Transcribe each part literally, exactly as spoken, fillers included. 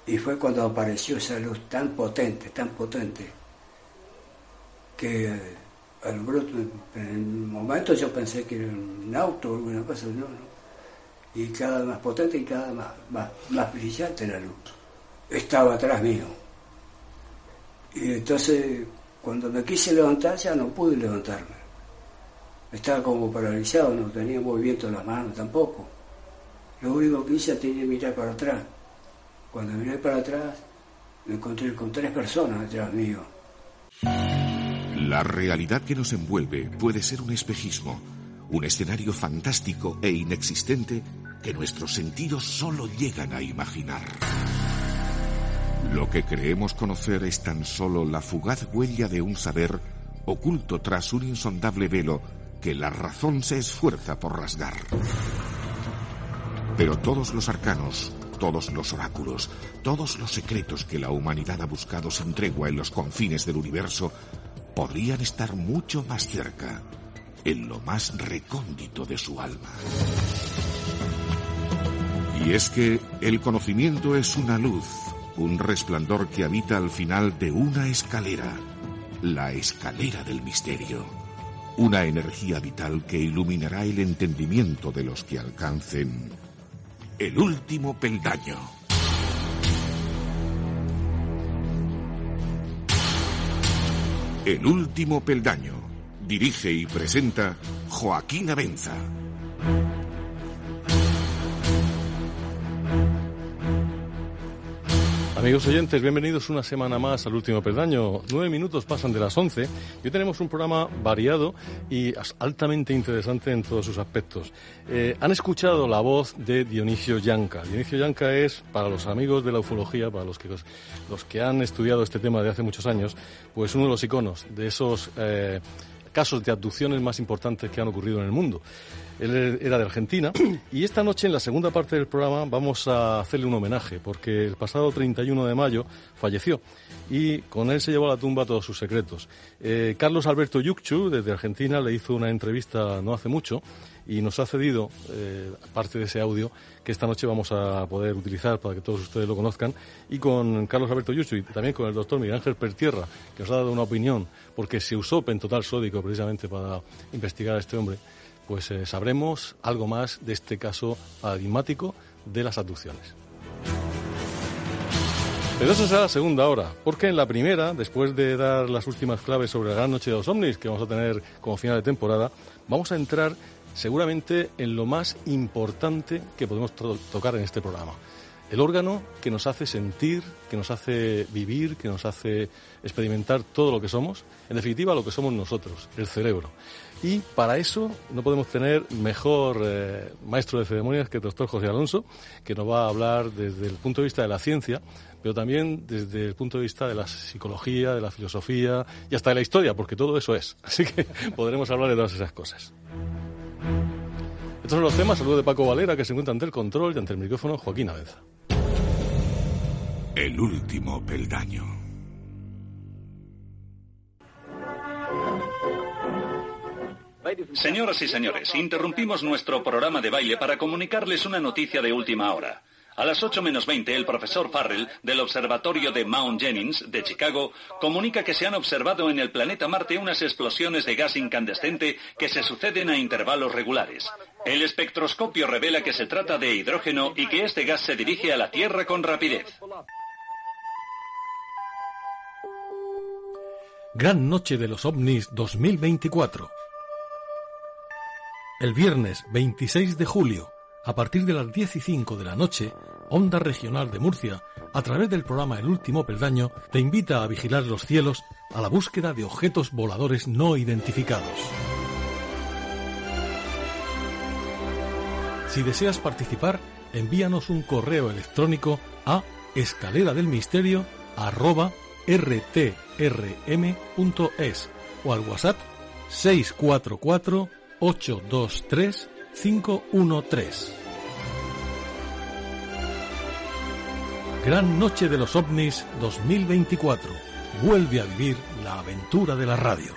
Y fue cuando apareció esa luz tan potente, tan potente, que alumbró. En el momento yo pensé que era un auto o alguna cosa, no, no. Y cada vez más potente y cada vez más, más, más brillante la luz. Estaba atrás mío. Y entonces, cuando me quise levantar, ya no pude levantarme. Estaba como paralizado, no tenía movimiento en las manos tampoco. Lo único que hice tenía que mirar para atrás. Cuando miré para atrás, me encontré con tres personas detrás mío. La realidad que nos envuelve puede ser un espejismo, un escenario fantástico e inexistente que nuestros sentidos solo llegan a imaginar. Lo que creemos conocer es tan solo la fugaz huella de un saber oculto tras un insondable velo que la razón se esfuerza por rasgar. Pero todos los arcanos, todos los oráculos, todos los secretos que la humanidad ha buscado sin tregua en los confines del universo podrían estar mucho más cerca, en lo más recóndito de su alma. Y es que el conocimiento es una luz, un resplandor que habita al final de una escalera, la escalera del misterio. Una energía vital que iluminará el entendimiento de los que alcancen el último peldaño. El último peldaño. Dirige y presenta Joaquín Abenza. Amigos oyentes, bienvenidos una semana más al último peldaño. Nueve minutos pasan de las once. Hoy tenemos un programa variado y altamente interesante en todos sus aspectos. Eh, han escuchado la voz de Dionisio Yanca. Dionisio Yanca es, para los amigos de la ufología, para los que, los que han estudiado este tema de hace muchos años, pues uno de los iconos de esos eh, casos de abducciones más importantes que han ocurrido en el mundo. Él era de Argentina y esta noche, en la segunda parte del programa, vamos a hacerle un homenaje porque el pasado treinta y uno de mayo falleció y con él se llevó a la tumba todos sus secretos. Eh, Carlos Alberto Yucchu, desde Argentina, le hizo una entrevista no hace mucho y nos ha cedido eh, parte de ese audio que esta noche vamos a poder utilizar para que todos ustedes lo conozcan. Y con Carlos Alberto Yucchu y también con el doctor Miguel Ángel Pertierra, que nos ha dado una opinión porque se usó pentotal sódico precisamente para investigar a este hombre, pues eh, sabremos algo más de este caso paradigmático de las abducciones. Pero eso será la segunda hora, porque en la primera, después de dar las últimas claves sobre la gran noche de los ovnis que vamos a tener como final de temporada, vamos a entrar seguramente en lo más importante que podemos to- tocar en este programa. El órgano que nos hace sentir, que nos hace vivir, que nos hace experimentar todo lo que somos, en definitiva lo que somos nosotros, el cerebro. Y para eso no podemos tener mejor eh, maestro de ceremonias que el doctor José Alonso, que nos va a hablar desde el punto de vista de la ciencia, pero también desde el punto de vista de la psicología, de la filosofía y hasta de la historia, porque todo eso es. Así que podremos hablar de todas esas cosas. Estos son los temas. Saludo de Paco Valera, que se encuentra ante el control, y ante el micrófono Joaquín Abenza. El último peldaño. Señoras y señores, interrumpimos nuestro programa de baile para comunicarles una noticia de última hora. A las ocho menos veinte, el profesor Farrell, del observatorio de Mount Jennings, de Chicago, comunica que se han observado en el planeta Marte unas explosiones de gas incandescente que se suceden a intervalos regulares. El espectroscopio revela que se trata de hidrógeno y que este gas se dirige a la Tierra con rapidez. Gran Noche de los OVNIs dos mil veinticuatro. El viernes veintiséis de julio, a partir de las diez y cinco de la noche, Onda Regional de Murcia, a través del programa El Último Peldaño, te invita a vigilar los cielos a la búsqueda de objetos voladores no identificados. Si deseas participar, envíanos un correo electrónico a escaleradelmisterio arroba rtrm punto es o al WhatsApp seis cuatro cuatro ocho dos tres cinco uno tres. Gran Noche de los OVNIs dos mil veinticuatro. Vuelve a vivir la aventura de la radio.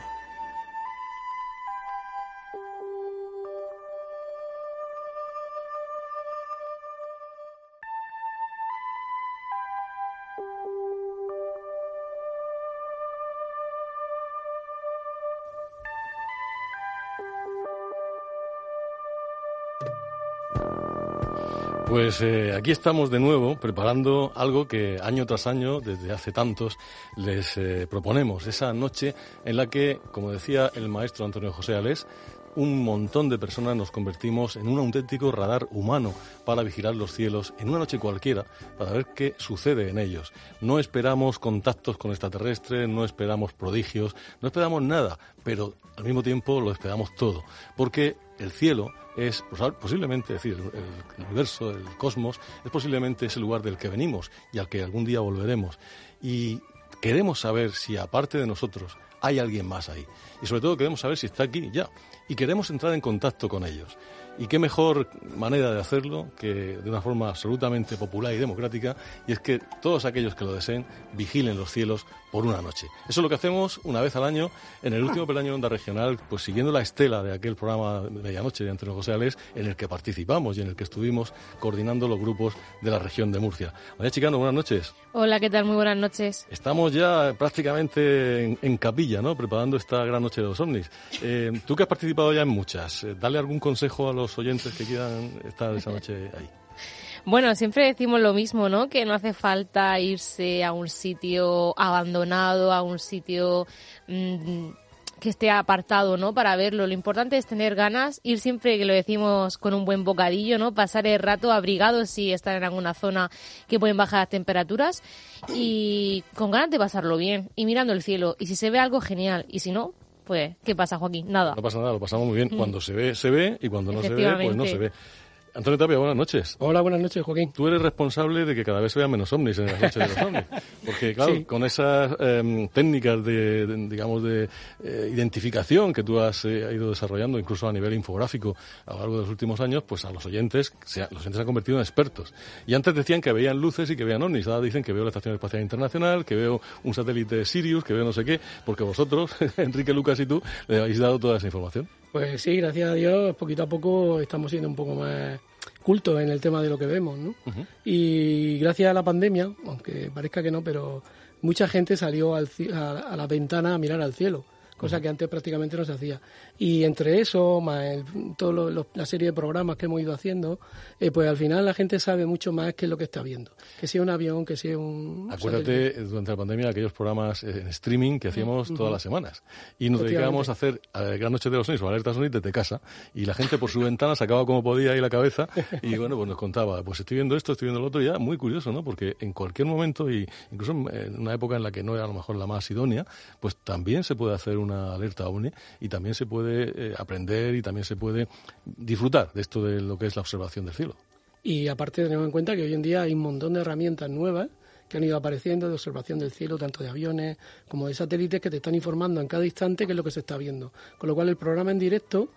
Pues eh, aquí estamos de nuevo preparando algo que año tras año, desde hace tantos, les eh, proponemos. Esa noche en la que, como decía el maestro Antonio José Alés, un montón de personas nos convertimos en un auténtico radar humano para vigilar los cielos en una noche cualquiera, para ver qué sucede en ellos. No esperamos contactos con extraterrestres, no esperamos prodigios, no esperamos nada, pero al mismo tiempo lo esperamos todo, porque el cielo es posiblemente, es decir, el universo, el cosmos, es posiblemente ese lugar del que venimos y al que algún día volveremos. Y queremos saber si, aparte de nosotros, hay alguien más ahí. Y sobre todo queremos saber si está aquí ya. Y queremos entrar en contacto con ellos. Y qué mejor manera de hacerlo que de una forma absolutamente popular y democrática, y es que todos aquellos que lo deseen vigilen los cielos por una noche. Eso es lo que hacemos una vez al año en el último peldaño de Onda Regional, pues siguiendo la estela de aquel programa de Medianoche de Antonio José Alés, en el que participamos y en el que estuvimos coordinando los grupos de la región de Murcia. María Chicano, buenas noches. Hola, ¿qué tal? Muy buenas noches. Estamos ya prácticamente en, en capilla, ¿no?, preparando esta gran noche de los ovnis. Eh, tú que has participado ya en muchas, eh, dale algún consejo a los oyentes que quieran estar esa noche ahí. Bueno, siempre decimos lo mismo, ¿no? Que no hace falta irse a un sitio abandonado, a un sitio mmm, que esté apartado, ¿no?, para verlo. Lo importante es tener ganas, ir siempre, que lo decimos, con un buen bocadillo, ¿no?, pasar el rato abrigados si están en alguna zona que pueden bajar las temperaturas y con ganas de pasarlo bien y mirando el cielo. Y si se ve algo, genial. Y si no, pues, ¿qué pasa, Joaquín? Nada. No pasa nada, lo pasamos muy bien. Mm. Cuando se ve, se ve, y cuando no se ve, pues no se ve. Antonio Tapia, buenas noches. Hola, buenas noches, Joaquín. Tú eres responsable de que cada vez se vean menos ovnis en las noches de los ovnis. Porque, claro, sí, con esas eh, técnicas de, de, digamos, de eh, identificación que tú has eh, ido desarrollando, incluso a nivel infográfico, a lo largo de los últimos años, pues a los oyentes, se, los oyentes se han convertido en expertos. Y antes decían que veían luces y que veían ovnis. Ahora dicen que veo la Estación Espacial Internacional, que veo un satélite Sirius, que veo no sé qué, porque vosotros, Enrique, Lucas y tú, le habéis dado toda esa información. Pues sí, gracias a Dios, poquito a poco estamos siendo un poco más cultos en el tema de lo que vemos, ¿no? Uh-huh. Y gracias a la pandemia, aunque parezca que no, pero mucha gente salió al, a, a la ventana a mirar al cielo, cosa uh-huh. que antes prácticamente no se hacía. Y entre eso, más el, todo lo, lo, la serie de programas que hemos ido haciendo, eh, pues al final la gente sabe mucho más qué es lo que está viendo. Que si es un avión, que si es un... Acuérdate, satélite. Durante la pandemia, aquellos programas en streaming que hacíamos uh-huh. todas las semanas. Y nos dedicábamos a hacer a Gran Noche de los Ovnis o Alertas Ovnis desde casa. Y la gente por su ventana sacaba como podía ahí la cabeza y bueno, pues nos contaba, pues estoy viendo esto, estoy viendo lo otro. Y ya, muy curioso, ¿no? Porque en cualquier momento, y incluso en una época en la que no era a lo mejor la más idónea, pues también se puede hacer una alerta ovni y también se puede eh, aprender y también se puede disfrutar de esto de lo que es la observación del cielo. Y aparte tenemos en cuenta que hoy en día hay un montón de herramientas nuevas que han ido apareciendo de observación del cielo, tanto de aviones como de satélites, que te están informando en cada instante qué es lo que se está viendo. Con lo cual el programa en directo,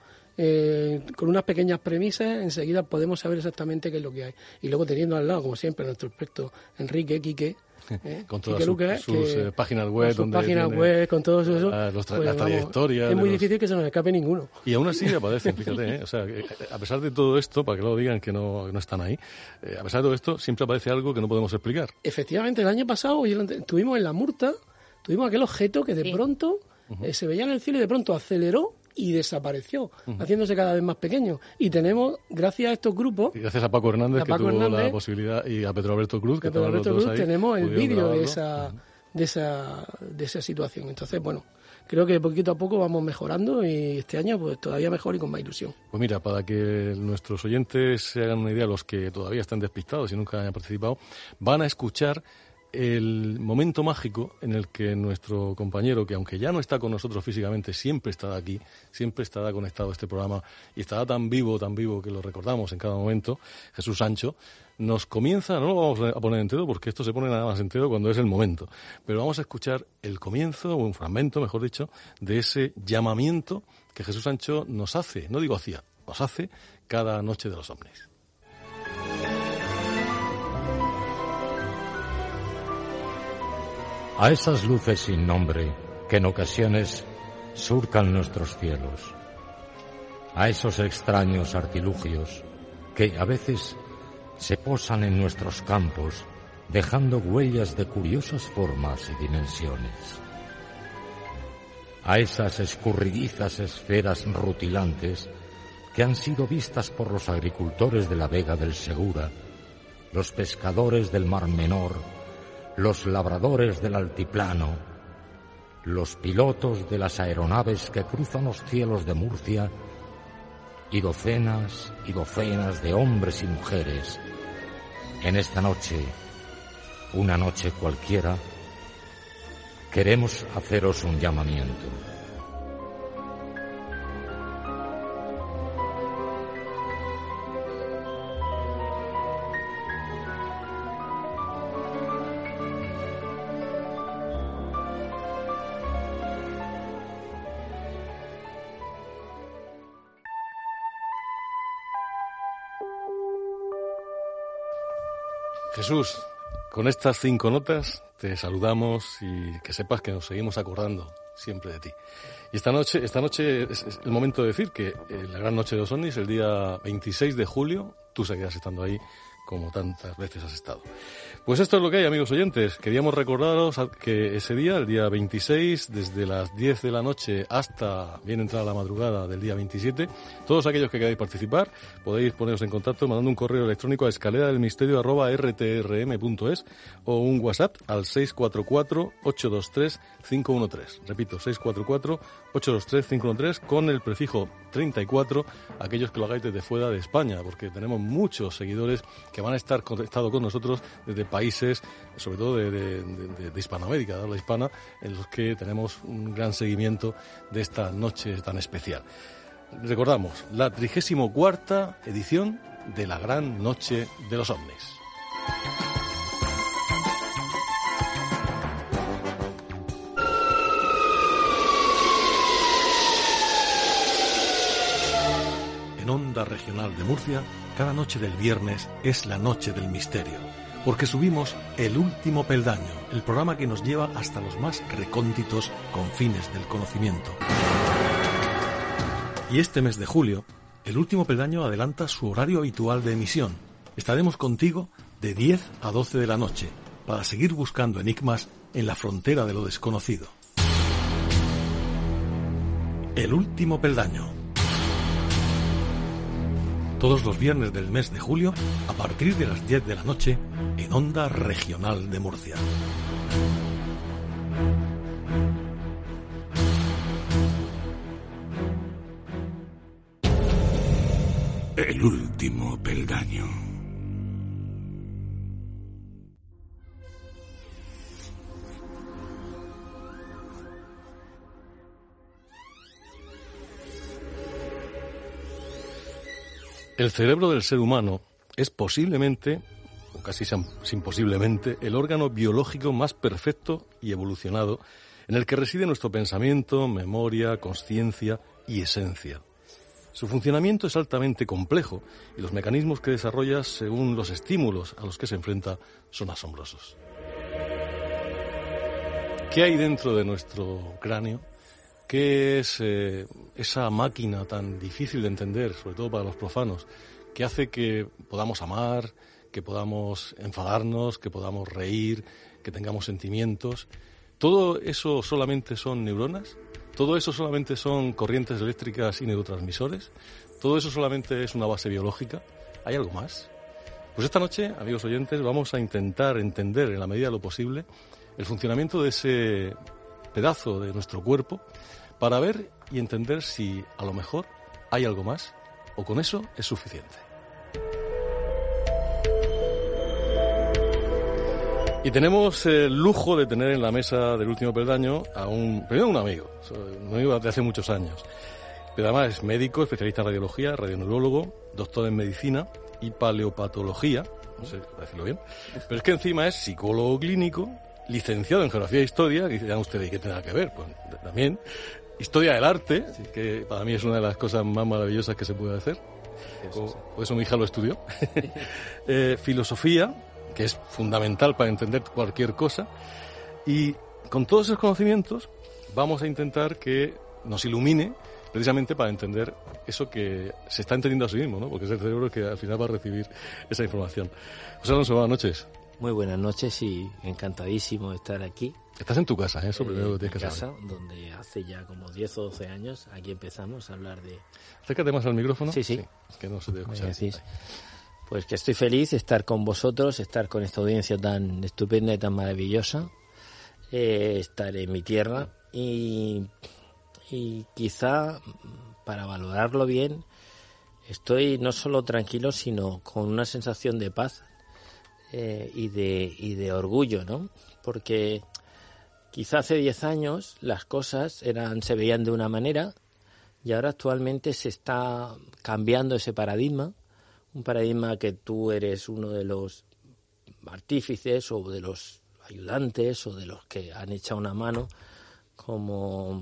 eh, con unas pequeñas premisas, enseguida podemos saber exactamente qué es lo que hay. Y luego teniendo al lado, como siempre, nuestro experto Enrique, Quique, ¿Eh? con todas su, Lucas, sus que, eh, páginas web, con sus páginas web, con todo eso, la, los tra- pues, la trayectoria. Vamos, es muy los... difícil que se nos escape ninguno. Y aún así aparecen, fíjate, ¿eh? O sea, a pesar de todo esto, para que luego digan que no, que no están ahí, eh, a pesar de todo esto, siempre aparece algo que no podemos explicar. Efectivamente, el año pasado estuvimos en la Murta, tuvimos aquel objeto que de sí. pronto uh-huh. eh, se veía en el cielo y de pronto aceleró y desapareció, uh-huh. haciéndose cada vez más pequeño. Y tenemos, gracias a estos grupos... Y gracias a Paco Hernández, a Paco que tuvo Hernández, la posibilidad, y a Pedro Alberto Cruz, que Pedro Alberto Cruz, ahí, tenemos el vídeo de esa, uh-huh. de, esa, de esa situación. Entonces, bueno, creo que poquito a poco vamos mejorando y este año pues todavía mejor y con más ilusión. Pues mira, para que nuestros oyentes se hagan una idea, los que todavía están despistados y nunca hayan participado, van a escuchar el momento mágico en el que nuestro compañero, que aunque ya no está con nosotros físicamente, siempre estará aquí, siempre estará conectado a este programa y estará tan vivo, tan vivo que lo recordamos en cada momento, Jesús Sancho, nos comienza, no lo vamos a poner entero porque esto se pone nada más entero cuando es el momento, pero vamos a escuchar el comienzo, o un fragmento, mejor dicho, de ese llamamiento que Jesús Sancho nos hace, no digo hacía, nos hace cada noche de los ovnis. A esas luces sin nombre que en ocasiones surcan nuestros cielos, a esos extraños artilugios que a veces se posan en nuestros campos, dejando huellas de curiosas formas y dimensiones, a esas escurridizas esferas rutilantes que han sido vistas por los agricultores de la Vega del Segura, los pescadores del Mar Menor, los labradores del Altiplano, los pilotos de las aeronaves que cruzan los cielos de Murcia y docenas y docenas de hombres y mujeres. En esta noche, una noche cualquiera, queremos haceros un llamamiento. Jesús, con estas cinco notas te saludamos y que sepas que nos seguimos acordando siempre de ti. Y esta noche, esta noche es, es el momento de decir que eh, la gran noche de los ovnis, el día veintiséis de julio, tú seguirás estando ahí como tantas veces has estado. Pues esto es lo que hay, amigos oyentes. Queríamos recordaros que ese día, el día veintiséis, desde las diez de la noche hasta bien entrada la madrugada del día veintisiete, todos aquellos que queráis participar, podéis poneros en contacto mandando un correo electrónico a escalera del misterio arroba r t r m punto es o un WhatsApp al seis cuatro cuatro, ocho dos tres, cinco uno tres. Repito, seis cuatro cuatro, ocho dos tres, cinco uno tres con el prefijo treinta y cuatro, aquellos que lo hagáis desde fuera de España, porque tenemos muchos seguidores que van a estar conectados con nosotros desde países, sobre todo de, de, de, de Hispanoamérica, de habla hispana, en los que tenemos un gran seguimiento de esta noche tan especial. Recordamos, la trigésimo cuarta edición de la Gran Noche de los OVNIs. En Onda Regional de Murcia, cada noche del viernes es la Noche del Misterio, porque subimos El Último Peldaño, el programa que nos lleva hasta los más recónditos confines del conocimiento. Y este mes de julio, El Último Peldaño adelanta su horario habitual de emisión. Estaremos contigo de diez a doce de la noche, para seguir buscando enigmas en la frontera de lo desconocido. El Último Peldaño. Todos los viernes del mes de julio, a partir de las diez de la noche, en Onda Regional de Murcia. El Último Peldaño. El cerebro del ser humano es posiblemente, o casi sin posiblemente, el órgano biológico más perfecto y evolucionado en el que reside nuestro pensamiento, memoria, consciencia y esencia. Su funcionamiento es altamente complejo y los mecanismos que desarrolla según los estímulos a los que se enfrenta son asombrosos. ¿Qué hay dentro de nuestro cráneo? ¿Qué es eh, esa máquina tan difícil de entender, sobre todo para los profanos, que hace que podamos amar, que podamos enfadarnos, que podamos reír, que tengamos sentimientos? ¿Todo eso solamente son neuronas? ¿Todo eso solamente son corrientes eléctricas y neurotransmisores? ¿Todo eso solamente es una base biológica? ¿Hay algo más? Pues esta noche, amigos oyentes, vamos a intentar entender en la medida de lo posible el funcionamiento de ese pedazo de nuestro cuerpo para ver y entender si a lo mejor hay algo más o con eso es suficiente. Y tenemos el lujo de tener en la mesa del Último Peldaño a un, primero un amigo, un amigo de hace muchos años, pero además es médico, especialista en radiología, radioneurólogo, doctor en medicina y paleopatología, no sé decirlo bien, pero es que encima es psicólogo clínico, licenciado en Geografía e Historia, que dirán ustedes, ¿y qué tiene que ver? Pues también Historia del Arte, que para mí es una de las cosas más maravillosas que se puede hacer, por eso mi hija lo estudió, eh, filosofía, que es fundamental para entender cualquier cosa, y con todos esos conocimientos vamos a intentar que nos ilumine precisamente para entender eso que se está entendiendo a sí mismo, ¿no? Porque es el cerebro que al final va a recibir esa información. José Alonso, buenas noches. Muy buenas noches y encantadísimo de estar aquí Estás en tu casa, ¿eh? Eso primero eh, que tienes que casa, saber. donde hace ya como diez o doce años aquí empezamos a hablar de... Acércate más al micrófono. Sí, sí. sí que no se te escucha. Me decís. Pues que estoy feliz de estar con vosotros, estar con esta audiencia tan estupenda y tan maravillosa, eh, estar en mi tierra y, y quizá para valorarlo bien estoy no solo tranquilo sino con una sensación de paz eh, y de y de orgullo, ¿no? Porque quizá hace diez años las cosas eran se veían de una manera y ahora actualmente se está cambiando ese paradigma. Un paradigma que tú eres uno de los artífices o de los ayudantes o de los que han echado una mano, como,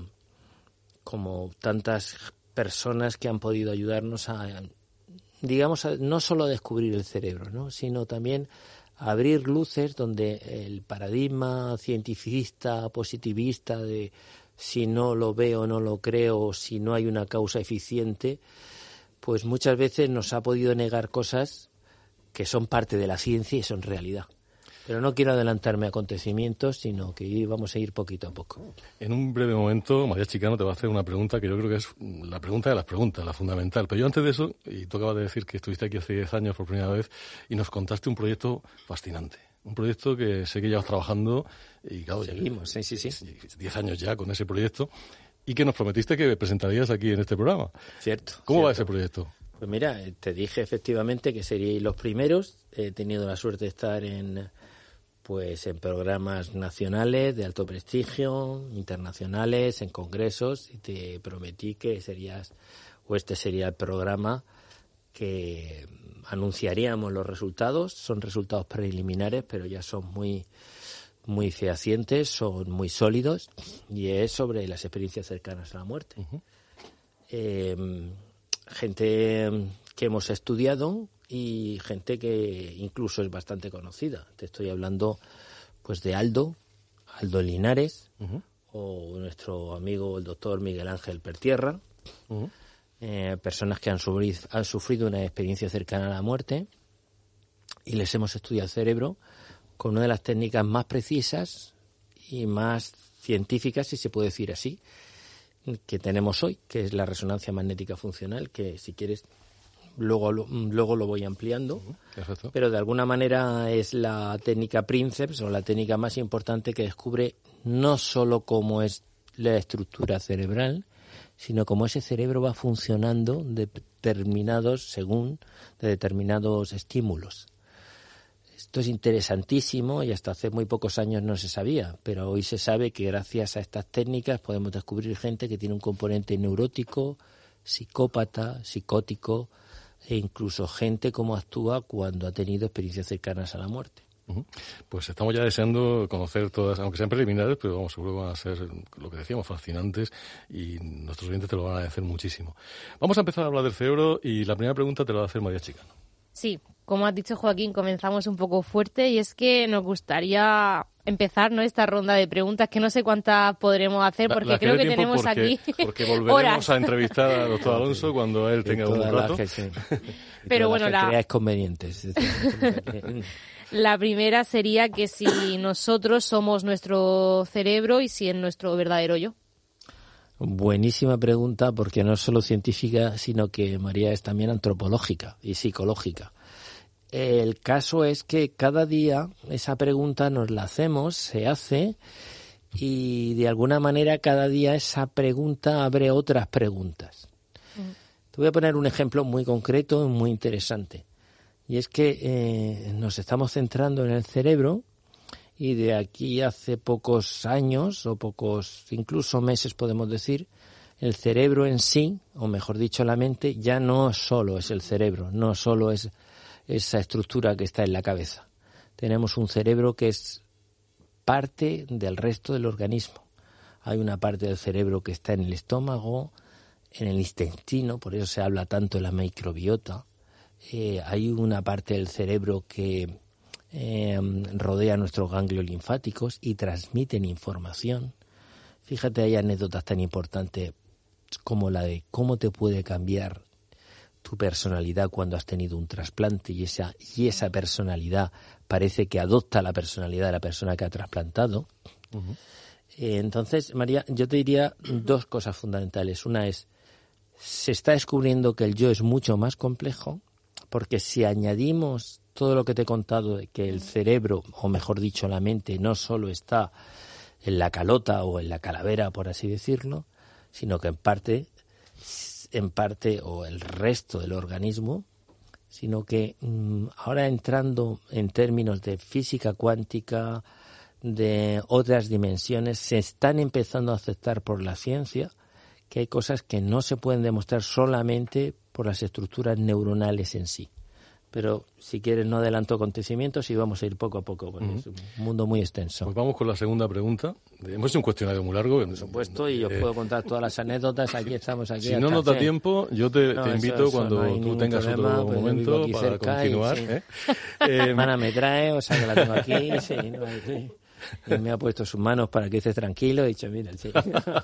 como tantas personas que han podido ayudarnos a, digamos, a, no solo a descubrir el cerebro, ¿no? Sino también a abrir luces donde el paradigma cientificista, positivista de si no lo veo, no lo creo, si no hay una causa eficiente, pues muchas veces nos ha podido negar cosas que son parte de la ciencia y son realidad. Pero no quiero adelantarme a acontecimientos, sino que vamos a ir poquito a poco. En un breve momento, María Chicano te va a hacer una pregunta que yo creo que es la pregunta de las preguntas, la fundamental. Pero yo antes de eso, y tú acabas de decir que estuviste aquí hace diez años por primera vez y nos contaste un proyecto fascinante. Un proyecto que sé que llevas trabajando y claro, seguimos, sí, sí, sí. diez años ya con ese proyecto. Y que nos prometiste que presentarías aquí en este programa. Cierto. ¿Cómo cierto. va ese proyecto? Pues mira, te dije efectivamente que seríais los primeros. He tenido la suerte de estar en, pues, en programas nacionales de alto prestigio, internacionales, en congresos, y te prometí que serías, o este sería el programa que anunciaríamos los resultados. Son resultados preliminares, pero ya son muy... muy fehacientes, son muy sólidos, y es sobre las experiencias cercanas a la muerte. Uh-huh. Eh, gente que hemos estudiado y gente que incluso es bastante conocida. Te estoy hablando pues de Aldo, Aldo Linares, uh-huh. o nuestro amigo el doctor Miguel Ángel Pertierra, uh-huh. eh, personas que han sufrido, han sufrido una experiencia cercana a la muerte y les hemos estudiado el cerebro con una de las técnicas más precisas y más científicas, si se puede decir así, que tenemos hoy, que es la resonancia magnética funcional, que si quieres luego lo, luego lo voy ampliando, Perfecto. Pero de alguna manera es la técnica Princeps o la técnica más importante que descubre no solo cómo es la estructura cerebral, sino cómo ese cerebro va funcionando de determinados, según de determinados estímulos. Esto es interesantísimo y hasta hace muy pocos años no se sabía, pero hoy se sabe que gracias a estas técnicas podemos descubrir gente que tiene un componente neurótico, psicópata, psicótico e incluso gente cómo actúa cuando ha tenido experiencias cercanas a la muerte. Uh-huh. Pues estamos ya deseando conocer todas, aunque sean preliminares, pero vamos, seguro que van a ser, lo que decíamos, fascinantes y nuestros oyentes te lo van a agradecer muchísimo. Vamos a empezar a hablar del cerebro y la primera pregunta te la va a hacer María Chicano. Sí, como has dicho, Joaquín, comenzamos un poco fuerte y es que nos gustaría empezar, ¿no?, esta ronda de preguntas, que no sé cuántas podremos hacer porque la, la creo que tenemos porque, aquí porque volveremos horas. a entrevistar al doctor Alonso cuando él tenga un rato. Que sí. Pero bueno, la... creáis convenientes. La primera sería que si nosotros somos nuestro cerebro y si es nuestro verdadero yo. Buenísima pregunta, porque no es solo científica, sino que María es también antropológica y psicológica. El caso es que cada día esa pregunta nos la hacemos, se hace, y de alguna manera cada día esa pregunta abre otras preguntas. Mm. Te voy a poner un ejemplo muy concreto y muy interesante. Y es que eh, nos estamos centrando en el cerebro, y de aquí hace pocos años, o pocos, incluso meses podemos decir, el cerebro en sí, o mejor dicho la mente, ya no solo es el cerebro, no solo es esa estructura que está en la cabeza. Tenemos un cerebro que es parte del resto del organismo. Hay una parte del cerebro que está en el estómago, en el intestino, por eso se habla tanto de la microbiota. Eh, hay una parte del cerebro que eh, rodea nuestros ganglios linfáticos y transmiten información. Fíjate, hay anécdotas tan importantes como la de cómo te puede cambiar tu personalidad cuando has tenido un trasplante y esa, y esa personalidad parece que adopta la personalidad de la persona que ha trasplantado. Uh-huh. Eh, entonces, María, yo te diría dos cosas fundamentales. Una es, se está descubriendo que el yo es mucho más complejo, porque si añadimos todo lo que te he contado de que el cerebro, o mejor dicho, la mente, no solo está en la calota o en la calavera, por así decirlo, sino que en parte, en parte o el resto del organismo, sino que mmm, ahora entrando en términos de física cuántica, de otras dimensiones, se están empezando a aceptar por la ciencia que hay cosas que no se pueden demostrar solamente por las estructuras neuronales en sí. Pero si quieres no adelanto acontecimientos y vamos a ir poco a poco, porque uh-huh. es un mundo muy extenso. Pues vamos con la segunda pregunta. Hemos hecho un cuestionario muy largo. Por supuesto, y os eh, puedo contar todas las anécdotas. Aquí estamos. Aquí si no nos da tiempo, yo te, no, te invito eso, eso, cuando no tú tengas problema, otro momento para continuar. Y, sí. ¿eh? eh, Mana me trae, o sea que la tengo aquí. Sí, no, sí. Y me ha puesto sus manos para que estés tranquilo. He dicho, mira, sí.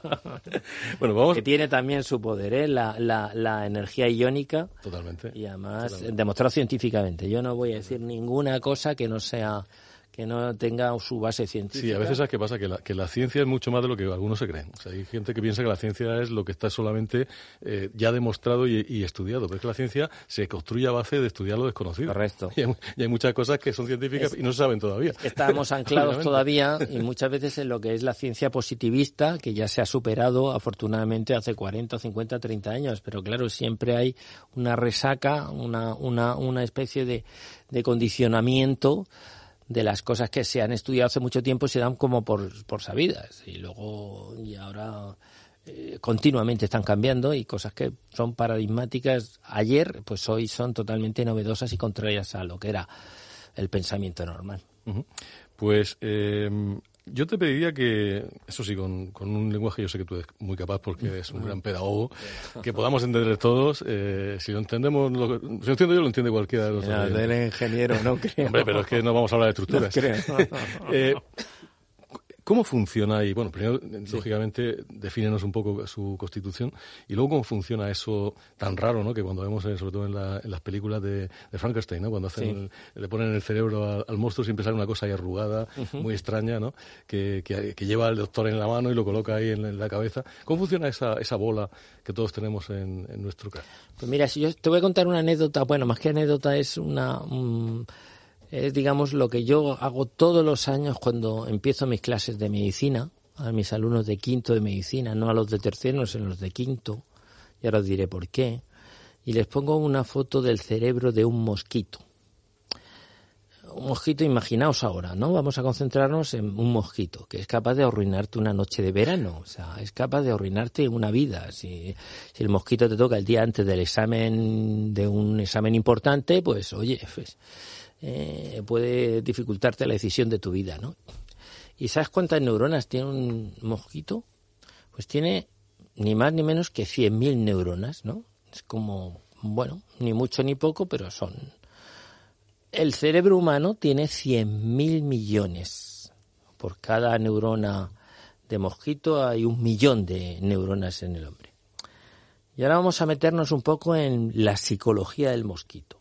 Bueno, vamos. Que tiene también su poder, ¿eh? la, la, la energía iónica. Totalmente. Y además, Totalmente. demostrado científicamente. Yo no voy a decir ninguna cosa que no sea, que no tenga su base científica. Sí, a veces es que pasa que la, que la ciencia es mucho más de lo que algunos se creen. O sea, hay gente que piensa que la ciencia es lo que está solamente eh, ya demostrado y, y estudiado, pero es que la ciencia se construye a base de estudiar lo desconocido. Correcto. Y hay, y hay muchas cosas que son científicas es, y no se saben todavía. Estamos anclados todavía y muchas veces en lo que es la ciencia positivista, que ya se ha superado afortunadamente hace cuarenta, cincuenta, treinta años, pero claro, siempre hay una resaca, una, una, una especie de, de condicionamiento de las cosas que se han estudiado hace mucho tiempo y se dan como por, por sabidas. Y luego, y ahora eh, continuamente están cambiando y cosas que son paradigmáticas ayer, pues hoy son totalmente novedosas y contrarias a lo que era el pensamiento normal. Uh-huh. Pues eh, yo te pediría que, eso sí, con, con un lenguaje, yo sé que tú eres muy capaz porque eres un gran pedagogo, que podamos entender todos. Eh, si lo entendemos, lo, si lo entiendo yo, lo entiende cualquiera de los dos. No, eres ingeniero, no creo. Hombre, pero es que no vamos a hablar de estructuras. No creo. eh, ¿Cómo funciona? Y bueno, primero, sí. lógicamente, defínenos un poco su constitución y luego cómo funciona eso tan raro, ¿no? Que cuando vemos, eh, sobre todo en, la, en las películas de, de Frankenstein, ¿no? Cuando hacen sí. el, le ponen en el cerebro al, al monstruo siempre sale una cosa ahí arrugada, uh-huh. muy extraña, ¿no? Que, que, que lleva al doctor en la mano y lo coloca ahí en, en la cabeza. ¿Cómo funciona esa, esa bola que todos tenemos en, en nuestro cráneo? Pues mira, si yo te voy a contar una anécdota, bueno, más que anécdota es una... Um... Es, digamos, lo que yo hago todos los años cuando empiezo mis clases de medicina, a mis alumnos de quinto de medicina, no a los de tercero, sino a los de quinto, y ahora os diré por qué, y les pongo una foto del cerebro de un mosquito. Un mosquito, imaginaos ahora, ¿no? Vamos a concentrarnos en un mosquito que es capaz de arruinarte una noche de verano, o sea, es capaz de arruinarte una vida. Si, si el mosquito te toca el día antes del examen, de un examen importante, pues, oye, pues... Eh, puede dificultarte la decisión de tu vida, ¿no? ¿Y sabes cuántas neuronas tiene un mosquito? Pues tiene ni más ni menos que cien mil neuronas, ¿no? Es como, bueno, ni mucho ni poco, pero son. El cerebro humano tiene cien mil millones. Por cada neurona de mosquito hay un millón de neuronas en el hombre. Y ahora vamos a meternos un poco en la psicología del mosquito.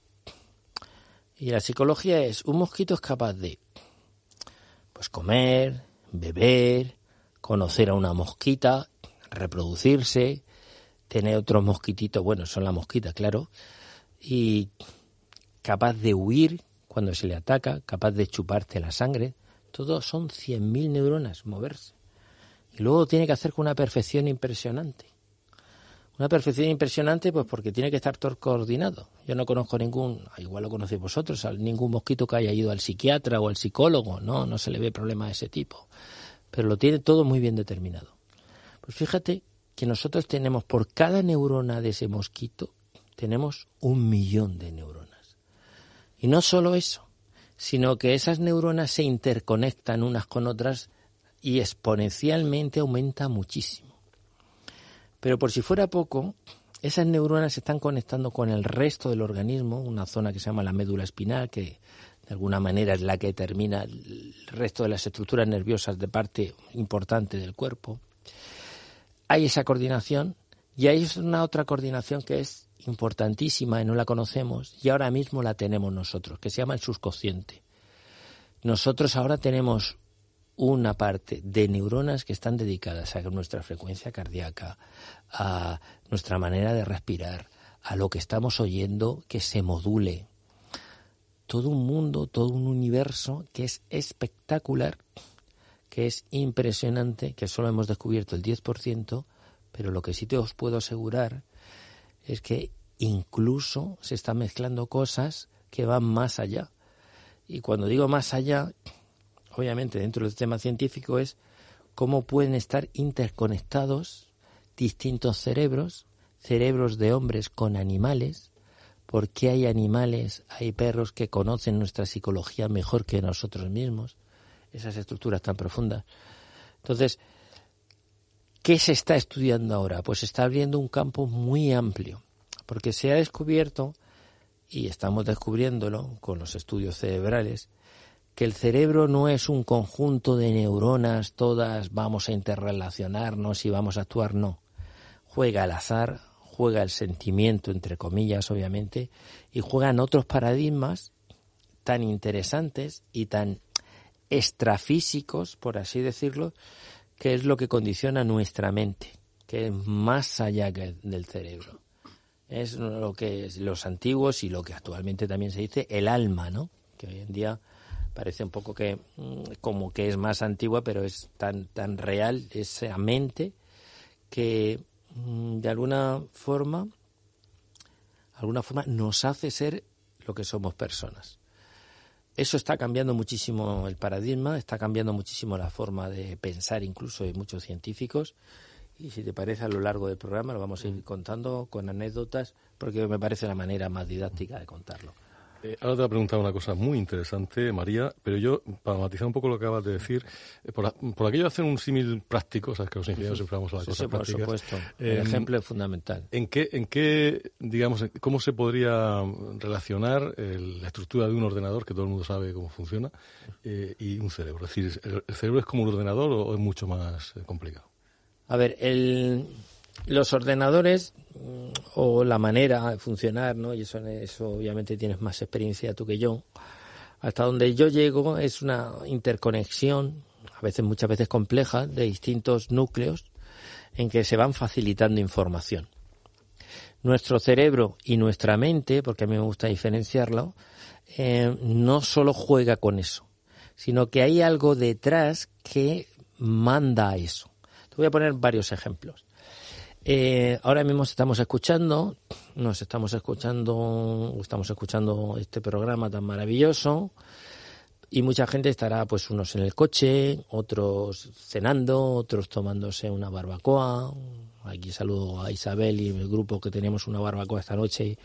Y la psicología es, un mosquito es capaz de pues comer, beber, conocer a una mosquita, reproducirse, tener otros mosquititos, bueno, son la mosquita, claro, y capaz de huir cuando se le ataca, capaz de chuparte la sangre. Todo son cien mil neuronas, moverse. Y luego tiene que hacer con una perfección impresionante. Una perfección impresionante, pues porque tiene que estar todo coordinado. Yo no conozco ningún, igual lo conocéis vosotros, ningún mosquito que haya ido al psiquiatra o al psicólogo, no, no se le ve problema de ese tipo. Pero lo tiene todo muy bien determinado. Pues fíjate que nosotros tenemos, por cada neurona de ese mosquito, tenemos un millón de neuronas. Y no solo eso, sino que esas neuronas se interconectan unas con otras y exponencialmente aumenta muchísimo. Pero por si fuera poco, esas neuronas se están conectando con el resto del organismo, una zona que se llama la médula espinal, que de alguna manera es la que determina el resto de las estructuras nerviosas de parte importante del cuerpo. Hay esa coordinación y hay una otra coordinación que es importantísima y no la conocemos y ahora mismo la tenemos nosotros, que se llama el subconsciente. Nosotros ahora tenemos una parte de neuronas que están dedicadas a nuestra frecuencia cardíaca, a nuestra manera de respirar, a lo que estamos oyendo que se module. Todo un mundo, todo un universo que es espectacular, que es impresionante, que solo hemos descubierto el diez por ciento, pero lo que sí te os puedo asegurar es que incluso se están mezclando cosas que van más allá. Y cuando digo más allá, obviamente dentro del tema científico, es cómo pueden estar interconectados distintos cerebros, cerebros de hombres con animales, porque hay animales, hay perros que conocen nuestra psicología mejor que nosotros mismos, esas estructuras tan profundas. Entonces, ¿qué se está estudiando ahora? Pues se está abriendo un campo muy amplio, porque se ha descubierto, y estamos descubriéndolo con los estudios cerebrales, que el cerebro no es un conjunto de neuronas, todas vamos a interrelacionarnos y vamos a actuar, no. Juega al azar, juega el sentimiento, entre comillas, obviamente, y juegan otros paradigmas tan interesantes y tan extrafísicos, por así decirlo, que es lo que condiciona nuestra mente, que es más allá que del cerebro. Es lo que los antiguos y lo que actualmente también se dice el alma, ¿no? Que hoy en día parece un poco que como que es más antigua, pero es tan tan real esa mente que de alguna forma alguna forma nos hace ser lo que somos personas. Eso está cambiando muchísimo el paradigma, está cambiando muchísimo la forma de pensar incluso de muchos científicos. Y si te parece, a lo largo del programa lo vamos a ir contando con anécdotas, porque me parece la manera más didáctica de contarlo. Eh, ahora te voy a preguntar una cosa muy interesante, María, pero yo, para matizar un poco lo que acabas de decir, eh, por, por aquello de hacer un símil práctico, sabes que los ingenieros siempre vamos a las Sí, cosas sí, por prácticas. supuesto. Eh, El ejemplo es fundamental. ¿En qué, en qué, digamos, cómo se podría relacionar el, la estructura de un ordenador, que todo el mundo sabe cómo funciona, eh, y un cerebro? Es decir, ¿el, el cerebro es como un ordenador o, o es mucho más eh, complicado? A ver, el, los ordenadores o la manera de funcionar, ¿no? Y eso, eso obviamente tienes más experiencia tú que yo. Hasta donde yo llego es una interconexión, a veces muchas veces compleja, de distintos núcleos en que se van facilitando información. Nuestro cerebro y nuestra mente, porque a mí me gusta diferenciarlo, eh, no solo juega con eso, sino que hay algo detrás que manda a eso. Te voy a poner varios ejemplos. Eh, ahora mismo estamos escuchando, nos estamos escuchando, estamos escuchando este programa tan maravilloso y mucha gente estará, pues, unos en el coche, otros cenando, otros tomándose una barbacoa. Aquí saludo a Isabel y el grupo que tenemos una barbacoa esta noche y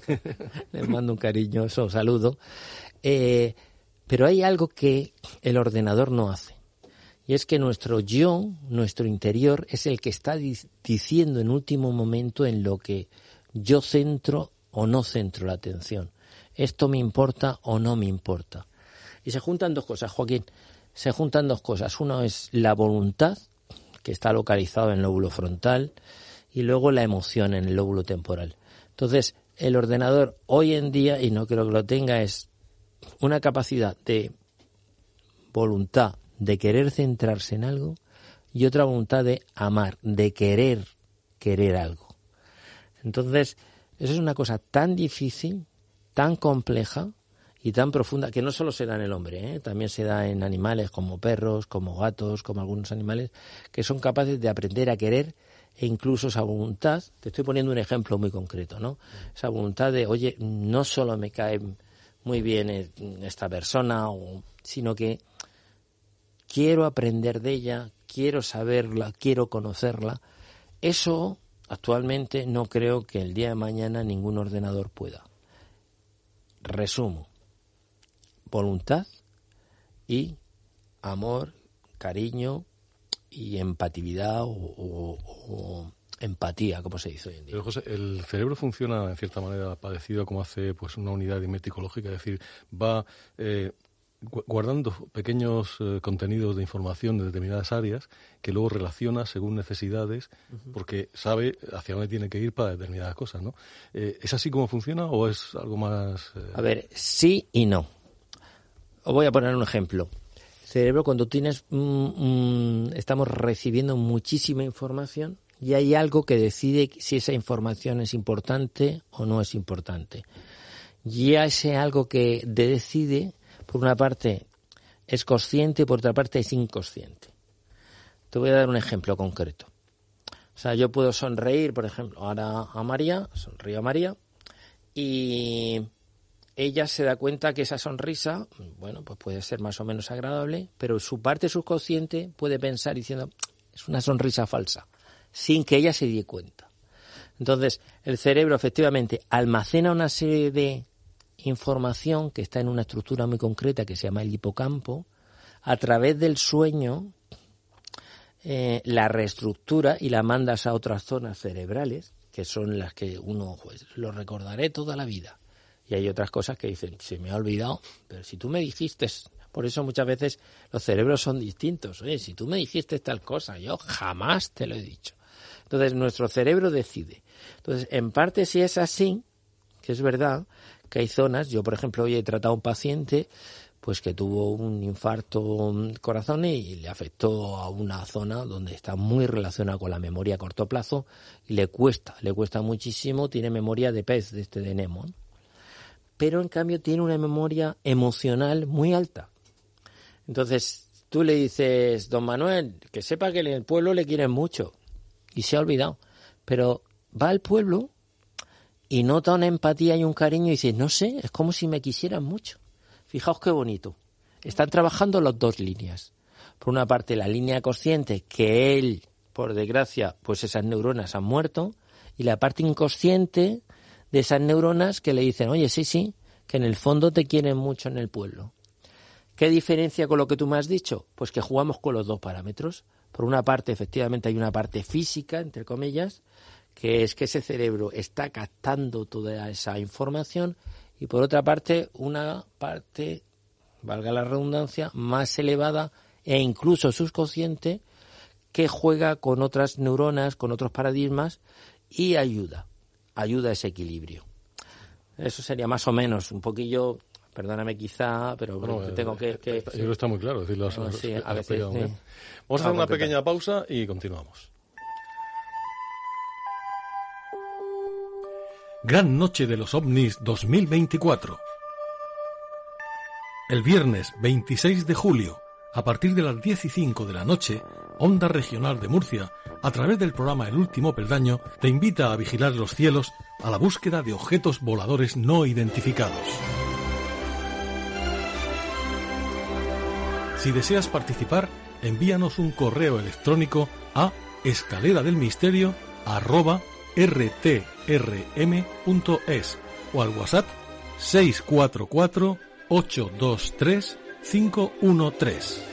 les mando un cariñoso saludo. Eh, pero hay algo que el ordenador no hace. Y es que nuestro yo, nuestro interior, es el que está di- diciendo en último momento en lo que yo centro o no centro la atención. Esto me importa o no me importa. Y se juntan dos cosas, Joaquín. Se juntan dos cosas. Uno es la voluntad, que está localizado en el lóbulo frontal, y luego la emoción en el lóbulo temporal. Entonces, el ordenador hoy en día, y no creo que lo tenga, es una capacidad de voluntad, de querer centrarse en algo, y otra voluntad de amar, de querer, querer algo. Entonces, eso es una cosa tan difícil, tan compleja y tan profunda, que no solo se da en el hombre, ¿eh? También se da en animales como perros, como gatos, como algunos animales, que son capaces de aprender a querer, e incluso esa voluntad, te estoy poniendo un ejemplo muy concreto, ¿no? Esa voluntad de, oye, no solo me cae muy bien esta persona, o, sino que quiero aprender de ella, quiero saberla, quiero conocerla. Eso actualmente no creo que el día de mañana ningún ordenador pueda. Resumo: voluntad y amor, cariño y empatividad o, o, o empatía, como se dice hoy en día. Pero, José, el cerebro funciona en cierta manera parecido a como hace, pues, una unidad aritmético-lógica, es decir, va eh, guardando pequeños eh, contenidos de información de determinadas áreas que luego relaciona según necesidades, uh-huh. porque sabe hacia dónde tiene que ir para determinadas cosas, ¿no? Eh, ¿Es así como funciona o es algo más...? Eh... A ver, sí y no. Os voy a poner un ejemplo. cerebro, cuando tienes, mm, mm, estamos recibiendo muchísima información y hay algo que decide si esa información es importante o no es importante. Y ese algo que decide, por una parte, es consciente y por otra parte es inconsciente. Te voy a dar un ejemplo concreto. O sea, yo puedo sonreír, por ejemplo, ahora a María, sonrío a María, y ella se da cuenta que esa sonrisa, bueno, pues puede ser más o menos agradable, pero su parte subconsciente puede pensar diciendo, es una sonrisa falsa, sin que ella se dé cuenta. Entonces, el cerebro efectivamente almacena una serie de información que está en una estructura muy concreta que se llama el hipocampo. A través del sueño eh, la reestructura y la mandas a otras zonas cerebrales, que son las que uno, pues, lo recordaré toda la vida. Y hay otras cosas que dicen, se me ha olvidado, pero si tú me dijiste, por eso muchas veces los cerebros son distintos. Oye, si tú me dijiste tal cosa, yo jamás te lo he dicho. Entonces, nuestro cerebro decide. Entonces, en parte, si es así, que es verdad, que hay zonas, yo por ejemplo hoy he tratado a un paciente pues que tuvo un infarto corazón y le afectó a una zona donde está muy relacionada con la memoria a corto plazo y le cuesta, le cuesta muchísimo, tiene memoria de pez, de este de Nemo, pero en cambio tiene una memoria emocional muy alta. Entonces tú le dices, don Manuel, que sepa que en el pueblo le quieren mucho y se ha olvidado, pero va al pueblo y nota una empatía y un cariño y dice, no sé, es como si me quisieran mucho. Fijaos qué bonito. Están trabajando las dos líneas. Por una parte, la línea consciente, que él, por desgracia, pues esas neuronas han muerto, y la parte inconsciente de esas neuronas que le dicen, oye, sí, sí, que en el fondo te quieren mucho en el pueblo. ¿Qué diferencia con lo que tú me has dicho? Pues que jugamos con los dos parámetros. Por una parte, efectivamente, hay una parte física, entre comillas, que es que ese cerebro está captando toda esa información, y por otra parte, una parte, valga la redundancia, más elevada e incluso subconsciente, que juega con otras neuronas, con otros paradigmas y ayuda, ayuda a ese equilibrio. Eso sería más o menos un poquillo, perdóname quizá, pero bueno, eh, tengo que... que yo creo que está muy claro decirlo. No, sí, a veces, sí. Vamos a hacer una pequeña pausa y continuamos. Gran Noche de los OVNIs dos mil veinticuatro. El viernes veintiséis de julio, a partir de las diez y cinco de la noche, Onda Regional de Murcia, a través del programa El Último Peldaño, te invita a vigilar los cielos a la búsqueda de objetos voladores no identificados. Si deseas participar, envíanos un correo electrónico a escaleradelmisterio arroba r t r m punto es o al WhatsApp seis cuatro cuatro ocho dos tres cinco uno tres.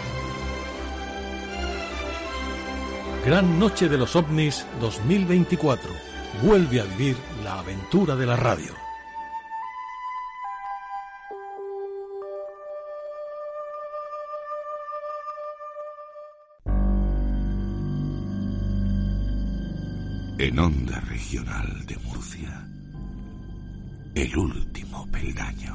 Gran Noche de los OVNIs dos mil veinticuatro. Vuelve a vivir la aventura de la radio. En Onda Regional de Murcia, El Último Peldaño.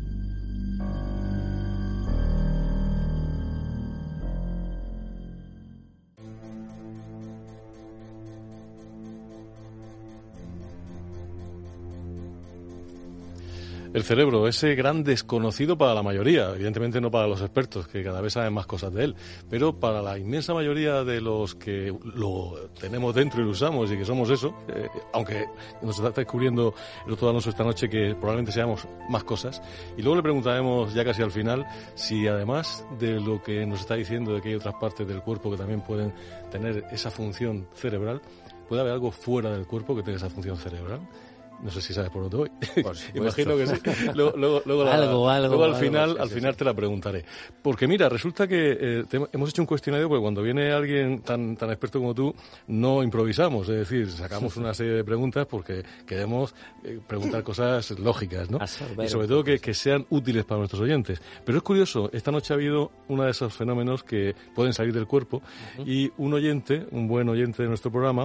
El cerebro, ese gran desconocido para la mayoría, evidentemente no para los expertos, que cada vez saben más cosas de él, pero para la inmensa mayoría de los que lo tenemos dentro y lo usamos y que somos eso, eh, aunque nos está descubriendo el otro Alonso esta noche que probablemente seamos más cosas, y luego le preguntaremos ya casi al final si además de lo que nos está diciendo de que hay otras partes del cuerpo que también pueden tener esa función cerebral, puede haber algo fuera del cuerpo que tenga esa función cerebral. No sé si sabes por dónde voy. Por Imagino que sí. Luego, luego, luego, la, algo, algo, luego al algo, final, sí, al sí, final sí. te la preguntaré. Porque mira, resulta que eh, te, hemos hecho un cuestionario porque cuando viene alguien tan tan experto como tú, no improvisamos, es decir, sacamos una serie de preguntas porque queremos eh, preguntar cosas lógicas, ¿no? Absorber. Y sobre todo que, que sean útiles para nuestros oyentes. Pero es curioso, esta noche ha habido uno de esos fenómenos que pueden salir del cuerpo, uh-huh. Y un oyente, un buen oyente de nuestro programa,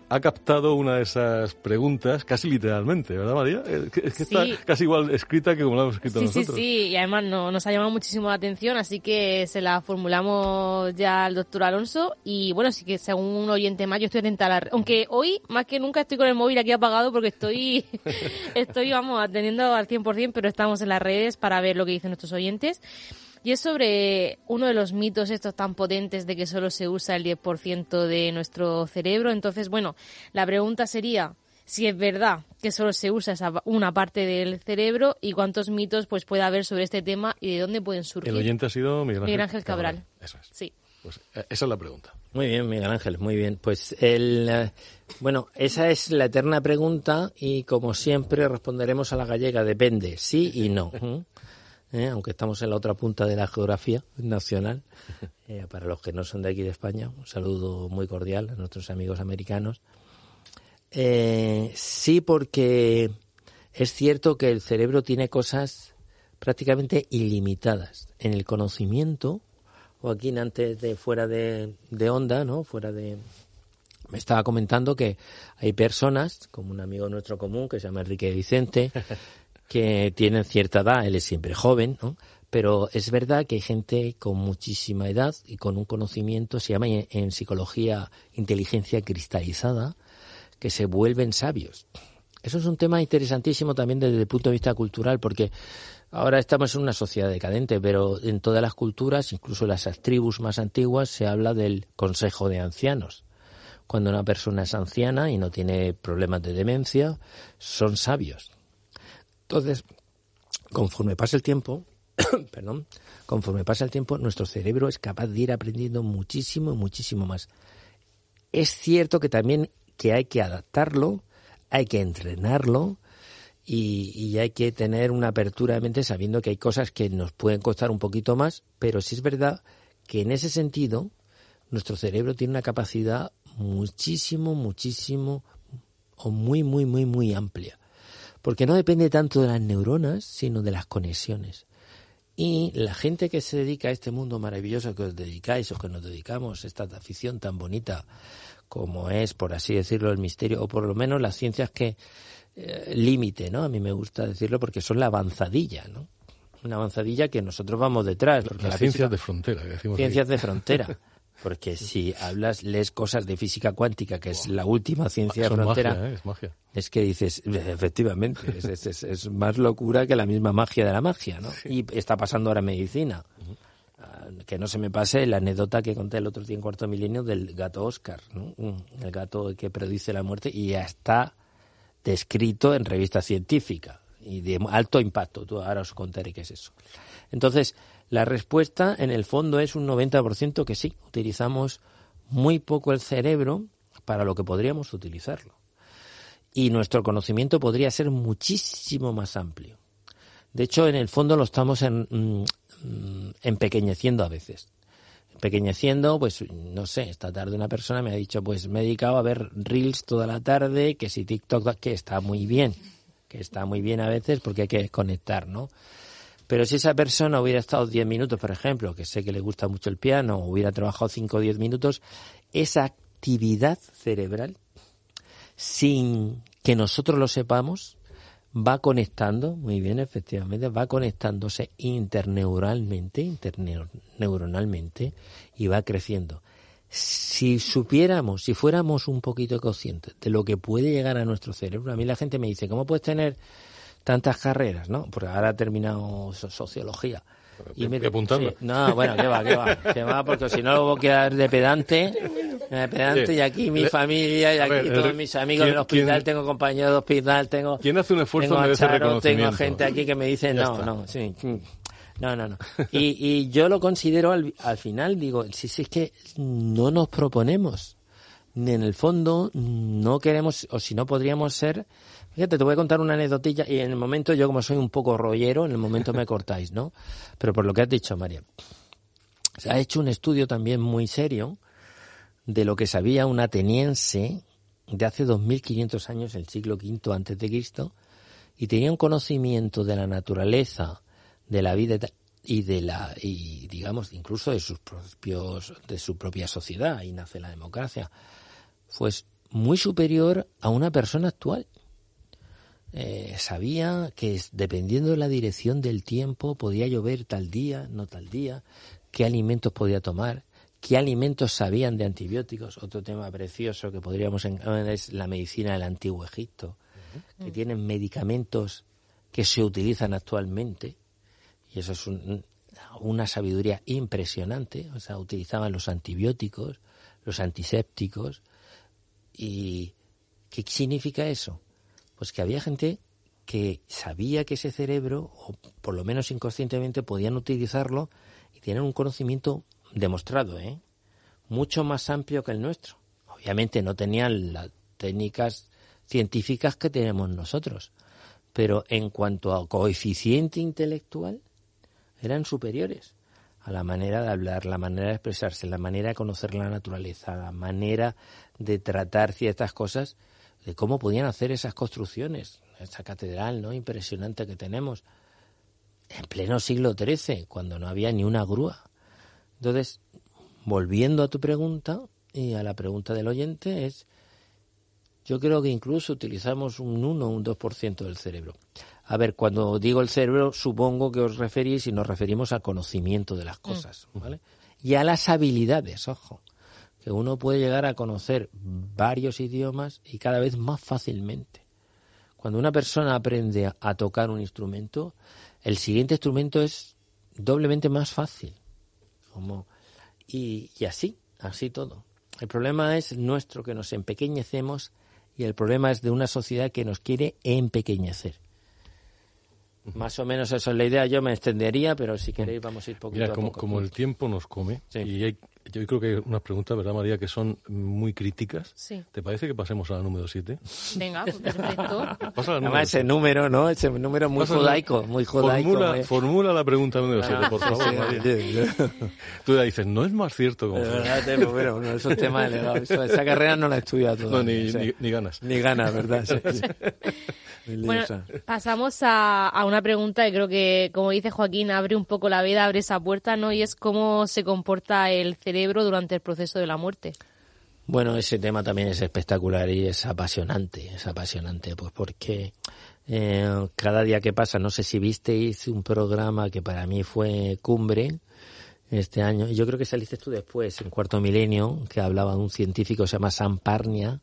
ha captado una de esas preguntas casi literalmente, ¿verdad, María? Es que, es que sí. está casi igual escrita que como la hemos escrito sí, nosotros. Sí, sí, y además no, nos ha llamado muchísimo la atención, así que se la formulamos ya al doctor Alonso. Y bueno, sí que según un oyente más, yo estoy atenta a la... Aunque hoy, más que nunca, estoy con el móvil aquí apagado porque estoy, estoy vamos, atendiendo al cien por ciento, pero estamos en las redes para ver lo que dicen nuestros oyentes. Y es sobre uno de los mitos estos tan potentes de que solo se usa el diez por ciento de nuestro cerebro. Entonces, bueno, la pregunta sería si es verdad que solo se usa esa una parte del cerebro y cuántos mitos pues puede haber sobre este tema y de dónde pueden surgir. El oyente ha sido Miguel Ángel, Miguel Ángel Cabral. Cabral. Eso es. Sí. Pues esa es la pregunta. Muy bien, Miguel Ángel, muy bien. Pues el, eh, bueno, esa es la eterna pregunta y como siempre responderemos a la gallega, depende, sí y no. ¿eh? ¿Eh? Aunque estamos en la otra punta de la geografía nacional, eh, para los que no son de aquí de España, un saludo muy cordial a nuestros amigos americanos. Eh, sí, porque es cierto que el cerebro tiene cosas prácticamente ilimitadas en el conocimiento. Joaquín, antes de fuera de, de onda, ¿no? Fuera de... Me estaba comentando que hay personas, como un amigo nuestro común que se llama Enrique Vicente, que tienen cierta edad, él es siempre joven, ¿no? Pero es verdad que hay gente con muchísima edad y con un conocimiento, se llama en, en psicología inteligencia cristalizada, que se vuelven sabios. Eso es un tema interesantísimo también desde el punto de vista cultural, porque ahora estamos en una sociedad decadente, pero en todas las culturas, incluso las tribus más antiguas, se habla del consejo de ancianos. Cuando una persona es anciana y no tiene problemas de demencia, son sabios. Entonces, conforme pasa el tiempo, perdón, conforme pasa el tiempo, nuestro cerebro es capaz de ir aprendiendo muchísimo, muchísimo más. Es cierto que también que hay que adaptarlo, hay que entrenarlo y, y hay que tener una apertura de mente sabiendo que hay cosas que nos pueden costar un poquito más, pero sí es verdad que en ese sentido nuestro cerebro tiene una capacidad muchísimo, muchísimo o muy, muy, muy, muy amplia. Porque no depende tanto de las neuronas, sino de las conexiones. Y la gente que se dedica a este mundo maravilloso que os dedicáis o que nos dedicamos, esta afición tan bonita como es, por así decirlo, el misterio, o por lo menos las ciencias que eh, límite, ¿no? A mí me gusta decirlo porque son la avanzadilla, ¿no? Una avanzadilla que nosotros vamos detrás. Porque las la ciencias física, de frontera, que decimos Ciencias aquí. de frontera. Porque si hablas, lees cosas de física cuántica, que es la última ciencia Son de frontera, magia, ¿eh? Es magia. Es que dices, efectivamente, es, es, es, es más locura que la misma magia de la magia, ¿no? Sí. Y está pasando ahora en medicina. Uh-huh. Uh, que no se me pase la anécdota que conté el otro día en Cuarto Milenio del gato Oscar, ¿no? El gato que predice la muerte y ya está descrito en revista científica y de alto impacto. Tú ahora os contaré qué es eso. Entonces, la respuesta en el fondo es un noventa por ciento que sí, utilizamos muy poco el cerebro para lo que podríamos utilizarlo. Y nuestro conocimiento podría ser muchísimo más amplio. De hecho, en el fondo lo estamos en, mm, empequeñeciendo a veces. Empequeñeciendo, pues, no sé, esta tarde una persona me ha dicho, pues me he dedicado a ver Reels toda la tarde, que si TikTok, que está muy bien, que está muy bien a veces porque hay que desconectar, ¿no? Pero si esa persona hubiera estado diez minutos, por ejemplo, que sé que le gusta mucho el piano, o hubiera trabajado cinco o diez minutos, esa actividad cerebral, sin que nosotros lo sepamos, va conectando, muy bien, efectivamente, va conectándose interneuralmente, interneuronalmente, y va creciendo. Si supiéramos, si fuéramos un poquito conscientes de lo que puede llegar a nuestro cerebro, a mí la gente me dice, ¿cómo puedes tener tantas carreras, no? Porque ahora he terminado sociología. Y me apuntando. Sí, no, bueno, qué va, qué va, qué va, porque si no lo voy a quedar de pedante, de pedante sí. Y aquí mi familia, y aquí ver, todos el, mis amigos del hospital, ¿quién, tengo compañeros de hospital, tengo... ¿Quién hace un esfuerzo tengo en ese reconocimiento? Tengo gente aquí que me dice, no, está. no, sí, no, no, no. Y, y yo lo considero al, al final, digo, si, si es que no nos proponemos, ni en el fondo no queremos, o si no podríamos ser... Fíjate, te voy a contar una anécdotilla y en el momento, yo como soy un poco rollero, en el momento me cortáis, ¿no? Pero por lo que has dicho, María, se ha hecho un estudio también muy serio de lo que sabía un ateniense de hace dos mil quinientos años, el siglo quinto antes de Cristo, y tenía un conocimiento de la naturaleza, de la vida y de la y digamos incluso de sus propios de su propia sociedad, y nace la democracia. Pues muy superior a una persona actual. Eh, sabía que dependiendo de la dirección del tiempo podía llover tal día, no tal día, qué alimentos podía tomar, qué alimentos sabían de antibióticos. Otro tema precioso que podríamos encontrar es la medicina del Antiguo Egipto, uh-huh. que tienen medicamentos que se utilizan actualmente, y eso es un, una sabiduría impresionante. O sea, utilizaban los antibióticos, los antisépticos. ¿Y qué significa eso? Pues que había gente que sabía que ese cerebro, o por lo menos inconscientemente, podían utilizarlo y tienen un conocimiento demostrado, ¿eh? mucho más amplio que el nuestro. Obviamente no tenían las técnicas científicas que tenemos nosotros, pero en cuanto a coeficiente intelectual, eran superiores a la manera de hablar, la manera de expresarse, la manera de conocer la naturaleza, la manera de tratar ciertas cosas, de cómo podían hacer esas construcciones, esa catedral, ¿no?, impresionante que tenemos, en pleno siglo trece, cuando no había ni una grúa. Entonces, volviendo a tu pregunta y a la pregunta del oyente, es, yo creo que incluso utilizamos un uno o un dos por ciento del cerebro. A ver, cuando digo el cerebro, supongo que os referís y nos referimos al conocimiento de las cosas, ¿vale? Y a las habilidades, ojo, que uno puede llegar a conocer varios idiomas y cada vez más fácilmente. Cuando una persona aprende a, a tocar un instrumento, el siguiente instrumento es doblemente más fácil. Como, y, y así, así todo. El problema es nuestro, que nos empequeñecemos, y el problema es de una sociedad que nos quiere empequeñecer. Más o menos esa es la idea. Yo me extendería, pero si queréis vamos a ir poquito Mira, a como, poco. como el tiempo nos come, sí. y hay, yo creo que hay unas preguntas, ¿verdad, María?, que son muy críticas. Sí. ¿Te parece que pasemos a la número siete? Venga, pues perfecto. Pasa a la número Además, ese número, ¿no? Ese número muy Pasa judaico, muy judaico. Formula, muy... formula la pregunta número siete, por favor, María. Tú ya dices, no es más cierto como... Pero bueno, no, eso es tema delegado. Eso, esa carrera no la he estudiado todavía. No, ni, o sea, ni, ni ganas. Ni ganas, ¿verdad? Sí, sí. Bueno, pasamos a, a una pregunta que creo que, como dice Joaquín, abre un poco la vida, abre esa puerta, ¿no? Y es cómo se comporta el cerebro durante el proceso de la muerte. Bueno, ese tema también es espectacular y es apasionante, es apasionante, pues porque eh, cada día que pasa, no sé si visteis un programa que para mí fue cumbre este año, yo creo que saliste tú después, en Cuarto Milenio, que hablaba de un científico que se llama Sam Parnia,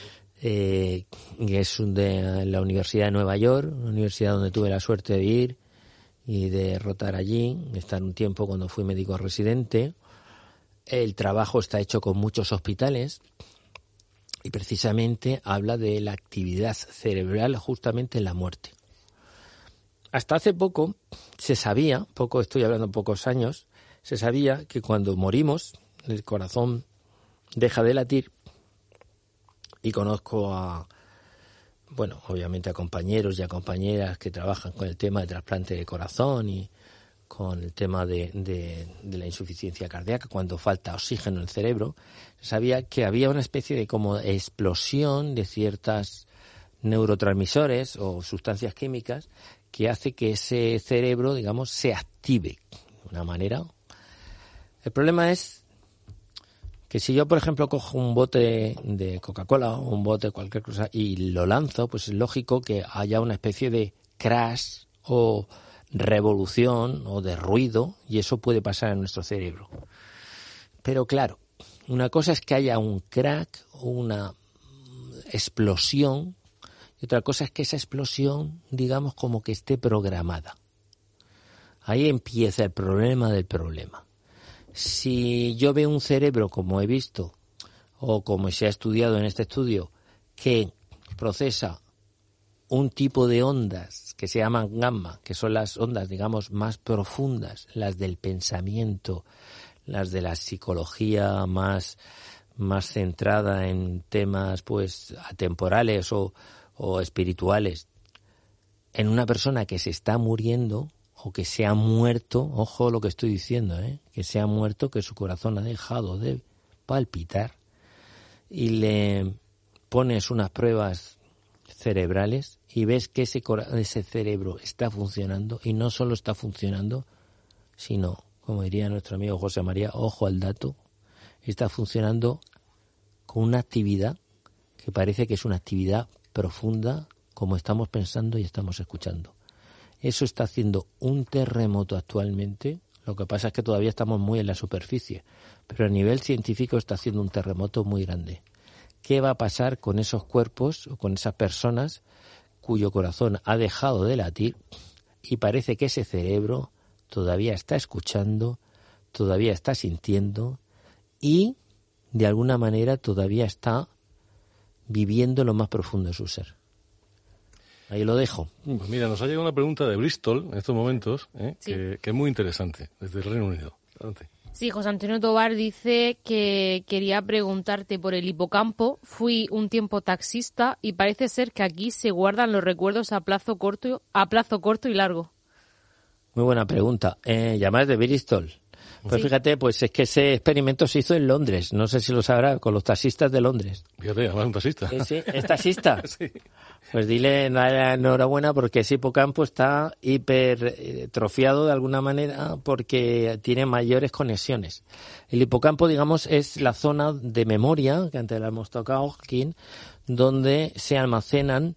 eh, que es un de la Universidad de Nueva York, una universidad donde tuve la suerte de ir y de rotar allí, estar un tiempo cuando fui médico residente. El trabajo está hecho con muchos hospitales y precisamente habla de la actividad cerebral justamente en la muerte. Hasta hace poco se sabía, poco estoy hablando pocos años, se sabía que cuando morimos el corazón deja de latir, y conozco a, bueno, obviamente a compañeros y a compañeras que trabajan con el tema de trasplante de corazón y con el tema de, de, de la insuficiencia cardíaca, cuando falta oxígeno en el cerebro. Sabía que había una especie de como explosión de ciertas neurotransmisores o sustancias químicas que hace que ese cerebro, digamos, se active de una manera. El problema es que si yo, por ejemplo, cojo un bote de Coca-Cola o un bote de cualquier cosa y lo lanzo, pues es lógico que haya una especie de crash o revolución o de ruido, y eso puede pasar en nuestro cerebro. Pero claro, una cosa es que haya un crack o una explosión, y otra cosa es que esa explosión, digamos, como que esté programada. Ahí empieza el problema del problema. Si yo veo un cerebro, como he visto, o como se ha estudiado en este estudio, que procesa un tipo de ondas que se llaman gamma, que son las ondas, digamos, más profundas, las del pensamiento, las de la psicología más, más centrada en temas, pues, atemporales o, o espirituales, en una persona que se está muriendo, o que se ha muerto, ojo lo que estoy diciendo, ¿eh? que se ha muerto, que su corazón ha dejado de palpitar, y le pones unas pruebas cerebrales y ves que ese, ese cerebro está funcionando, y no solo está funcionando, sino, como diría nuestro amigo José María, ojo al dato, está funcionando con una actividad que parece que es una actividad profunda, como estamos pensando y estamos escuchando. Eso está haciendo un terremoto actualmente. Lo que pasa es que todavía estamos muy en la superficie, pero a nivel científico está haciendo un terremoto muy grande. ¿Qué va a pasar con esos cuerpos o con esas personas cuyo corazón ha dejado de latir y parece que ese cerebro todavía está escuchando, todavía está sintiendo y, de alguna manera, todavía está viviendo lo más profundo de su ser? Ahí lo dejo. Pues mira, nos ha llegado una pregunta de Bristol en estos momentos, ¿eh? Sí. que, que es muy interesante, desde el Reino Unido. Adelante. Sí, José Antonio Tobar dice que quería preguntarte por el hipocampo. Fui un tiempo taxista y parece ser que aquí se guardan los recuerdos a plazo corto, a plazo corto y largo. Muy buena pregunta. Eh, llamas de Bristol. Pues Sí. fíjate, pues es que ese experimento se hizo en Londres. No sé si lo sabrá, con los taxistas de Londres. Fíjate, además un taxista. ¿Eh, sí? ¿Es taxista? Sí. Pues dile nada, enhorabuena porque ese hipocampo está hipertrofiado de alguna manera porque tiene mayores conexiones. El hipocampo, digamos, es la zona de memoria, que antes la hemos tocado, Kim, donde se almacenan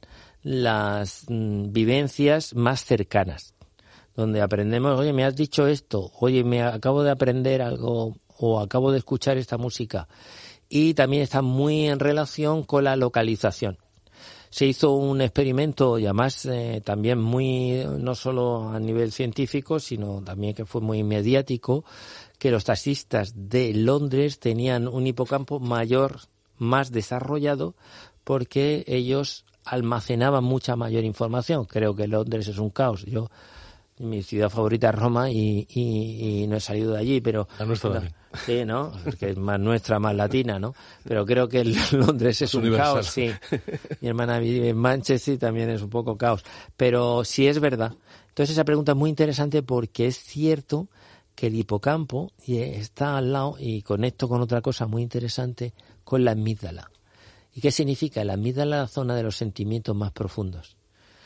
las mm, vivencias más cercanas. Donde aprendemos, oye, me has dicho esto, oye, me acabo de aprender algo o acabo de escuchar esta música. Y también está muy en relación con la localización. Se hizo un experimento y además eh, también muy, no solo a nivel científico, sino también que fue muy mediático, que los taxistas de Londres tenían un hipocampo mayor, más desarrollado, porque ellos almacenaban mucha mayor información. Creo que Londres es un caos. Yo mi ciudad favorita es Roma y, y, y no he salido de allí, pero... La nuestra no, también. Sí, ¿no? Porque es más nuestra, más latina, ¿no? Pero creo que el Londres es, es un universal. Caos, sí. Mi hermana vive en Manchester y también es un poco caos. Pero sí es verdad. Entonces esa pregunta es muy interesante porque es cierto que el hipocampo está al lado, y conecto con otra cosa muy interesante, con la amígdala. ¿Y qué significa? La amígdala es la zona de los sentimientos más profundos.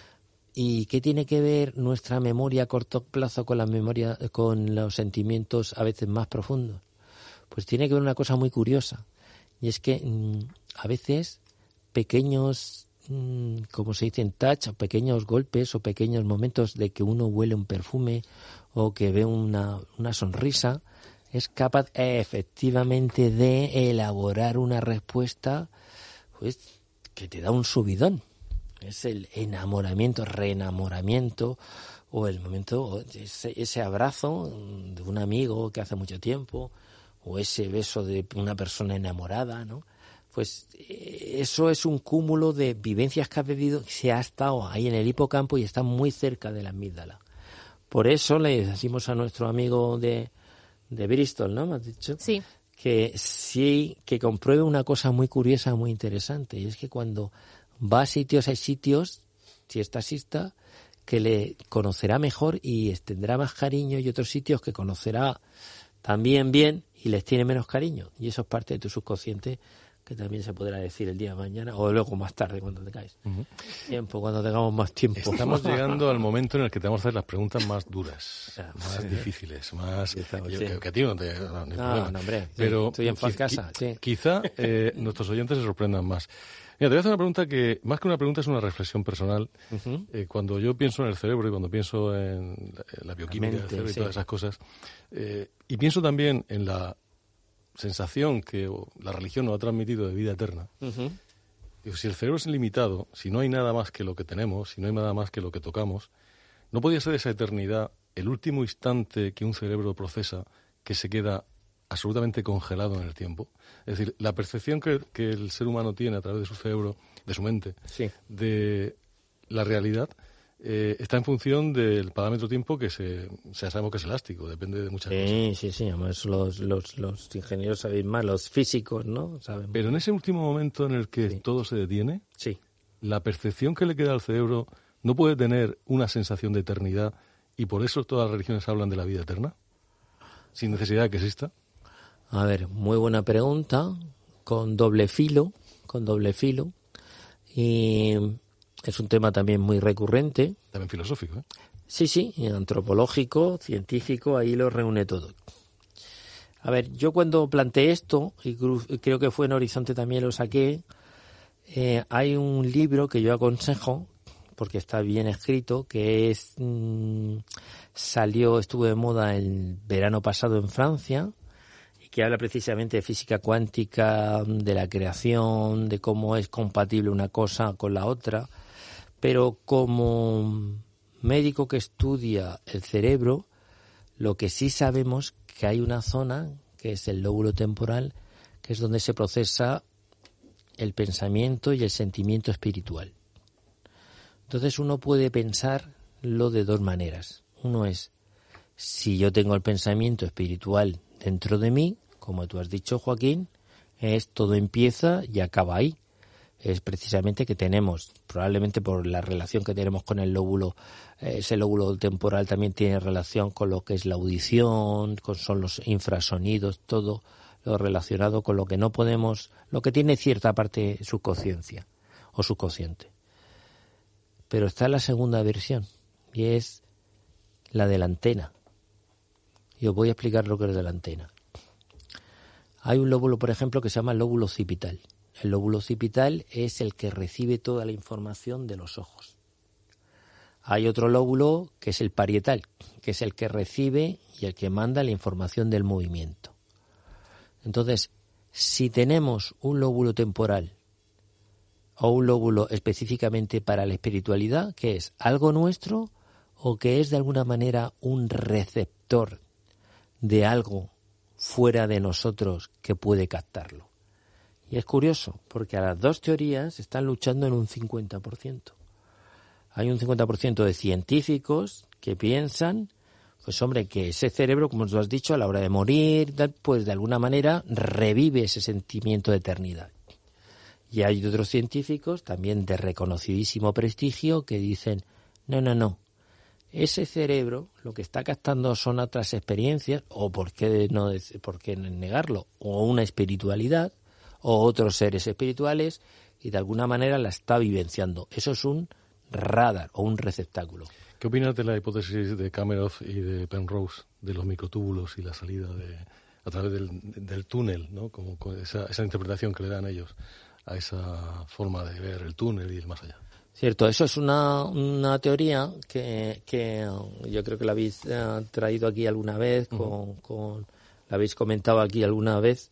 ¿Y qué tiene que ver nuestra memoria a corto plazo con la memoria, con los sentimientos a veces más profundos? Pues tiene que ver una cosa muy curiosa. Y es que mmm, a veces pequeños, mmm, como se dice en touch, pequeños golpes o pequeños momentos de que uno huele un perfume o que ve una, una sonrisa, es capaz efectivamente de elaborar una respuesta pues que te da un subidón. Es el enamoramiento, reenamoramiento, o el momento, ese, ese abrazo de un amigo que hace mucho tiempo, o ese beso de una persona enamorada, ¿no? Pues eso es un cúmulo de vivencias que has vivido, que se ha estado ahí en el hipocampo y está muy cerca de la amígdala. Por eso le decimos a nuestro amigo de, de Bristol, ¿no? ¿Me has dicho? Sí. Que sí, que compruebe una cosa muy curiosa, muy interesante, y es que cuando va a sitios, hay sitios, si es taxista, que le conocerá mejor y les tendrá más cariño, y otros sitios que conocerá también bien y les tiene menos cariño. Y eso es parte de tu subconsciente, que también se podrá decir el día de mañana o luego más tarde cuando te caes. Uh-huh. Tiempo, cuando tengamos más tiempo. Estamos llegando al momento en el que te vamos a hacer las preguntas más duras, ah, más sí, difíciles, más... Sí, estamos, yo, sí. que, que a ti no te... No, no, no hombre, pero estoy en quiz, casa. Qui, sí. Quizá eh, nuestros oyentes se sorprendan más. Mira, te voy a hacer una pregunta que, más que una pregunta, es una reflexión personal. Uh-huh. Eh, cuando yo pienso en el cerebro y cuando pienso en la, en la bioquímica la mente, del cerebro y sí. todas esas cosas, eh, y pienso también en la sensación que la religión nos ha transmitido de vida eterna. Uh-huh. Digo, si el cerebro es ilimitado, si no hay nada más que lo que tenemos, si no hay nada más que lo que tocamos, ¿no podría ser esa eternidad el último instante que un cerebro procesa que se queda absolutamente congelado en el tiempo? Es decir, la percepción que, que el ser humano tiene a través de su cerebro, de su mente, sí. de la realidad, eh, está en función del parámetro tiempo que se, ya sabemos que es elástico, depende de muchas sí, cosas. Sí, sí, sí, además los, los, los ingenieros sabéis más, los físicos, ¿no? Saben. Pero en ese último momento en el que sí. todo se detiene, sí. la percepción que le queda al cerebro no puede tener una sensación de eternidad, y por eso todas las religiones hablan de la vida eterna, sin necesidad de que exista. A ver, muy buena pregunta, con doble filo, con doble filo, y es un tema también muy recurrente. También filosófico, ¿eh? Sí, sí, antropológico, científico, ahí lo reúne todo. A ver, yo cuando planteé esto, y creo que fue en Horizonte también lo saqué, eh, hay un libro que yo aconsejo, porque está bien escrito, que es mmm, salió, estuvo de moda el verano pasado en Francia, y que habla precisamente de física cuántica, de la creación, de cómo es compatible una cosa con la otra. Pero como médico que estudia el cerebro, lo que sí sabemos que hay una zona, que es el lóbulo temporal, que es donde se procesa el pensamiento y el sentimiento espiritual. Entonces uno puede pensarlo de dos maneras. Uno es, si yo tengo el pensamiento espiritual dentro de mí, como tú has dicho, Joaquín, es todo empieza y acaba ahí. Es precisamente que tenemos, probablemente por la relación que tenemos con el lóbulo, ese lóbulo temporal también tiene relación con lo que es la audición, con son los infrasonidos, todo lo relacionado con lo que no podemos, lo que tiene cierta parte subconsciencia o subconsciente. Pero está la segunda versión, y es la de la antena. Y os voy a explicar lo que es de la antena. Hay un lóbulo, por ejemplo, que se llama el lóbulo occipital. El lóbulo occipital es el que recibe toda la información de los ojos. Hay otro lóbulo que es el parietal, que es el que recibe y el que manda la información del movimiento. Entonces, si tenemos un lóbulo temporal o un lóbulo específicamente para la espiritualidad, que es algo nuestro o que es de alguna manera un receptor de algo fuera de nosotros que puede captarlo. Y es curioso, porque a las dos teorías están luchando en un cincuenta por ciento. Hay un cincuenta por ciento de científicos que piensan, pues hombre, que ese cerebro, como tú has dicho, a la hora de morir, pues de alguna manera revive ese sentimiento de eternidad. Y hay otros científicos, también de reconocidísimo prestigio, que dicen, no, no, no, ese cerebro lo que está captando son otras experiencias, o por qué no, por qué negarlo, o una espiritualidad, o otros seres espirituales, y de alguna manera la está vivenciando. Eso es un radar o un receptáculo. ¿Qué opinas de la hipótesis de Kameroff y de Penrose de los microtúbulos y la salida de a través del, del túnel, ¿no? Como esa, esa interpretación que le dan ellos a esa forma de ver el túnel y el más allá? Cierto, eso es una, una teoría que, que yo creo que la habéis eh, traído aquí alguna vez, con, uh-huh. con, la habéis comentado aquí alguna vez,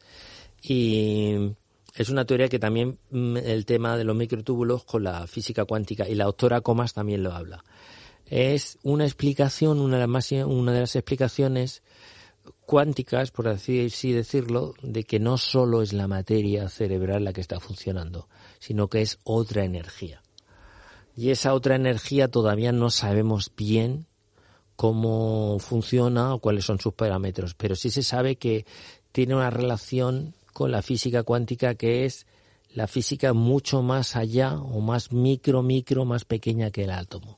y es una teoría que también el tema de los microtúbulos con la física cuántica, y la doctora Comas también lo habla. Es una explicación, una de las, más, una de las explicaciones cuánticas, por así decirlo, de que no solo es la materia cerebral la que está funcionando, sino que es otra energía. Y esa otra energía todavía no sabemos bien cómo funciona o cuáles son sus parámetros, pero sí se sabe que tiene una relación con la física cuántica, que es la física mucho más allá o más micro, micro, más pequeña que el átomo.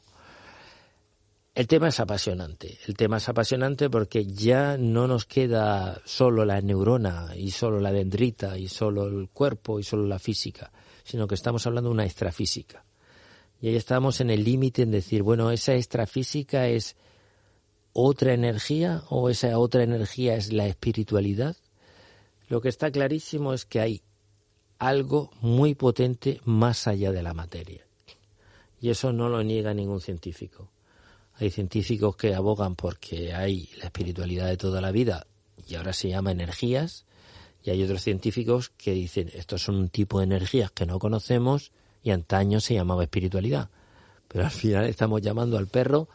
El tema es apasionante, el tema es apasionante porque ya no nos queda solo la neurona y solo la dendrita y solo el cuerpo y solo la física, sino que estamos hablando de una extrafísica. Y ahí estamos en el límite en decir, bueno, ¿esa extrafísica es otra energía o esa otra energía es la espiritualidad? Lo que está clarísimo es que hay algo muy potente más allá de la materia. Y eso no lo niega ningún científico. Hay científicos que abogan porque hay la espiritualidad de toda la vida y ahora se llama energías, y hay otros científicos que dicen estos son un tipo de energías que no conocemos y antaño se llamaba espiritualidad. Pero al final estamos llamando al perro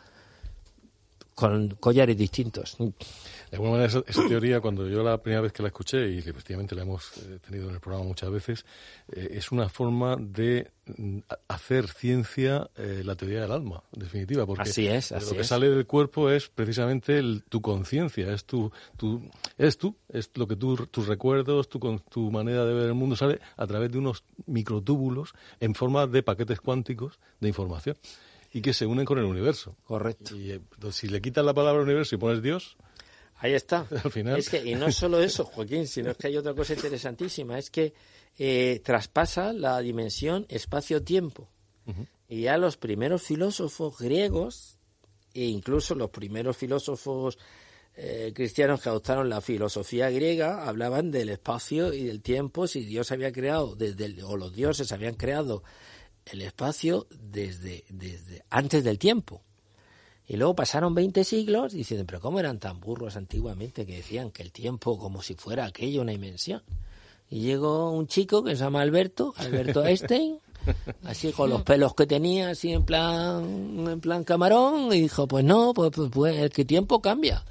con collares distintos. De alguna manera, esa, esa teoría, cuando yo la primera vez que la escuché, y que efectivamente la hemos eh, tenido en el programa muchas veces, eh, es una forma de mm, hacer ciencia eh, la teoría del alma, en definitiva. Porque así es, así lo que es. sale del cuerpo es precisamente el, tu conciencia, es tu, tu, es tú, es lo que tú, tus recuerdos, tu, tu manera de ver el mundo sale a través de unos microtúbulos en forma de paquetes cuánticos de información y que se unen con el universo. Correcto. Y eh, si le quitas la palabra universo y pones Dios... Ahí está. Al final. Es que, y no solo eso, Joaquín, sino es que hay otra cosa interesantísima, es que eh, traspasa la dimensión espacio-tiempo. Uh-huh. Y ya los primeros filósofos griegos, e incluso los primeros filósofos eh, cristianos que adoptaron la filosofía griega hablaban del espacio y del tiempo, si Dios había creado, desde el, o los dioses habían creado el espacio desde, desde antes del tiempo. Y luego pasaron veinte siglos diciendo, pero ¿cómo eran tan burros antiguamente que decían que el tiempo como si fuera aquello una invención? Y llegó un chico que se llama Alberto, Alberto Einstein, así con los pelos que tenía, así en plan en plan camarón, y dijo, pues no, pues, pues, pues el que tiempo cambia.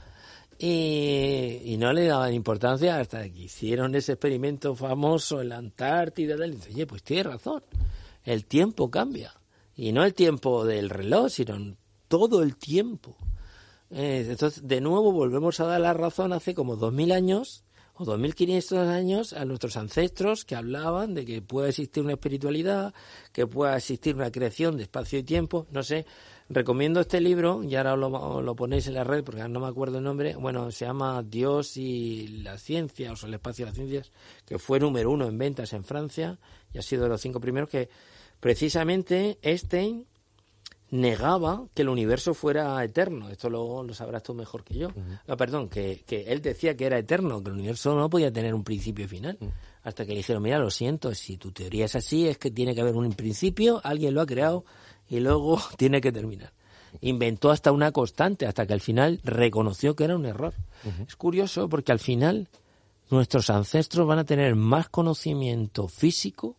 Y, y no le daban importancia hasta que hicieron ese experimento famoso en la Antártida. Y dice, oye, pues tiene razón, el tiempo cambia. Y no el tiempo del reloj, sino todo el tiempo. Eh, entonces, de nuevo, volvemos a dar la razón hace como dos mil años, o dos mil quinientos años, a nuestros ancestros que hablaban de que puede existir una espiritualidad, que pueda existir una creación de espacio y tiempo. No sé, recomiendo este libro, y ahora lo, lo ponéis en la red porque no me acuerdo el nombre. Bueno, se llama Dios y la ciencia, o sea, el espacio y las ciencias, que fue número uno en ventas en Francia, y ha sido de los cinco primeros, que precisamente Einstein negaba que el universo fuera eterno. Esto lo, lo sabrás tú mejor que yo. Uh-huh. No, perdón, que, que él decía que era eterno, que el universo no podía tener un principio y final. Uh-huh. Hasta que le dijeron, mira, lo siento, si tu teoría es así, es que tiene que haber un principio, alguien lo ha creado y luego tiene que terminar. Inventó hasta una constante, hasta que al final reconoció que era un error. Uh-huh. Es curioso porque al final nuestros ancestros van a tener más conocimiento físico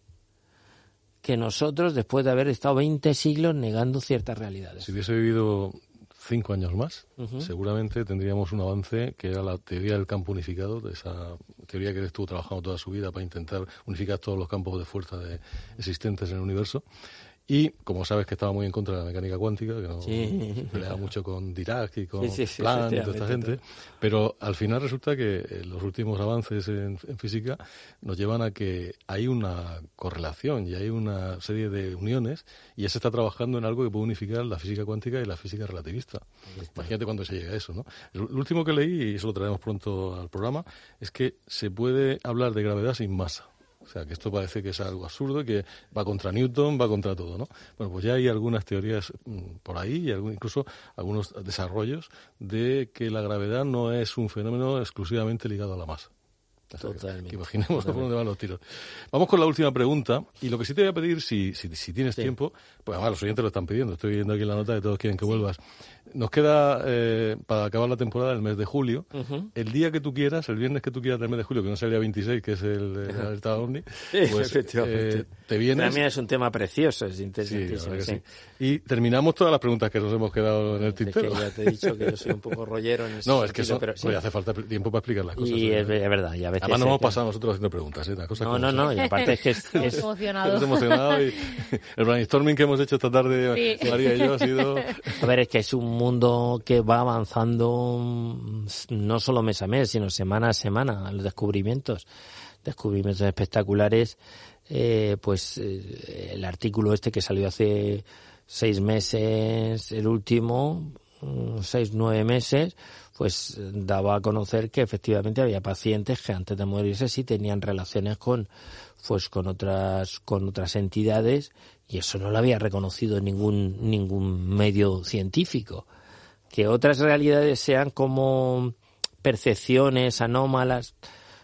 que nosotros después de haber estado veinte siglos negando ciertas realidades. Si hubiese vivido cinco años más, uh-huh. seguramente tendríamos un avance que era la teoría del campo unificado, de esa teoría que él estuvo trabajando toda su vida para intentar unificar todos los campos de fuerza de, existentes en el universo. Y, como sabes que estaba muy en contra de la mecánica cuántica, que no sí. peleaba mucho con Dirac y con sí, sí, sí, Planck y toda esta gente, pero al final resulta que los últimos avances en, en física nos llevan a que hay una correlación y hay una serie de uniones, y ya se está trabajando en algo que puede unificar la física cuántica y la física relativista. Imagínate cuando se llegue a eso, ¿no? El último que leí, y eso lo traemos pronto al programa, es que se puede hablar de gravedad sin masa. O sea, que esto parece que es algo absurdo, que va contra Newton, va contra todo, ¿no? Bueno, pues ya hay algunas teorías mmm, por ahí, y algún, incluso algunos desarrollos de que la gravedad no es un fenómeno exclusivamente ligado a la masa. Totalmente. Que imaginemos por dónde van los tiros. Vamos con la última pregunta, y lo que sí te voy a pedir, si, si, si tienes sí. tiempo, pues además los oyentes lo están pidiendo, estoy viendo aquí en la nota de todos quieren que sí. vuelvas. Nos queda, eh, para acabar la temporada, el mes de julio. Uh-huh. El día que tú quieras, el viernes que tú quieras del mes de julio, que no sea el día veintiséis, que es el de la alerta OVNI, sí, pues efectivamente. Eh, te vienes... También es un tema precioso, es interesantísimo. Sí, sí. sí. Y terminamos todas las preguntas que nos hemos quedado en el tintero. Es que ya te he dicho que yo soy un poco rollero en ese No, sentido, es que eso, pero sí. Oye, hace falta tiempo para explicar las cosas. Y ¿eh? es, es verdad, y a veces... Además nos hemos pasado nosotros haciendo preguntas, ¿eh? Las cosas no, no, no, y aparte es que es... es... emocionado. Nos hemos emocionado, y el brainstorming que hemos hecho esta tarde, sí. María y yo, ha sido... A ver, es que es un mundo que va avanzando no solo mes a mes, sino semana a semana, los descubrimientos, descubrimientos espectaculares. Eh, pues eh, el artículo este que salió hace seis meses, el último, seis, nueve meses, pues daba a conocer que efectivamente había pacientes que antes de morirse sí tenían relaciones con, pues con otras, con otras entidades, y eso no lo había reconocido ningún, ningún medio científico. Que otras realidades sean como percepciones anómalas,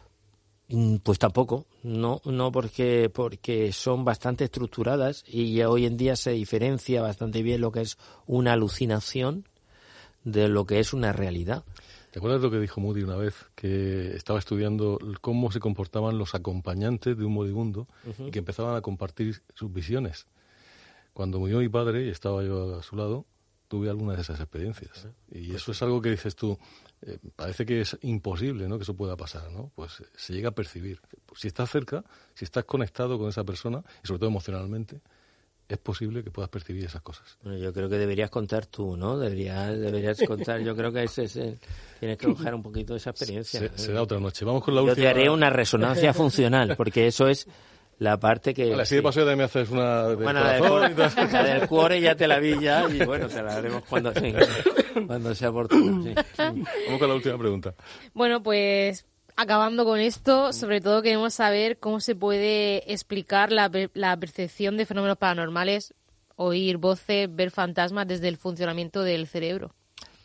pues tampoco, no, no porque, porque son bastante estructuradas, y ya hoy en día se diferencia bastante bien lo que es una alucinación de lo que es una realidad. ¿Te acuerdas lo que dijo Moody una vez? Que estaba estudiando cómo se comportaban los acompañantes de un moribundo, uh-huh. y que empezaban a compartir sus visiones. Cuando murió mi padre y estaba yo a su lado, tuve alguna de esas experiencias. ¿eh? Y eso es algo que dices tú, eh, parece que es imposible, ¿no?, que eso pueda pasar, ¿no? Pues eh, se llega a percibir. Si estás cerca, si estás conectado con esa persona, y sobre todo emocionalmente, es posible que puedas percibir esas cosas. Bueno, yo creo que deberías contar tú, ¿no? Deberías, deberías contar, yo creo que ese es el, tienes que coger un poquito de esa experiencia. Se, será otra noche. Vamos con la yo última. Yo te haré una resonancia funcional, porque eso es la parte que... Vale, así de paso ya me haces una... De bueno, la del, la del cuore ya te la vi ya, y bueno, te la haremos cuando, sí, cuando sea oportuno. Sí. Vamos con la última pregunta. Bueno, pues acabando con esto, sobre todo queremos saber cómo se puede explicar la, la percepción de fenómenos paranormales, oír voces, ver fantasmas desde el funcionamiento del cerebro.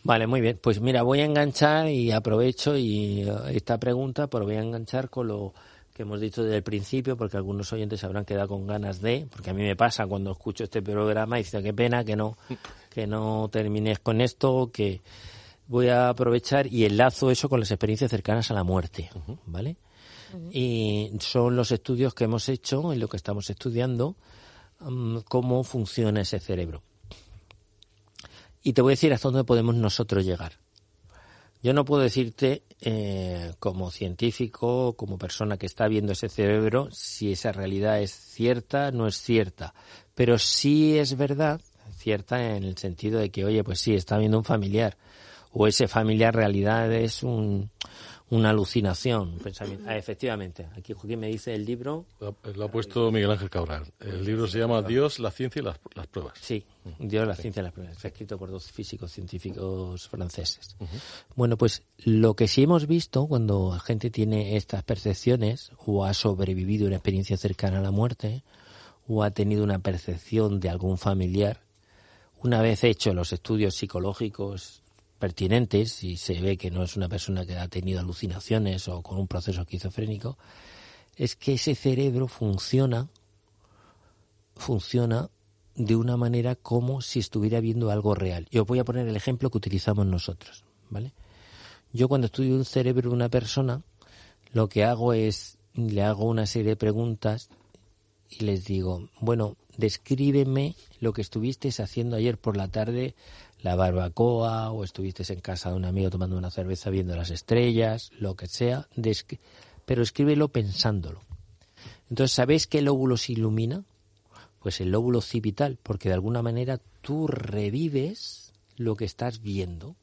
Vale, muy bien. Pues mira, voy a enganchar y aprovecho y uh, esta pregunta, pero voy a enganchar con lo que hemos dicho desde el principio, porque algunos oyentes se habrán quedado con ganas de, porque a mí me pasa cuando escucho este programa y digo, qué pena que no, que no termines con esto, que voy a aprovechar y enlazo eso con las experiencias cercanas a la muerte, ¿vale? Uh-huh. Y son los estudios que hemos hecho, en lo que estamos estudiando, um, cómo funciona ese cerebro. Y te voy a decir hasta dónde podemos nosotros llegar. Yo no puedo decirte, eh, como científico, como persona que está viendo ese cerebro, si esa realidad es cierta, no es cierta. Pero sí es verdad, cierta en el sentido de que, oye, pues sí, está viendo un familiar. O ese familiar en realidad es un, una alucinación, un pensamiento. Ah, efectivamente, aquí Joaquín me dice el libro. Lo, lo ha puesto Miguel Ángel Cabral. El libro se llama Dios, la ciencia y las, las pruebas. Sí, Dios, la ciencia y las pruebas. Está escrito por dos físicos científicos franceses. Uh-huh. Bueno, pues lo que sí hemos visto cuando la gente tiene estas percepciones o ha sobrevivido una experiencia cercana a la muerte o ha tenido una percepción de algún familiar, una vez hechos los estudios psicológicos pertinentes y se ve que no es una persona que ha tenido alucinaciones o con un proceso esquizofrénico, es que ese cerebro funciona funciona de una manera como si estuviera viendo algo real. Yo voy a poner el ejemplo que utilizamos nosotros, ¿vale? Yo cuando estudio un cerebro de una persona, lo que hago es, le hago una serie de preguntas y les digo, bueno, descríbeme lo que estuviste haciendo ayer por la tarde, la barbacoa, o estuviste en casa de un amigo tomando una cerveza viendo las estrellas, lo que sea, descri- pero escríbelo pensándolo. Entonces, ¿sabéis qué lóbulo se ilumina? Pues el lóbulo occipital, porque de alguna manera tú revives lo que estás viendo.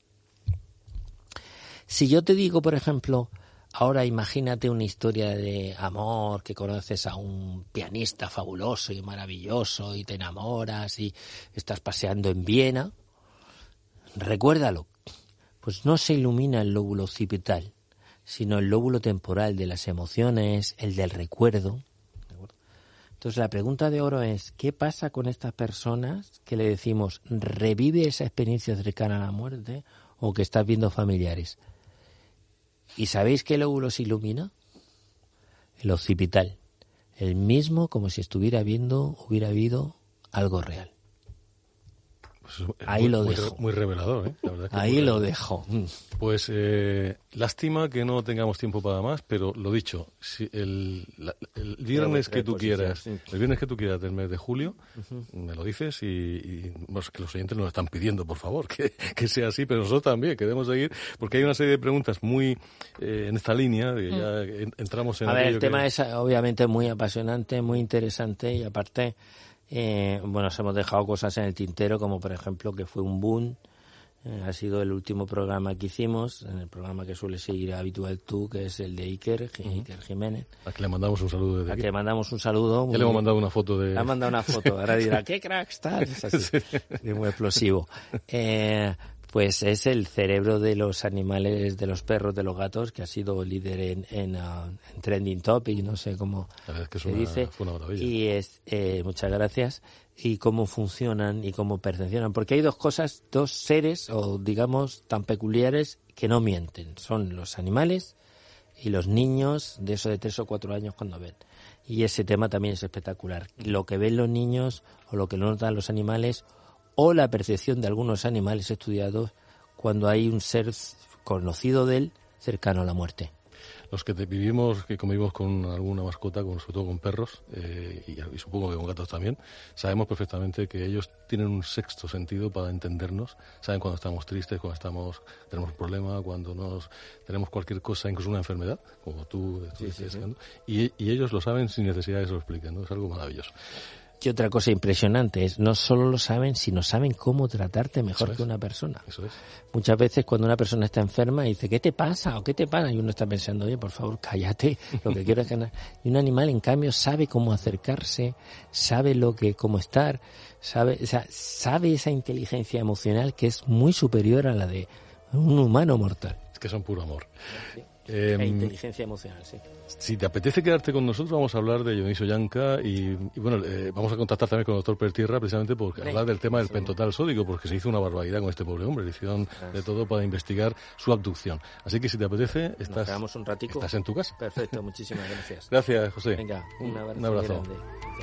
Si yo te digo, por ejemplo, ahora imagínate una historia de amor, que conoces a un pianista fabuloso y maravilloso y te enamoras y estás paseando en Viena, recuérdalo. Pues no se ilumina el lóbulo occipital, sino el lóbulo temporal de las emociones, el del recuerdo. Entonces la pregunta de oro es, ¿qué pasa con estas personas que le decimos revive esa experiencia cercana a la muerte o que estás viendo familiares? ¿Y sabéis qué lóbulo se ilumina? El occipital. El mismo como si estuviera viendo, hubiera habido algo real. Pues Ahí muy, lo muy, dejo. Muy revelador, ¿eh? La verdad que Ahí lo dejo. Pues eh, lástima que no tengamos tiempo para más, pero lo dicho, si el, la, el viernes que tú quieras, el viernes que tú quieras del mes de julio, uh-huh. me lo dices y, y pues, que los oyentes nos están pidiendo, por favor, que, que sea así, pero nosotros también queremos seguir, porque hay una serie de preguntas muy eh, en esta línea, de, ya en, entramos en... A ver, el tema que... es obviamente muy apasionante, muy interesante y aparte... Eh, bueno, nos hemos dejado cosas en el tintero, como por ejemplo que fue un boom, eh, ha sido el último programa que hicimos, en el programa que suele seguir habitual tú, que es el de Iker, uh-huh. Iker Jiménez. A que le mandamos un saludo desde a aquí. A que le mandamos un saludo. Ya le hemos mandado una foto de... Le ha mandado una foto, ahora dirá, ¿qué crack estás? Es así, sí. Es muy explosivo. Eh, pues es el cerebro de los animales, de los perros, de los gatos, que ha sido líder en, en, uh, en Trending Topic, no sé cómo es que se una, dice. Fue una maravilla. Y es, eh, muchas gracias. Y cómo funcionan y cómo percepcionan. Porque hay dos cosas, dos seres, o digamos, tan peculiares que no mienten. Son los animales y los niños de eso de tres o cuatro años cuando ven. Y ese tema también es espectacular. Lo que ven los niños o lo que notan los animales o la percepción de algunos animales estudiados cuando hay un ser conocido de él cercano a la muerte. Los que te vivimos, que convivimos con alguna mascota, con, sobre todo con perros, eh, y, y supongo que con gatos también, sabemos perfectamente que ellos tienen un sexto sentido para entendernos. Saben cuando estamos tristes, cuando estamos tenemos un problema, cuando nos tenemos cualquier cosa, incluso una enfermedad, como tú estuviste sí, sí, sí. Y, y ellos lo saben sin necesidad de que se lo expliquen, ¿no? Es algo maravilloso. Y otra cosa impresionante es, no solo lo saben, sino saben cómo tratarte mejor Eso que es. una persona. Eso es. Muchas veces cuando una persona está enferma y dice, ¿qué te pasa? ¿O qué te pasa? Y uno está pensando, oye, por favor, cállate, lo que quiero es ganar. Y un animal, en cambio, sabe cómo acercarse, sabe lo que, cómo estar, sabe, o sea, sabe esa inteligencia emocional que es muy superior a la de un humano mortal. Es que son puro amor. Sí. Eh, e inteligencia emocional, sí. Si te apetece quedarte con nosotros, vamos a hablar de Dionisio Llanca y, y bueno, eh, vamos a contactar también con el doctor Pertierra precisamente porque hablar del tema del pentotal sódico, porque se hizo una barbaridad con este pobre hombre, le hicieron de todo para investigar su abducción. Así que si te apetece, estás, Nos un ratico. estás en tu casa. Perfecto, muchísimas gracias. Gracias, José. Venga, un abrazo. Un abrazo. Grande.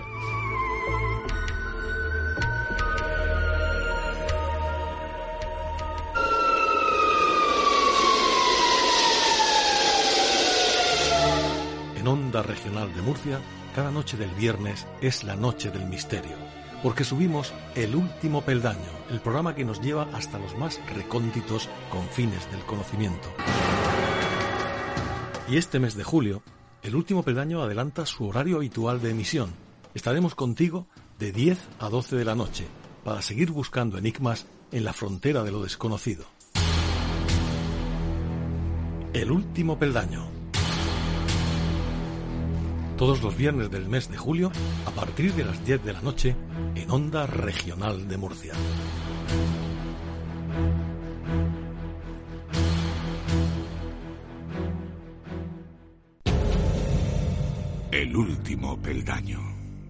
En Onda Regional de Murcia, cada noche del viernes es la noche del misterio, porque subimos El Último Peldaño, el programa que nos lleva hasta los más recónditos confines del conocimiento. Y este mes de julio, El Último Peldaño adelanta su horario habitual de emisión. Estaremos contigo de diez a doce de la noche, para seguir buscando enigmas en la frontera de lo desconocido. El Último Peldaño. Todos los viernes del mes de julio, a partir de las diez de la noche, en Onda Regional de Murcia. El Último Peldaño.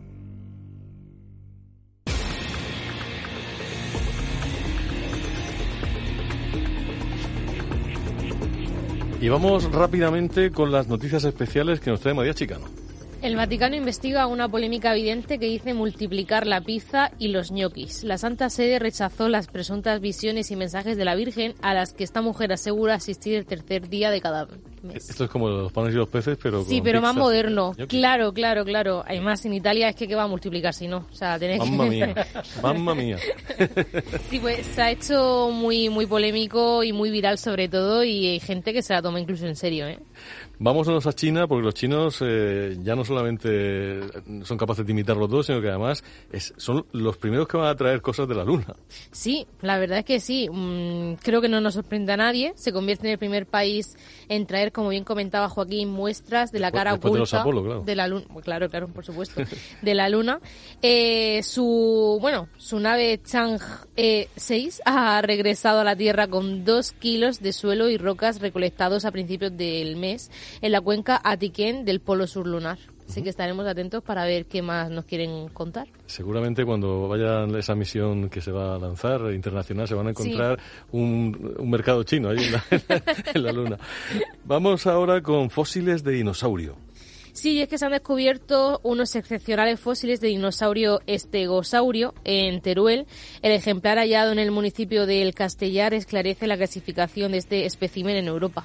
Y vamos rápidamente con las noticias especiales que nos trae María Chicano. El Vaticano investiga una polémica evidente que dice multiplicar la pizza y los ñoquis. La Santa Sede rechazó las presuntas visiones y mensajes de la Virgen a las que esta mujer asegura asistir el tercer día de cada mes. Esto es como los panes y los peces, pero Sí, con pero pizza, más moderno. ñoquis. Claro, claro, claro. Además, en Italia es que, ¿qué va a multiplicar si no? O sea, tenés Mamma que... mía, mamma mía. Sí, pues se ha hecho muy, muy polémico y muy viral sobre todo y hay gente que se la toma incluso en serio, ¿eh? Vámonos a China, porque los chinos eh, ya no solamente son capaces de imitarlo todo, sino que además es, son los primeros que van a traer cosas de la Luna. Sí, la verdad es que sí. Mm, creo que no nos sorprende a nadie. Se convierte en el primer país en traer, como bien comentaba Joaquín, muestras de la Después- cara después de los oculta Apolo, claro. de la Luna. Claro, claro, por supuesto. De la Luna. Eh, su, bueno, su nave Chang'e seis ha regresado a la Tierra con dos kilos de suelo y rocas recolectados a principios del mes en la cuenca Atiquén del Polo Sur lunar. Así que estaremos atentos para ver qué más nos quieren contar. Seguramente cuando vayan esa misión que se va a lanzar internacional se van a encontrar un, un mercado chino ahí en la, en la Luna. Vamos ahora con fósiles de dinosaurio. Sí, es que se han descubierto unos excepcionales fósiles de dinosaurio estegosaurio en Teruel. El ejemplar hallado en el municipio de El Castellar esclarece la clasificación de este espécimen en Europa.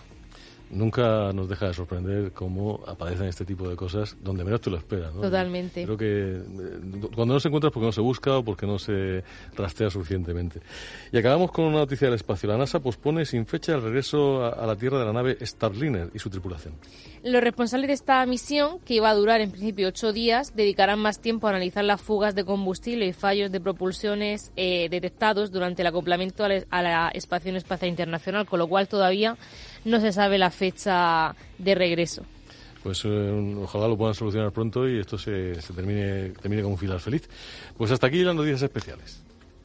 Nunca nos deja de sorprender cómo aparecen este tipo de cosas donde menos te lo esperas, ¿no? Totalmente. Creo que eh, cuando no se encuentra es porque no se busca o porque no se rastrea suficientemente. Y acabamos con una noticia del espacio. La NASA pospone sin fecha el regreso a, a la Tierra de la nave Starliner y su tripulación. Los responsables de esta misión, que iba a durar en principio ocho días, dedicarán más tiempo a analizar las fugas de combustible y fallos de propulsiones eh, detectados durante el acoplamiento a la, a la Estación Espacial Internacional, con lo cual todavía no se sabe la fecha de regreso. Pues eh, ojalá lo puedan solucionar pronto y esto se, se termine, termine con un final feliz. Pues hasta aquí las noticias especiales.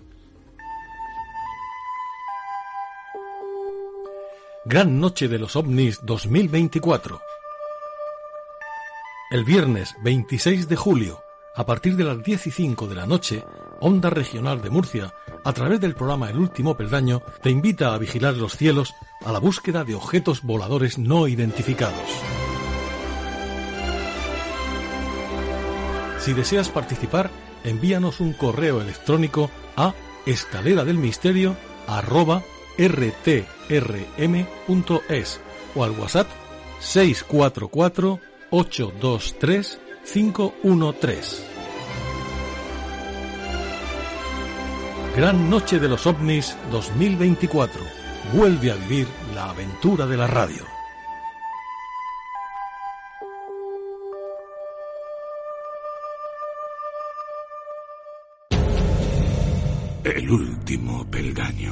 Gran Noche de los OVNIs dos mil veinticuatro. El viernes veintiséis de julio, a partir de las diez y cinco de la noche, Onda Regional de Murcia, a través del programa El Último Peldaño, te invita a vigilar los cielos a la búsqueda de objetos voladores no identificados. Si deseas participar, envíanos un correo electrónico a escaleradelmisterio arroba rtrm.es o al WhatsApp seis cuatro cuatro ocho dos tres cinco uno tres. Gran Noche de los OVNIs dos mil veinticuatro. Vuelve a vivir la aventura de la radio. El Último Peldaño.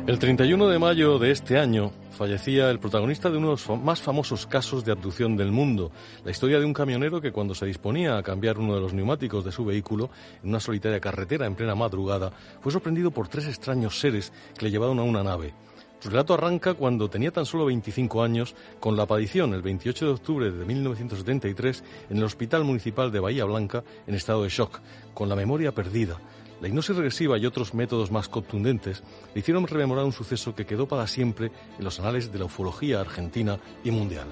El treinta y uno de mayo de este año fallecía el protagonista de uno de los más famosos casos de abducción del mundo, la historia de un camionero que cuando se disponía a cambiar uno de los neumáticos de su vehículo en una solitaria carretera en plena madrugada, fue sorprendido por tres extraños seres que le llevaron a una nave. Su relato arranca cuando tenía tan solo veinticinco años, con la aparición el veintiocho de octubre de mil novecientos setenta y tres en el Hospital Municipal de Bahía Blanca en estado de shock, con la memoria perdida. La hipnosis regresiva y otros métodos más contundentes le hicieron rememorar un suceso que quedó para siempre en los anales de la ufología argentina y mundial.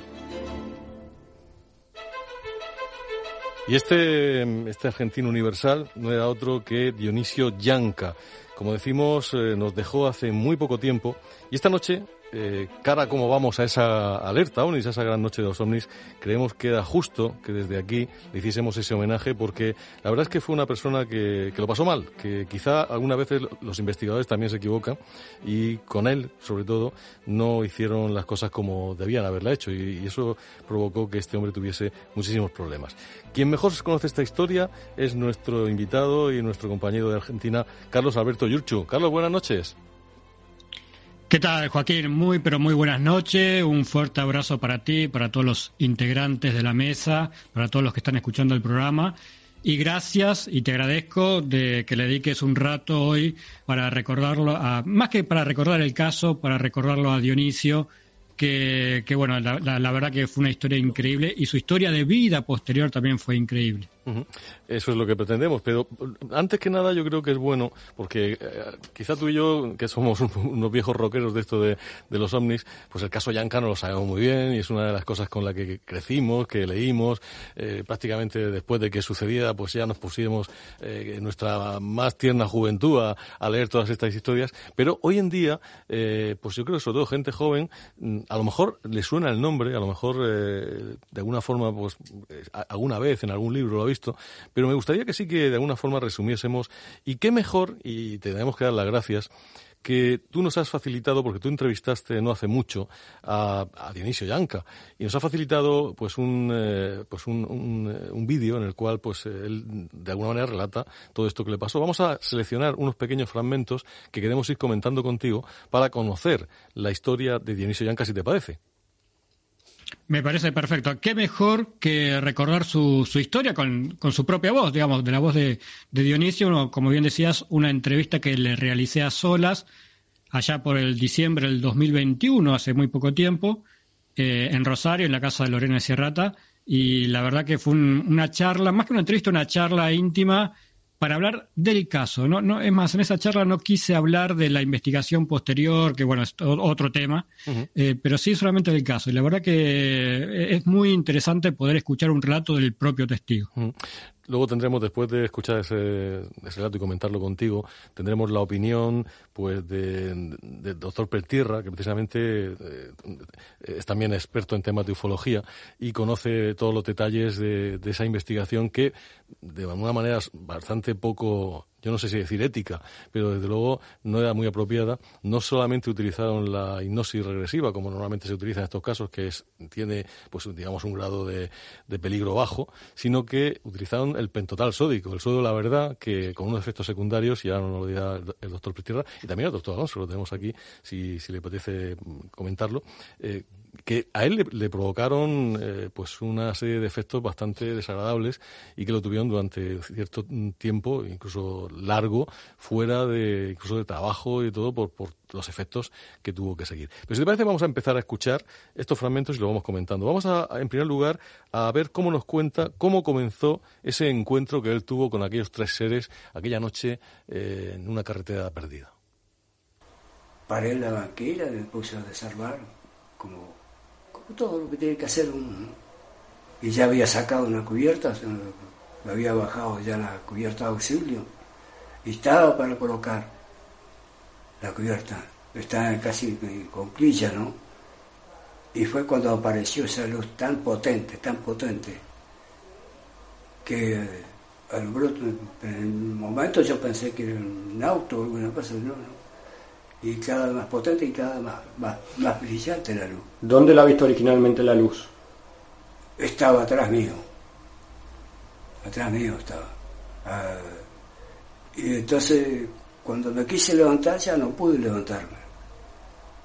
Y este, este argentino universal no era otro que Dionisio Yanca. Como decimos, eh, nos dejó hace muy poco tiempo y esta noche, eh, cara como vamos a esa alerta ovnis, a esa gran noche de los ovnis, creemos que era justo que desde aquí le hiciésemos ese homenaje, porque la verdad es que fue una persona que, que lo pasó mal, que quizá algunas veces los investigadores también se equivocan y con él, sobre todo, no hicieron las cosas como debían haberla hecho y, y eso provocó que este hombre tuviese muchísimos problemas. Quien mejor conoce esta historia es nuestro invitado y nuestro compañero de Argentina, Carlos Alberto Yurchu. Carlos, buenas noches. ¿Qué tal, Joaquín? Muy, pero muy buenas noches. Un fuerte abrazo para ti, para todos los integrantes de la mesa, para todos los que están escuchando el programa. Y gracias, y te agradezco de que le dediques un rato hoy para recordarlo, a, más que para recordar el caso, para recordarlo a Dionisio, que, que bueno, la, la, la verdad que fue una historia increíble y su historia de vida posterior también fue increíble. Uh-huh. Eso es lo que pretendemos, pero antes que nada yo creo que es bueno, porque eh, quizá tú y yo, que somos un, unos viejos rockeros de esto de, de los ovnis, pues el caso Yanca no lo sabemos muy bien y es una de las cosas con la que crecimos, que leímos, eh, prácticamente después de que sucediera, pues ya nos pusimos eh, en nuestra más tierna juventud a, a leer todas estas historias, pero hoy en día, eh, pues yo creo que sobre todo gente joven, a lo mejor le suena el nombre, a lo mejor eh, de alguna forma, pues alguna vez en algún libro lo ha visto, pero me gustaría que sí que de alguna forma resumiésemos, y qué mejor, y te tenemos que dar las gracias, que tú nos has facilitado, porque tú entrevistaste no hace mucho a, a Dionisio Yanca, y nos ha facilitado pues un eh, pues un, un, un vídeo en el cual pues él de alguna manera relata todo esto que le pasó. Vamos a seleccionar unos pequeños fragmentos que queremos ir comentando contigo para conocer la historia de Dionisio Yanca, si te parece. Me parece perfecto. Qué mejor que recordar su, su historia con, con su propia voz, digamos, de la voz de, de Dionisio, como bien decías, una entrevista que le realicé a solas allá por el diciembre del dos mil veintiuno, hace muy poco tiempo, eh, en Rosario, en la casa de Lorena Sierrata, y la verdad que fue un, una charla, más que una entrevista, una charla íntima para hablar del caso. No, no, es más, en esa charla no quise hablar de la investigación posterior, que bueno, es otro tema, uh-huh. eh, pero sí solamente del caso. Y la verdad que es muy interesante poder escuchar un relato del propio testigo. Uh-huh. Luego tendremos, después de escuchar ese, ese relato y comentarlo contigo, tendremos la opinión pues de, de doctor Pertierra, que precisamente eh, es también experto en temas de ufología y conoce todos los detalles de, de esa investigación que, de alguna manera, es bastante poco, yo no sé si decir ética, pero desde luego no era muy apropiada. No solamente utilizaron la hipnosis regresiva, como normalmente se utiliza en estos casos, que es, tiene, pues digamos, un grado de, de peligro bajo, sino que utilizaron el pentotal sódico, el sodio de la verdad, que con unos efectos secundarios, y ahora nos lo dirá el, el doctor Pertierra, y también el doctor Alonso, lo tenemos aquí, si, si le apetece comentarlo, eh, que a él le, le provocaron eh, pues una serie de efectos bastante desagradables y que lo tuvieron durante cierto tiempo, incluso largo, fuera de incluso de trabajo y todo por, por los efectos que tuvo que seguir. Pero si te parece, vamos a empezar a escuchar estos fragmentos y lo vamos comentando. Vamos a, a en primer lugar, a ver cómo nos cuenta cómo comenzó ese encuentro que él tuvo con aquellos tres seres aquella noche eh, en una carretera perdida. Paré en la banquera y me puse a desarmar como todo lo que tiene que hacer un... y ya había sacado una cubierta, me había bajado ya la cubierta de auxilio y estaba para colocar la cubierta, estaba casi con clilla, ¿no? Y fue cuando apareció esa luz tan potente, tan potente, que al bruto, en un momento yo pensé que era un auto o alguna cosa, no, no. Y cada vez más potente y cada vez más, más, más brillante la luz. ¿Dónde la ha visto originalmente la luz? Estaba atrás mío. Atrás mío estaba. Uh, y entonces, cuando me quise levantar, ya no pude levantarme.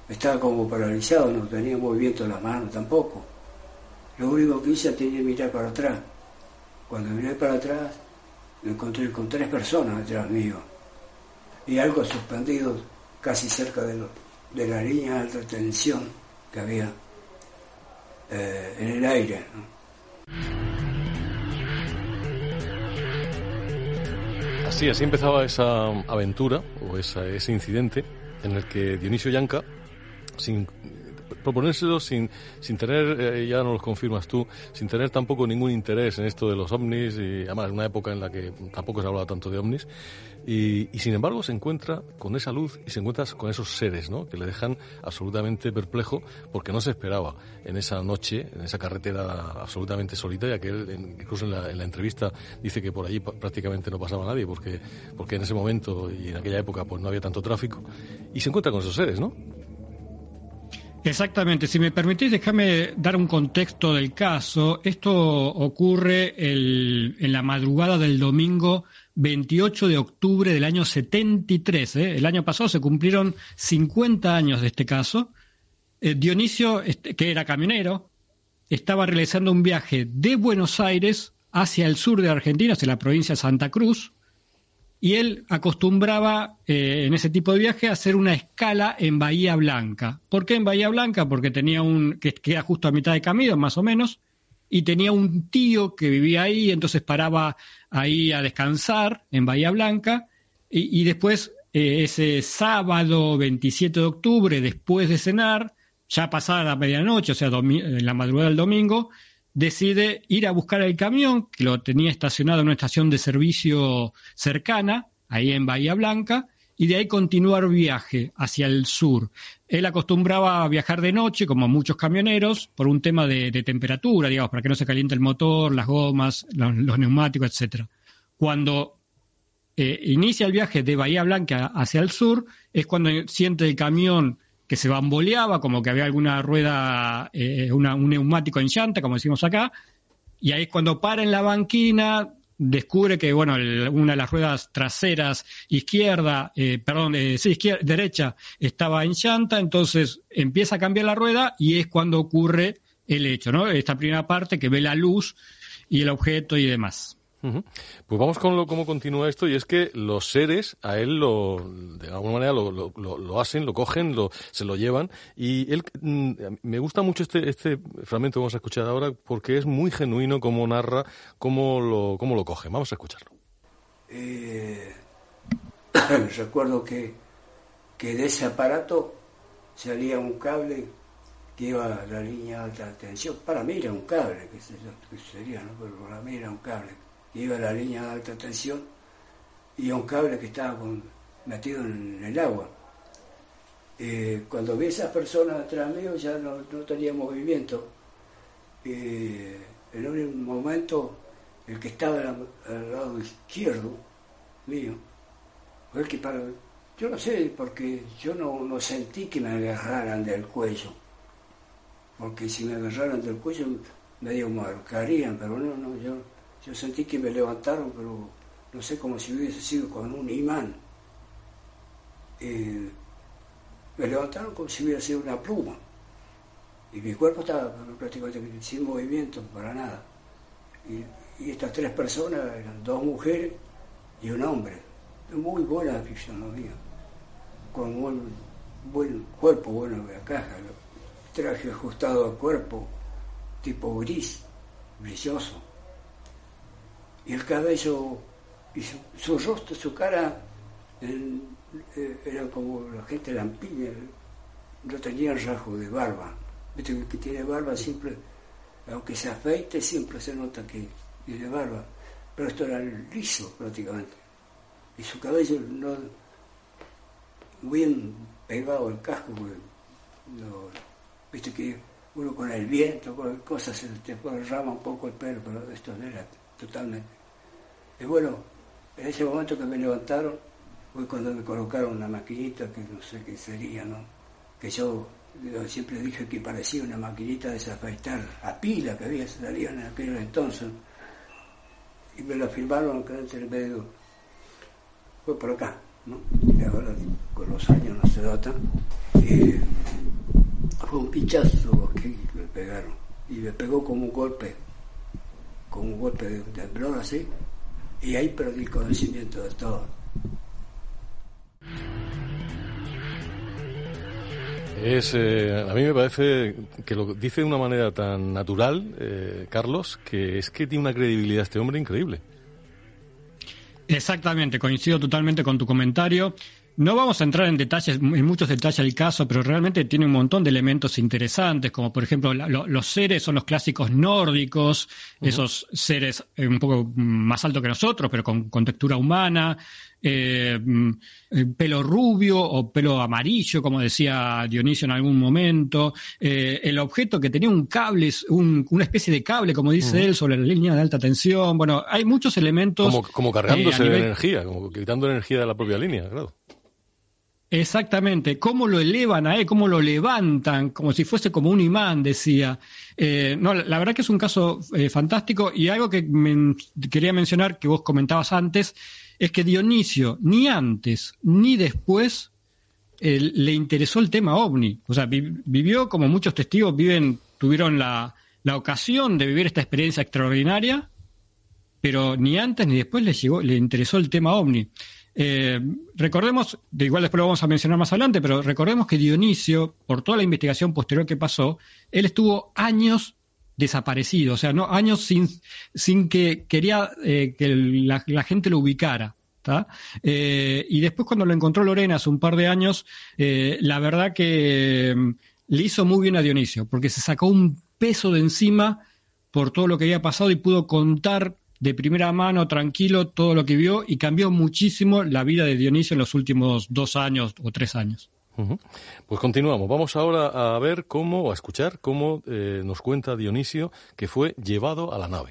estaba como paralizado, no tenía movimiento en las manos tampoco. Lo único que hice tenía que mirar para atrás. Cuando miré para atrás, me encontré con tres personas detrás mío y algo suspendido casi cerca de, lo, de la línea de alta tensión que había eh, en el aire, ¿no? Así, así empezaba esa aventura o esa, ese incidente en el que Dionisio Yanca, sin proponérselo, sin, sin tener, eh, ya nos lo confirmas tú, sin tener tampoco ningún interés en esto de los ovnis, y además en una época en la que tampoco se hablaba tanto de ovnis, y, y sin embargo se encuentra con esa luz y se encuentra con esos seres, ¿no?, que le dejan absolutamente perplejo, porque no se esperaba en esa noche, en esa carretera absolutamente solitaria, que él en, incluso en la, en la entrevista dice que por allí prácticamente no pasaba nadie, porque, porque en ese momento y en aquella época pues no había tanto tráfico, y se encuentra con esos seres, ¿no? Exactamente. Si me permitís, déjame dar un contexto del caso. Esto ocurre el, en la madrugada del domingo veintiocho de octubre del año setenta y tres. ¿eh? El año pasado se cumplieron cincuenta años de este caso. Eh, Dionisio, este, que era camionero, estaba realizando un viaje de Buenos Aires hacia el sur de Argentina, hacia la provincia de Santa Cruz, y él acostumbraba eh, en ese tipo de viaje a hacer una escala en Bahía Blanca. ¿Por qué en Bahía Blanca? Porque tenía un que queda justo a mitad de camino, más o menos, y tenía un tío que vivía ahí, entonces paraba ahí a descansar en Bahía Blanca, y, y después eh, ese sábado veintisiete de octubre, después de cenar, ya pasada la medianoche, o sea, domi- en la madrugada del domingo, decide ir a buscar el camión, que lo tenía estacionado en una estación de servicio cercana, ahí en Bahía Blanca, y de ahí continuar viaje hacia el sur. Él acostumbraba a viajar de noche, como muchos camioneros, por un tema de, de temperatura, digamos, para que no se caliente el motor, las gomas, los, los neumáticos, etcétera. Cuando eh, inicia el viaje de Bahía Blanca hacia el sur, es cuando siente el camión que se bamboleaba, como que había alguna rueda, eh, una, un neumático en llanta, como decimos acá, y ahí es cuando para en la banquina, descubre que, bueno, el, una de las ruedas traseras izquierda, eh, perdón, eh, sí, izquierda, derecha, estaba en llanta, entonces empieza a cambiar la rueda y es cuando ocurre el hecho, ¿no? Esta primera parte que ve la luz y el objeto y demás. Uh-huh. Pues vamos con lo, cómo continúa esto, y es que los seres a él lo, de alguna manera lo, lo, lo, lo hacen, lo cogen, lo, se lo llevan, y él, mm, me gusta mucho este, este fragmento que vamos a escuchar ahora, porque es muy genuino cómo narra, cómo lo, cómo lo cogen. Vamos a escucharlo. Eh, recuerdo que, que de ese aparato salía un cable que iba a la línea de alta tensión. Para mí era un cable, que sería, ¿no? Pero para mí era un cable. Iba a la línea de alta tensión y a un cable que estaba con, metido en el agua. Eh, cuando vi a esas personas atrás mío ya no, no tenía movimiento. Eh, en un momento el que estaba al, al lado izquierdo mío fue el que para, yo no sé, porque yo no, no sentí que me agarraran del cuello, porque si me agarraran del cuello medio marcarían, pero no, no, yo Yo sentí que me levantaron, pero no sé, como si hubiese sido con un imán. Eh, me levantaron como si hubiera sido una pluma. Y mi cuerpo estaba prácticamente sin movimiento, para nada. Y, y estas tres personas eran dos mujeres y un hombre. Muy buena fisonomía, con un buen cuerpo, bueno, de caja, traje ajustado al cuerpo, tipo gris, brilloso. Y el cabello, y su, su rostro, su cara, el, eh, era como la gente lampiña, no tenía rasgo de barba. Viste que el que tiene barba siempre, aunque se afeite, siempre se nota que tiene barba. Pero esto era liso prácticamente. Y su cabello no bien pegado al casco, porque no, viste que uno con el viento, con cosas, se te derrama un poco el pelo, pero esto no era totalmente. Y bueno, en ese momento que me levantaron fue cuando me colocaron una maquinita que no sé qué sería, ¿no? Que yo, yo siempre dije que parecía una maquinita de desafeitar a pila que había salido en aquel entonces. Y me la firmaron acá entre el medio. Fue por acá, ¿no? Y ahora con los años no se nota. Y Y fue un pinchazo que me pegaron. Y me pegó como un golpe, como un golpe de temblor así. Y ahí perdí el conocimiento de todo. Es, eh, a mí me parece que lo dice de una manera tan natural, eh, Carlos, que es que tiene una credibilidad este hombre increíble. Exactamente, coincido totalmente con tu comentario. No vamos a entrar en detalles, en muchos detalles del caso, pero realmente tiene un montón de elementos interesantes, como por ejemplo la, lo, los seres son los clásicos nórdicos, uh-huh. esos seres eh, un poco más altos que nosotros, pero con, con textura humana, eh, pelo rubio o pelo amarillo, como decía Dionisio en algún momento, eh, el objeto que tenía un cable, un, una especie de cable, como dice uh-huh. él, sobre la línea de alta tensión. Bueno, hay muchos elementos. Como, como cargándose eh, nivel... de energía, como quitando energía de la propia línea, claro. Exactamente, cómo lo elevan a él, cómo lo levantan, como si fuese como un imán, decía. Eh, no, la verdad que es un caso eh, fantástico, y algo que me quería mencionar, que vos comentabas antes, es que Dionisio, ni antes ni después, eh, le interesó el tema ovni. O sea, vi, vivió, como muchos testigos viven, tuvieron la, la ocasión de vivir esta experiencia extraordinaria, pero ni antes ni después le llegó, le interesó el tema ovni. Eh, recordemos, de igual después lo vamos a mencionar más adelante, pero recordemos que Dionisio, por toda la investigación posterior que pasó, él estuvo años desaparecido, o sea, no años sin, sin que quería eh, que la, la gente lo ubicara. Eh, y después, cuando lo encontró Lorena hace un par de años, eh, la verdad que eh, le hizo muy bien a Dionisio, porque se sacó un peso de encima por todo lo que había pasado y pudo contar de primera mano, tranquilo, todo lo que vio, y cambió muchísimo la vida de Dionisio en los últimos dos años o tres años. Uh-huh. Pues continuamos. Vamos ahora a ver cómo, o a escuchar cómo eh, nos cuenta Dionisio que fue llevado a la nave.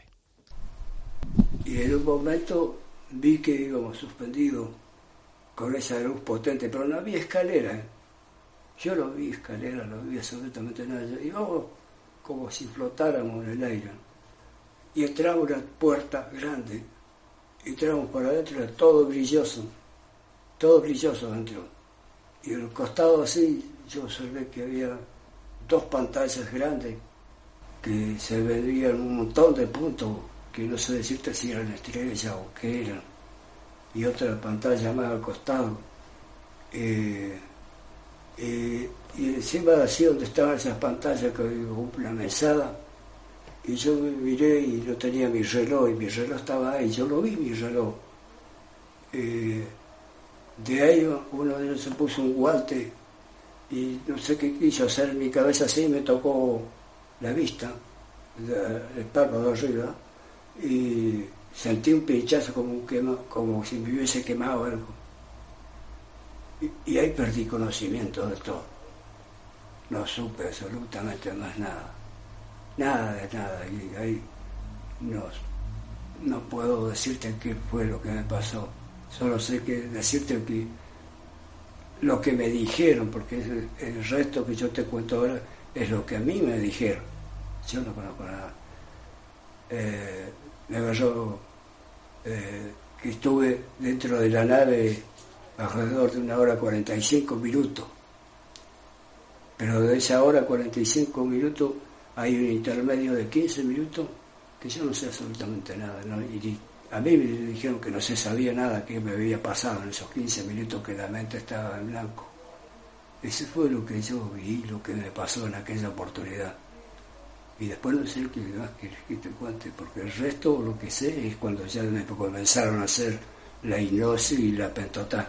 Y en un momento vi que íbamos suspendidos con esa luz potente, pero no había escalera. Yo no vi escalera, no vi absolutamente nada. Yo íbamos como si flotáramos en el aire. Y entramos una puerta grande, entramos por adentro, era todo brilloso, todo brilloso adentro. Y al costado así, yo observé que había dos pantallas grandes que se veían un montón de puntos, que no sé decirte si eran estrellas o qué eran, y otra pantalla más al costado. Eh, eh, y encima de así donde estaban esas pantallas, que había una mesada, y yo me miré y no tenía mi reloj, y mi reloj estaba ahí, yo lo vi, mi reloj. Eh, de ahí uno de ellos se puso un guante y no sé qué quiso hacer en mi cabeza, así me tocó la vista, el párpado de arriba, y sentí un pinchazo como, un quema, como si me hubiese quemado algo. Y, y ahí perdí conocimiento de todo. No supe absolutamente más nada. Nada de nada, y ahí no, no puedo decirte qué fue lo que me pasó, solo sé que decirte que lo que me dijeron, porque el, el resto que yo te cuento ahora es lo que a mí me dijeron, yo no conozco nada. Eh, me agarró eh, que estuve dentro de la nave alrededor de una hora cuarenta y cinco minutos, pero de esa hora cuarenta y cinco minutos hay un intermedio de quince minutos que yo no sé absolutamente nada, ¿no? Y a mí me dijeron que no se sabía nada que me había pasado en esos quince minutos que la mente estaba en blanco. Eso fue lo que yo vi, lo que me pasó en aquella oportunidad. Y después no sé qué más que te cuente, porque el resto lo que sé es cuando ya me comenzaron a hacer la hipnosis y la pentotá.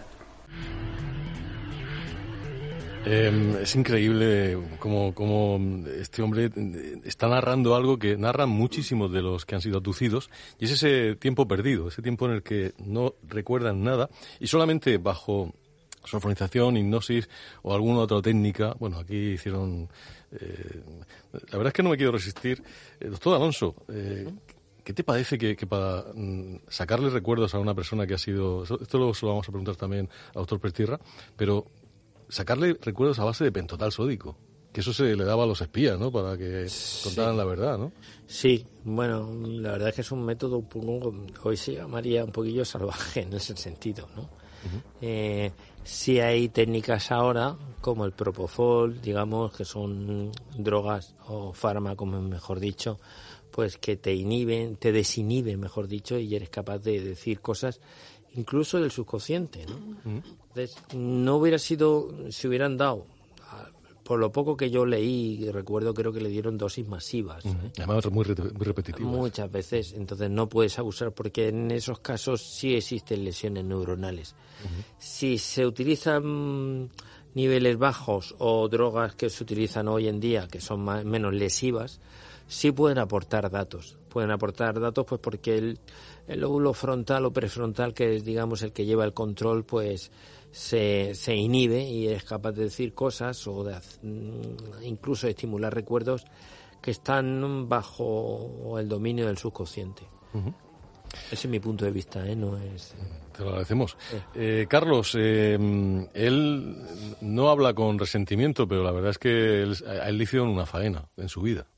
Eh, es increíble cómo, cómo este hombre está narrando algo que narran muchísimos de los que han sido abducidos, y es ese tiempo perdido, ese tiempo en el que no recuerdan nada y solamente bajo sofronización, hipnosis o alguna otra técnica. Bueno, aquí hicieron... Eh, la verdad es que no me quiero resistir. Eh, doctor Alonso, eh, ¿qué te parece que, que para mm, sacarle recuerdos a una persona que ha sido... Esto lo, lo vamos a preguntar también al doctor Pertierra, pero... sacarle recuerdos a base de pentotal sódico, que eso se le daba a los espías, ¿no? Para que contaran sí. la verdad, ¿no? Sí, bueno, la verdad es que es un método un poco, hoy se llamaría un poquillo salvaje en ese sentido, ¿no? Uh-huh. Eh, sí hay técnicas ahora, como el Propofol, digamos, que son drogas o fármacos, mejor dicho, pues que te inhiben, te desinhiben, mejor dicho, y eres capaz de decir cosas incluso del subconsciente, ¿no? Uh-huh. Entonces, no hubiera sido, si hubieran dado, por lo poco que yo leí, recuerdo, creo que le dieron dosis masivas. Uh-huh. ¿eh? Además, muy, muy repetitivas. Muchas veces, entonces no puedes abusar, porque en esos casos sí existen lesiones neuronales. Uh-huh. Si se utilizan niveles bajos o drogas que se utilizan hoy en día, que son más, menos lesivas, sí pueden aportar datos. Pueden aportar datos pues porque el, el lóbulo frontal o prefrontal, que es, digamos, el que lleva el control, pues se, se inhibe y es capaz de decir cosas o de incluso de estimular recuerdos que están bajo el dominio del subconsciente. Uh-huh. Ese es mi punto de vista, ¿eh? No es... Te lo agradecemos. Eh, Carlos, eh, él no habla con resentimiento, pero la verdad es que él, a él le hicieron una faena en su vida.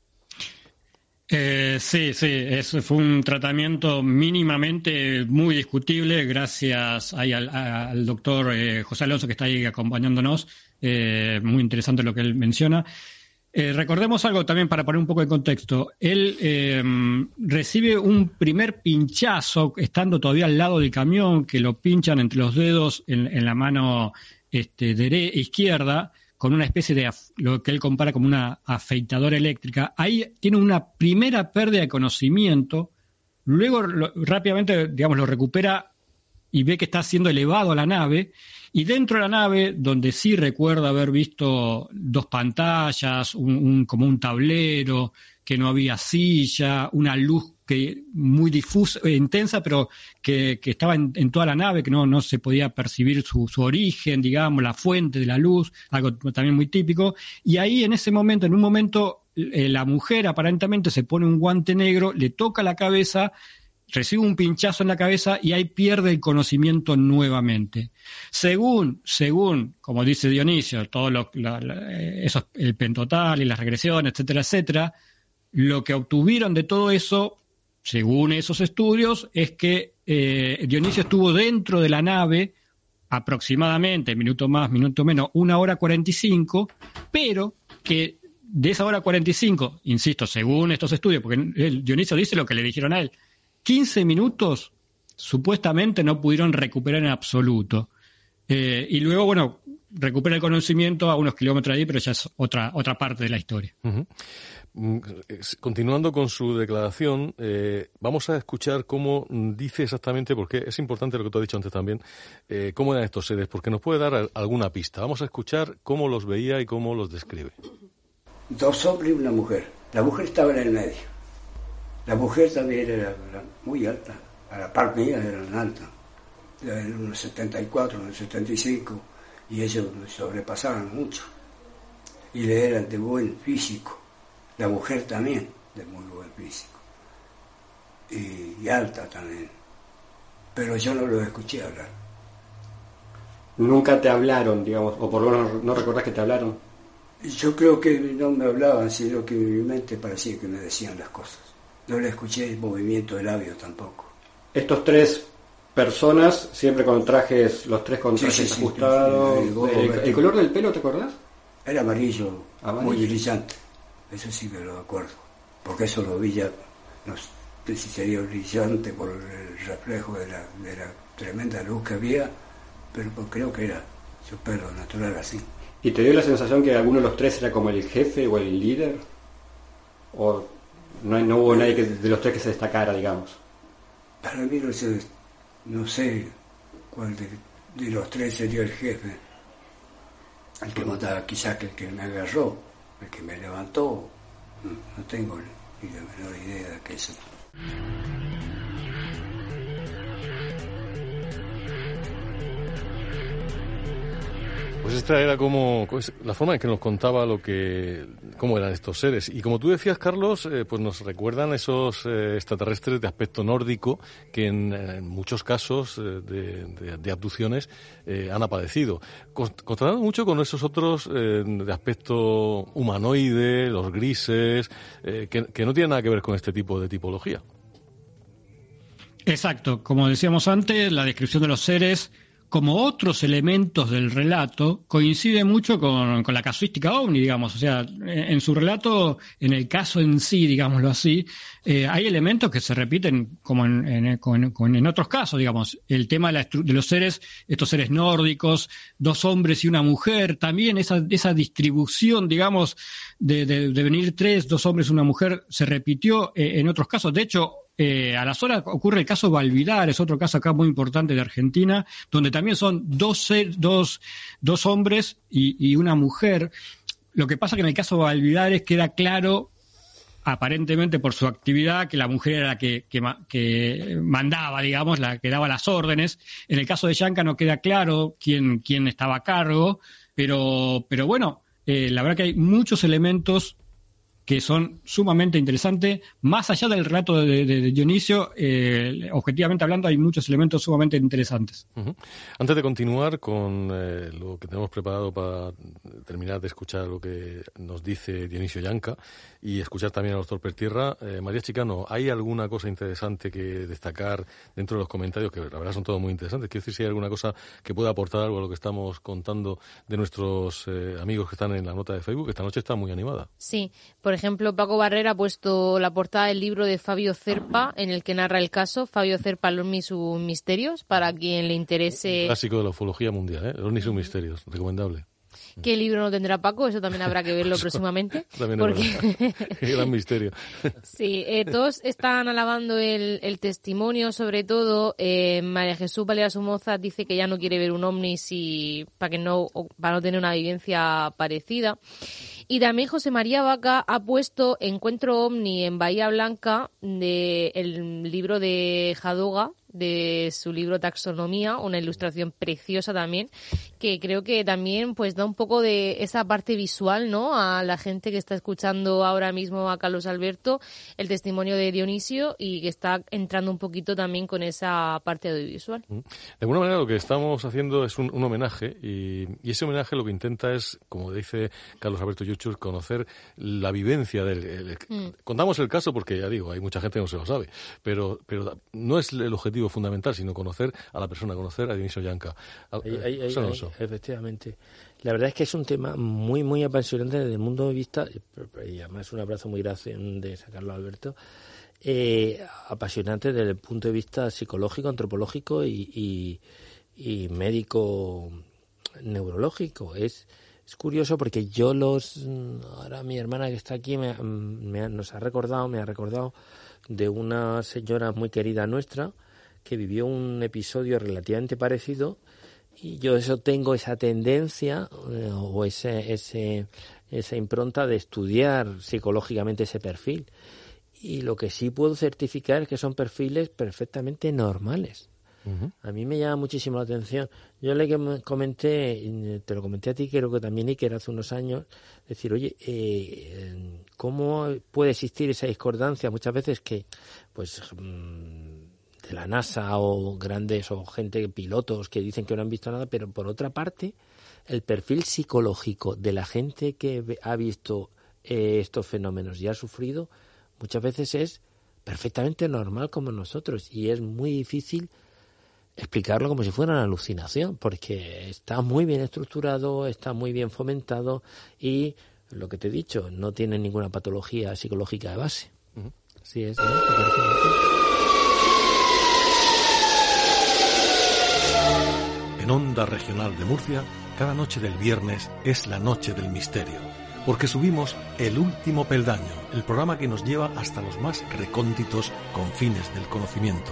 Eh, sí, sí, eso fue un tratamiento mínimamente muy discutible, gracias ahí al, al doctor eh, José Alonso, que está ahí acompañándonos, eh, muy interesante lo que él menciona. Eh, recordemos algo también para poner un poco de contexto. Él eh, recibe un primer pinchazo estando todavía al lado del camión, que lo pinchan entre los dedos en, en la mano este, dere- izquierda, con una especie de, lo que él compara como una afeitadora eléctrica. Ahí tiene una primera pérdida de conocimiento, luego lo, rápidamente, digamos, lo recupera y ve que está siendo elevado a la nave, y dentro de la nave, donde sí recuerda haber visto dos pantallas, un, un, como un tablero, que no había silla, una luz que muy difusa, eh, intensa, pero que, que estaba en, en toda la nave, que no, no se podía percibir su, su origen, digamos, la fuente de la luz, algo también muy típico. Y ahí, en ese momento, en un momento, eh, la mujer aparentemente se pone un guante negro, le toca la cabeza, recibe un pinchazo en la cabeza y ahí pierde el conocimiento nuevamente. Según, según, como dice Dionisio, todo lo, la, la, esos, el pentotal y las regresiones, etcétera, etcétera, lo que obtuvieron de todo eso, según esos estudios, es que eh, Dionisio estuvo dentro de la nave aproximadamente, minuto más, minuto menos, una hora cuarenta y cinco, pero que de esa hora cuarenta y cinco, insisto, según estos estudios, porque el Dionisio dice lo que le dijeron a él, quince minutos supuestamente no pudieron recuperar en absoluto. Eh, y luego, bueno, recupera el conocimiento a unos kilómetros de ahí, pero ya es otra, otra parte de la historia. Uh-huh. Continuando con su declaración, eh, vamos a escuchar cómo dice exactamente, porque es importante lo que tú has dicho antes también, eh, cómo eran estos seres, porque nos puede dar alguna pista. Vamos a escuchar cómo los veía y cómo los describe. Dos hombres y una mujer. La mujer estaba en el medio. La mujer también era, era muy alta, a la par mía era alta, en unos setenta y cuatro, unos setenta y cinco, y ellos sobrepasaban mucho. Y le eran de buen físico. La mujer también, de muy buen físico. Y, y alta también. Pero yo no los escuché hablar. ¿Nunca te hablaron, digamos, o por lo menos no recordás que te hablaron? Yo creo que no me hablaban, sino que mi mente parecía que me decían las cosas. No le escuché el movimiento de labios tampoco. Estos tres personas, siempre con trajes, los tres con trajes sí, sí, ajustados. Sí, el, el, el color del pelo, ¿te acordás? Era amarillo, amarillo, muy brillante. Eso sí que lo acuerdo. Porque eso lo vi ya, no sé si sería brillante por el reflejo de la, de la tremenda luz que había, pero creo que era su pelo natural así. ¿Y te dio la sensación que alguno de los tres era como el jefe o el líder? ¿O no, no hubo nadie que, de los tres que se destacara, digamos? Para mí no sé, no sé cuál de, de los tres sería el jefe. El que mataba, quizás el que me agarró, el que me levantó. No, no tengo ni la menor idea de qué es. Pues esta era como la forma en que nos contaba lo que cómo eran estos seres. Y como tú decías, Carlos, eh, pues nos recuerdan esos eh, extraterrestres de aspecto nórdico que en, en muchos casos eh, de, de, de abducciones eh, han aparecido. Contrastando mucho con esos otros eh, de aspecto humanoide, los grises, eh, que, que no tienen nada que ver con este tipo de tipología. Exacto. Como decíamos antes, la descripción de los seres como otros elementos del relato, coincide mucho con, con la casuística ovni, digamos. O sea, en, en su relato, en el caso en sí, digámoslo así, eh, hay elementos que se repiten como en, en, como en, en otros casos, digamos. El tema de, la de los seres, estos seres nórdicos, dos hombres y una mujer, también esa, esa distribución, digamos, de, de, de venir tres, dos hombres y una mujer, se repitió eh, en otros casos. De hecho, Eh, a las horas ocurre el caso Valvidar, es otro caso acá muy importante de Argentina, donde también son dos, dos, dos hombres y, y una mujer. Lo que pasa que en el caso Valvidar queda claro, aparentemente por su actividad, que la mujer era la que, que, que mandaba, digamos, la que daba las órdenes. En el caso de Yanka no queda claro quién, quién estaba a cargo, pero, pero bueno, eh, la verdad que hay muchos elementos que son sumamente interesantes. Más allá del relato de, de, de Dionisio, eh, objetivamente hablando, hay muchos elementos sumamente interesantes. Uh-huh. Antes de continuar con eh, lo que tenemos preparado para terminar de escuchar lo que nos dice Dionisio Yanka y escuchar también al doctor Pertierra, eh, María Chicano, ¿hay alguna cosa interesante que destacar dentro de los comentarios? Que la verdad son todos muy interesantes. Quiero decir, si hay alguna cosa que pueda aportar algo a lo que estamos contando de nuestros eh, amigos que están en la nota de Facebook. Esta noche está muy animada. Sí, por ejemplo, Paco Barrera ha puesto la portada del libro de Fabio Cerpa, en el que narra el caso, Fabio Cerpa, el ovni y sus misterios, para quien le interese. Un clásico de la ufología mundial, ¿eh? El ovni y sus misterios, recomendable. ¿Qué libro no tendrá Paco? Eso también habrá que verlo próximamente. También porque... es Qué gran misterio. Sí, eh, todos están alabando el, el testimonio, sobre todo eh, María Jesús Valera Somoza dice que ya no quiere ver un ovni si, para, que no, para no tener una vivencia parecida. Y también José María Vaca ha puesto Encuentro ovni en Bahía Blanca, de el libro de Jadoga, de su libro Taxonomía, una ilustración preciosa también, que creo que también pues da un poco de esa parte visual, ¿no?, a la gente que está escuchando ahora mismo a Carlos Alberto, el testimonio de Dionisio, y que está entrando un poquito también con esa parte audiovisual. De alguna manera lo que estamos haciendo es un, un homenaje, y, y ese homenaje lo que intenta es, como dice Carlos Alberto Yuchur, conocer la vivencia del... El, mm. Contamos el caso porque, ya digo, hay mucha gente que no se lo sabe, pero, pero no es el objetivo fundamental, sino conocer a la persona, conocer a Dionisio Yanka. Ahí, ahí, ahí, ahí, efectivamente. La verdad es que es un tema muy, muy apasionante desde el punto de vista, y además un abrazo muy grande de Carlos Alberto, eh, apasionante desde el punto de vista psicológico, antropológico y, y, y médico neurológico. Es, es curioso porque yo los... Ahora mi hermana que está aquí me, me, nos ha recordado, me ha recordado de una señora muy querida nuestra que vivió un episodio relativamente parecido, y yo eso tengo esa tendencia eh, o ese, ese, esa impronta de estudiar psicológicamente ese perfil, y lo que sí puedo certificar es que son perfiles perfectamente normales. Uh-huh. A mí me llama muchísimo la atención. Yo le comenté, te lo comenté a ti, creo que también Iker hace unos años, decir, oye, eh, ¿cómo puede existir esa discordancia muchas veces que, pues, de la NASA o grandes o gente, pilotos que dicen que no han visto nada, pero por otra parte, el perfil psicológico de la gente que ha visto eh, estos fenómenos y ha sufrido, muchas veces es perfectamente normal como nosotros, y es muy difícil explicarlo como si fuera una alucinación, porque está muy bien estructurado, está muy bien fomentado, y lo que te he dicho, no tiene ninguna patología psicológica de base. Uh-huh. Así es, ¿no? En Onda Regional de Murcia, cada noche del viernes es la noche del misterio, porque subimos El Último Peldaño, el programa que nos lleva hasta los más recónditos confines del conocimiento.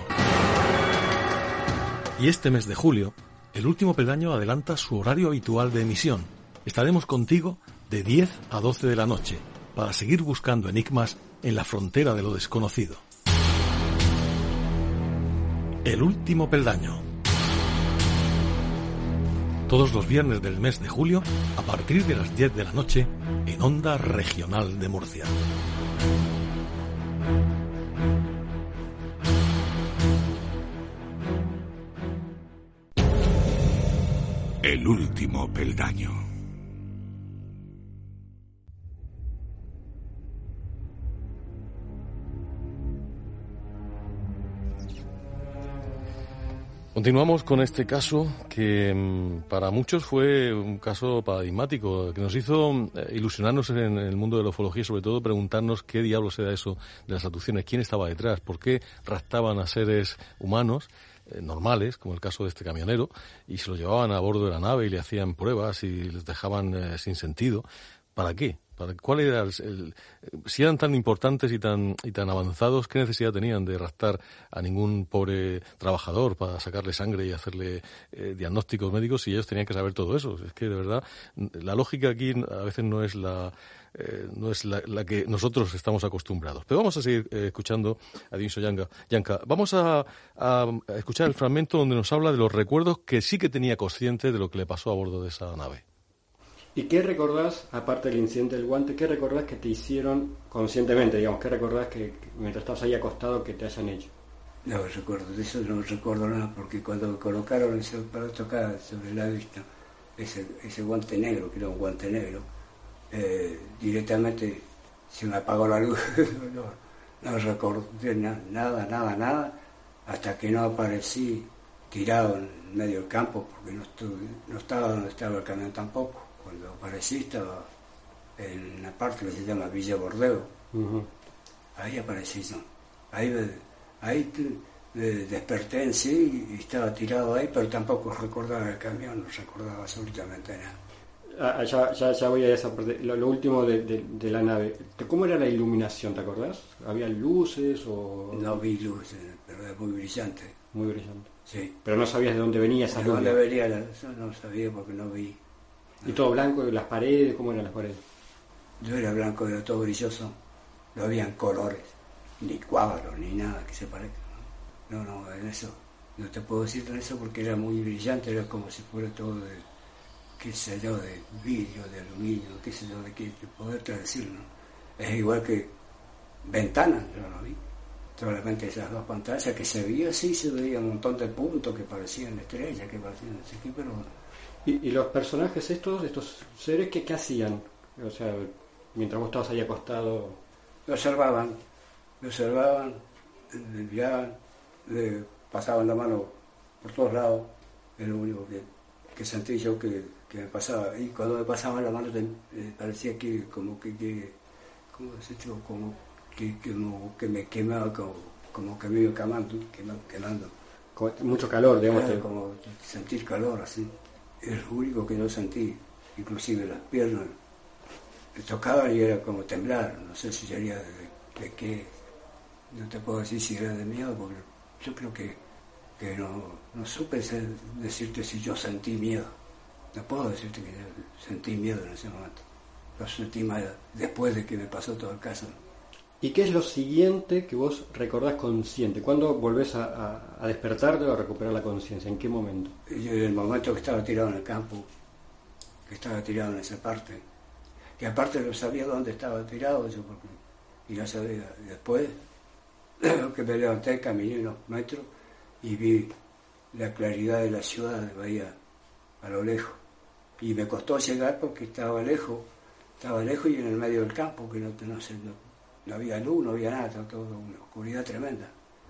Y este mes de julio, El Último Peldaño adelanta su horario habitual de emisión. Estaremos contigo de diez a doce de la noche para seguir buscando enigmas en la frontera de lo desconocido. El Último Peldaño. Todos los viernes del mes de julio, a partir de las diez de la noche, en Onda Regional de Murcia. El Último Peldaño. Continuamos con este caso que para muchos fue un caso paradigmático, que nos hizo ilusionarnos en el mundo de la ufología y sobre todo preguntarnos qué diablos era eso de las abducciones, quién estaba detrás, por qué raptaban a seres humanos eh, normales, como el caso de este camionero, y se lo llevaban a bordo de la nave y le hacían pruebas y les dejaban eh, sin sentido. ¿Para qué? ¿Para cuál era el, el, si eran tan importantes y tan y tan avanzados, qué necesidad tenían de raptar a ningún pobre trabajador para sacarle sangre y hacerle eh, diagnósticos médicos si ellos tenían que saber todo eso? Es que de verdad la lógica aquí a veces no es la eh, no es la, la que nosotros estamos acostumbrados. Pero vamos a seguir eh, escuchando a Dionisio Llanca. Vamos a, a escuchar el fragmento donde nos habla de los recuerdos que sí que tenía consciente de lo que le pasó a bordo de esa nave. ¿Y qué recordás, aparte del incidente del guante, qué recordás que te hicieron conscientemente, digamos, qué recordás que, que mientras estabas ahí acostado que te hayan hecho? No recuerdo, de eso no recuerdo nada, porque cuando me colocaron ese aparato acá sobre la vista, ese, ese guante negro, que era un guante negro, eh, directamente se me apagó la luz, no, no recordé na, nada, nada, nada, hasta que no aparecí tirado en medio del campo, porque no, estuve, no estaba donde estaba el camión tampoco. Cuando aparecí estaba en una parte que se llama Villa Bordeo. Uh-huh. Ahí aparecí yo. Ahí, me, ahí me desperté en sí y estaba tirado ahí, pero tampoco recordaba el camión, no recordaba absolutamente nada. Ah, ya, ya, ya voy a esa parte. Lo, lo último de, de, de la nave. ¿Cómo era la iluminación, te acordás? ¿Había luces o...? No vi luces, pero era muy brillante. Muy brillante. Sí. Pero no sabías de dónde venía esa de luz. ¿De dónde venía? La, yo no sabía porque no vi. ¿Y todo blanco? ¿Las paredes? ¿Cómo eran las paredes? Yo era blanco, era todo brilloso. No habían colores, ni cuadros, ni nada que se parezca. No, no, no, en eso. No te puedo decir en eso porque era muy brillante, era como si fuera todo de, qué sé yo, de vidrio, de aluminio, qué sé yo, de qué, de poderte decir, ¿no? Es igual que ventanas, yo no vi. Solamente esas dos pantallas que se veía, sí, se veía un montón de puntos que parecían estrellas, que parecían no sé qué, pero... ¿Y, y los personajes estos, estos seres, ¿qué, qué hacían? O sea, mientras vos estabas ahí acostado... Me observaban, me observaban, me miraban, le pasaban la mano por todos lados, es lo único que, que sentí yo que, que me pasaba. Y cuando me pasaban la mano me parecía que como que, que ¿cómo se dice? Como que, que, como que me quemaba, como, como que me iba quemando, quemando, quemando. Como mucho calor, digamos. Era como sentir calor así. Es lo único que yo sentí, inclusive las piernas me tocaban y era como temblar, no sé si sería de, de qué, no te puedo decir si era de miedo, porque yo creo que, que no, no supe ser, decirte si yo sentí miedo, no puedo decirte que yo sentí miedo en ese momento, lo sentí más después de que me pasó todo el caso. ¿Y qué es lo siguiente que vos recordás consciente? ¿Cuándo volvés a, a, a despertarte o a recuperar la conciencia? ¿En qué momento? Yo, en el momento que estaba tirado en el campo, que estaba tirado en esa parte, que aparte no sabía dónde estaba tirado, yo porque, y no sabía. Después que me levanté, caminé unos metros y vi la claridad de la ciudad de Bahía a lo lejos. Y me costó llegar porque estaba lejos, estaba lejos y en el medio del campo, que no, no sé, no, no había luz, no había nada, todo una oscuridad tremenda.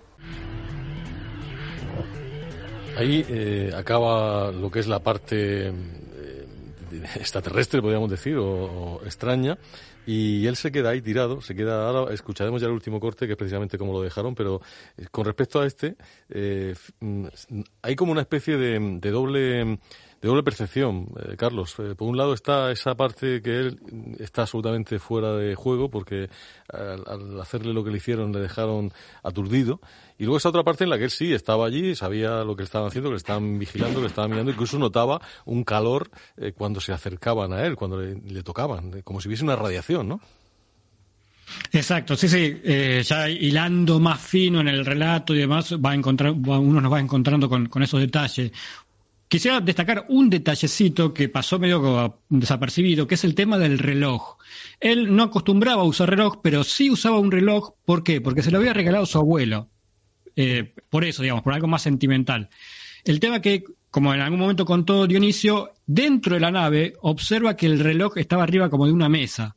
Ahí eh, acaba lo que es la parte eh, extraterrestre, podríamos decir, o, o extraña, y él se queda ahí tirado, se queda, ahora escucharemos ya el último corte, que es precisamente como lo dejaron, pero eh, con respecto a este, eh, hay como una especie de, de doble... de doble percepción, eh, Carlos. Eh, por un lado está esa parte que él está absolutamente fuera de juego porque al, al hacerle lo que le hicieron le dejaron aturdido, y luego esa otra parte en la que él sí estaba allí, sabía lo que le estaban haciendo, que le estaban vigilando, que le estaban mirando, incluso notaba un calor eh, cuando se acercaban a él, cuando le, le tocaban, eh, como si hubiese una radiación, ¿no? Exacto, sí, sí, eh, ya hilando más fino en el relato y demás, va a encontrar, va, uno nos va encontrando con, con esos detalles. Quisiera destacar un detallecito que pasó medio desapercibido, que es el tema del reloj. Él no acostumbraba a usar reloj, pero sí usaba un reloj. ¿Por qué? Porque se lo había regalado su abuelo. Eh, por eso, digamos, por algo más sentimental. El tema que, como en algún momento contó Dionisio, dentro de la nave observa que el reloj estaba arriba como de una mesa.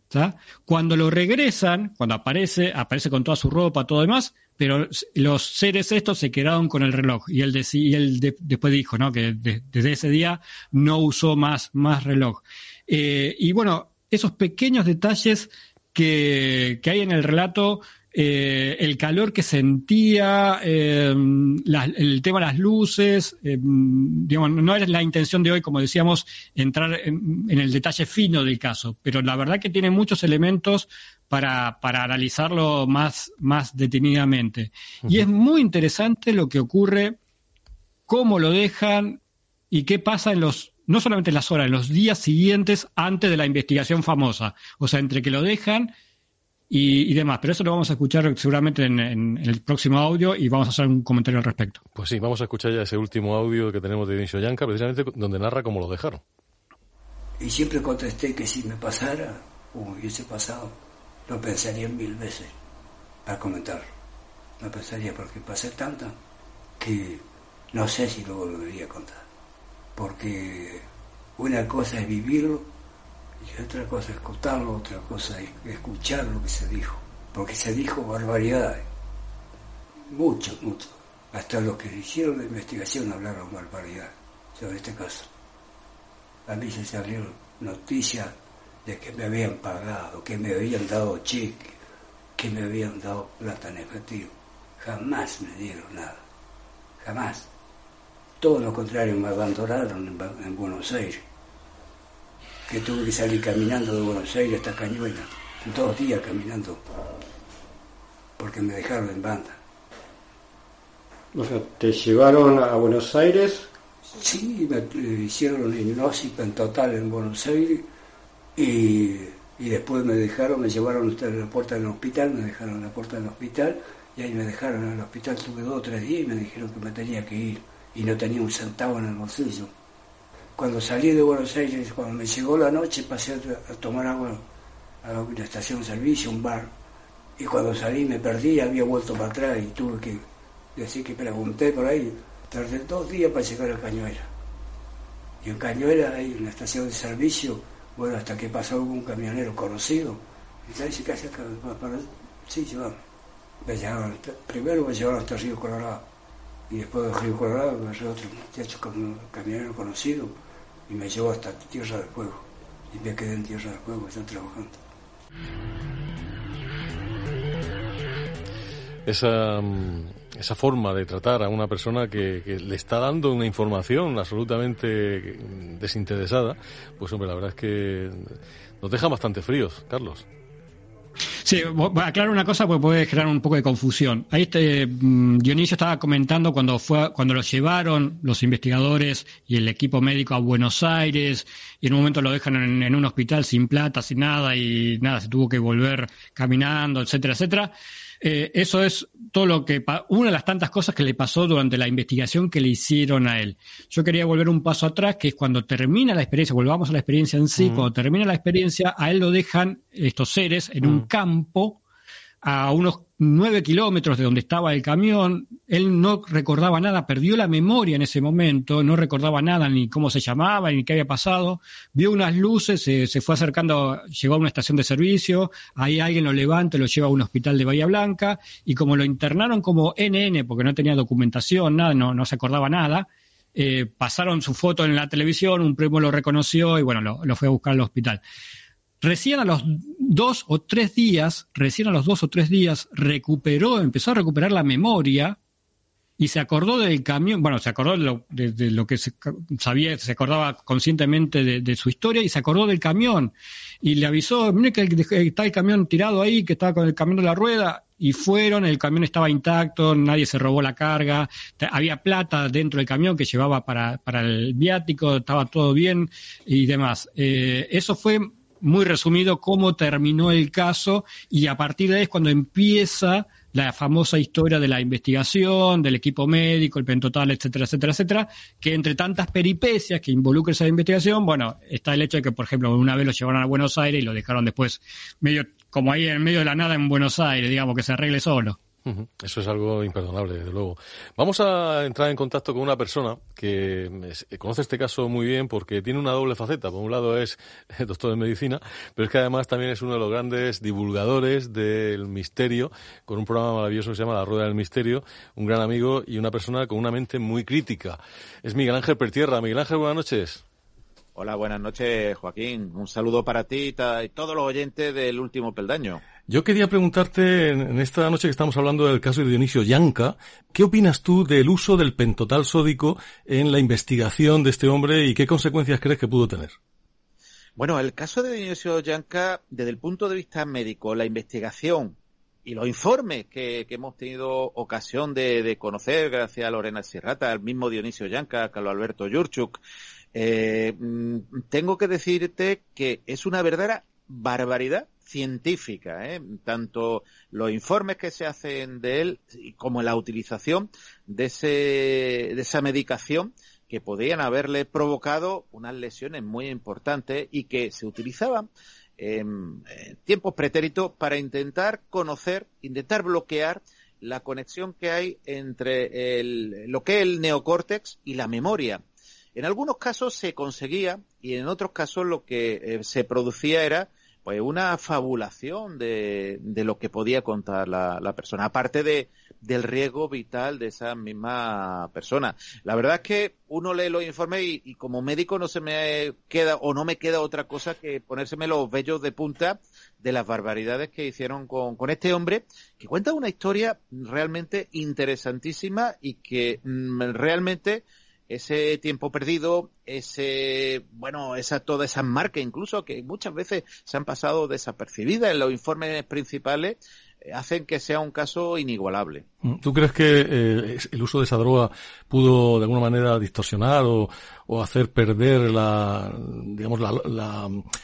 ¿tá? Cuando lo regresan, cuando aparece, aparece con toda su ropa, todo demás, pero los seres estos se quedaron con el reloj. Y él, decí, y él de, después dijo, ¿no?, que de, desde ese día no usó más, más reloj. Eh, y bueno, esos pequeños detalles que, que hay en el relato, eh, el calor que sentía, eh, la, el tema de las luces, eh, digamos, no era la intención de hoy, como decíamos, entrar en, en el detalle fino del caso, pero la verdad que tiene muchos elementos para, para analizarlo más, más detenidamente. Uh-huh. Y es muy interesante lo que ocurre, cómo lo dejan y qué pasa en los, no solamente en las horas, en los días siguientes antes de la investigación famosa. O sea, entre que lo dejan y, y demás. Pero eso lo vamos a escuchar seguramente en, en, en el próximo audio y vamos a hacer un comentario al respecto. Pues sí, vamos a escuchar ya ese último audio que tenemos de Dionisio Llanca, precisamente donde narra cómo lo dejaron. Y siempre contesté que si me pasara o hubiese pasado, lo pensaría mil veces para comentar. No pensaría porque pasé tanto que no sé si lo volvería a contar. Porque una cosa es vivirlo y otra cosa es contarlo, otra cosa es escuchar lo que se dijo. Porque se dijo barbaridades. Mucho, mucho. Hasta los que hicieron la investigación hablaron barbaridades sobre este caso. A mí se salieron noticias de que me habían pagado, que me habían dado cheque, que me habían dado plata en efectivo. Jamás me dieron nada. Jamás. Todo lo contrario, me abandonaron en, en Buenos Aires. Que tuve que salir caminando de Buenos Aires hasta Cañuelas. Dos días caminando. Porque me dejaron en banda. O sea, ¿te llevaron a Buenos Aires? Sí, me hicieron hipnosis en total en Buenos Aires. Y, y después me dejaron, me llevaron hasta la puerta del hospital, me dejaron en la puerta del hospital. Y ahí me dejaron en el hospital, tuve dos o tres días y me dijeron que me tenía que ir. Y no tenía un centavo en el bolsillo. Cuando salí de Buenos Aires, cuando me llegó la noche, pasé a, a tomar agua a una estación de servicio, un bar, y cuando salí me perdí, había vuelto para atrás y tuve que decir que pregunté por ahí. Tardé dos días para llegar a Cañuelas. Y en Cañuelas hay una estación de servicio, bueno, hasta que pasó un camionero conocido, y se dice que hace para... Sí, llevaron. Me llevaron, primero me llevaron hasta Río Colorado. Y después del Río Colorado me llevó otro muchacho como camionero conocido y me llevó hasta Tierra del Fuego. Y me quedé en Tierra del Fuego, están trabajando. Esa, esa forma de tratar a una persona que, que le está dando una información absolutamente desinteresada, pues hombre, la verdad es que nos deja bastante fríos, Carlos. Sí, aclaro una cosa porque puede generar un poco de confusión. Ahí este um, Dionisio estaba comentando cuando fue cuando lo llevaron los investigadores y el equipo médico a Buenos Aires y en un momento lo dejan en, en un hospital sin plata, sin nada y nada, se tuvo que volver caminando, etcétera, etcétera. Eh, eso es todo lo que una de las tantas cosas que le pasó durante la investigación que le hicieron a él. Yo quería volver un paso atrás, que es cuando termina la experiencia, volvamos a la experiencia en sí, mm. cuando termina la experiencia, a él lo dejan estos seres en mm. un campo a unos nueve kilómetros de donde estaba el camión. Él no recordaba nada, perdió la memoria en ese momento, no recordaba nada, ni cómo se llamaba, ni qué había pasado. Vio unas luces, se, se fue acercando, llegó a una estación de servicio, ahí alguien lo levanta, lo lleva a un hospital de Bahía Blanca, y como lo internaron como N N, porque no tenía documentación, nada, no, no se acordaba nada, eh, pasaron su foto en la televisión, un primo lo reconoció y bueno, lo, lo fue a buscar al hospital. Recién a los dos o tres días, recién a los dos o tres días recuperó, empezó a recuperar la memoria y se acordó del camión, bueno, se acordó de lo, de, de lo que se sabía, se acordaba conscientemente de, de su historia y se acordó del camión y le avisó, mire que está el camión tirado ahí, que estaba con el camión de la rueda, y fueron, el camión estaba intacto, nadie se robó la carga, había plata dentro del camión que llevaba para, para el viático, estaba todo bien y demás. Eh, eso fue muy resumido cómo terminó el caso y a partir de ahí es cuando empieza la famosa historia de la investigación, del equipo médico, el pentotal, etcétera, etcétera, etcétera, que entre tantas peripecias que involucra esa investigación, bueno, está el hecho de que, por ejemplo, una vez lo llevaron a Buenos Aires y lo dejaron después medio como ahí en medio de la nada en Buenos Aires, digamos, que se arregle solo. Uh-huh. Eso es algo imperdonable, desde luego. Vamos a entrar en contacto con una persona que conoce este caso muy bien porque tiene una doble faceta. Por un lado es doctor en medicina, pero es que además también es uno de los grandes divulgadores del misterio, con un programa maravilloso que se llama La Rueda del Misterio, un gran amigo y una persona con una mente muy crítica. Es Miguel Ángel Pertierra. Miguel Ángel, buenas noches. Hola, buenas noches, Joaquín. Un saludo para ti y, ta- y todos los oyentes del Último Peldaño. Yo quería preguntarte, en, en esta noche que estamos hablando del caso de Dionisio Yanca, ¿qué opinas tú del uso del pentotal sódico en la investigación de este hombre y qué consecuencias crees que pudo tener? Bueno, el caso de Dionisio Yanca, desde el punto de vista médico, la investigación y los informes que, que hemos tenido ocasión de, de conocer gracias a Lorena Sierrata, al mismo Dionisio Yanca, a Carlos Alberto Yurchuk, eh, tengo que decirte que es una verdadera barbaridad científica, ¿eh? Tanto los informes que se hacen de él como la utilización de ese de esa medicación que podían haberle provocado unas lesiones muy importantes y que se utilizaban en, en tiempos pretéritos para intentar conocer, intentar bloquear la conexión que hay entre el, lo que es el neocórtex y la memoria. En algunos casos se conseguía y en otros casos lo que eh, se producía era pues una fabulación de, de lo que podía contar la, la persona, aparte de del riesgo vital de esa misma persona. La verdad es que uno lee los informes y, y como médico no se me queda o no me queda otra cosa que ponérseme los vellos de punta de las barbaridades que hicieron con, con este hombre, que cuenta una historia realmente interesantísima y que mm, realmente ese tiempo perdido, ese, bueno, esa, toda esa marca incluso que muchas veces se han pasado desapercibidas en los informes principales, eh, hacen que sea un caso inigualable. ¿Tú crees que eh, el uso de esa droga pudo de alguna manera distorsionar o, o hacer perder la, digamos, la, la,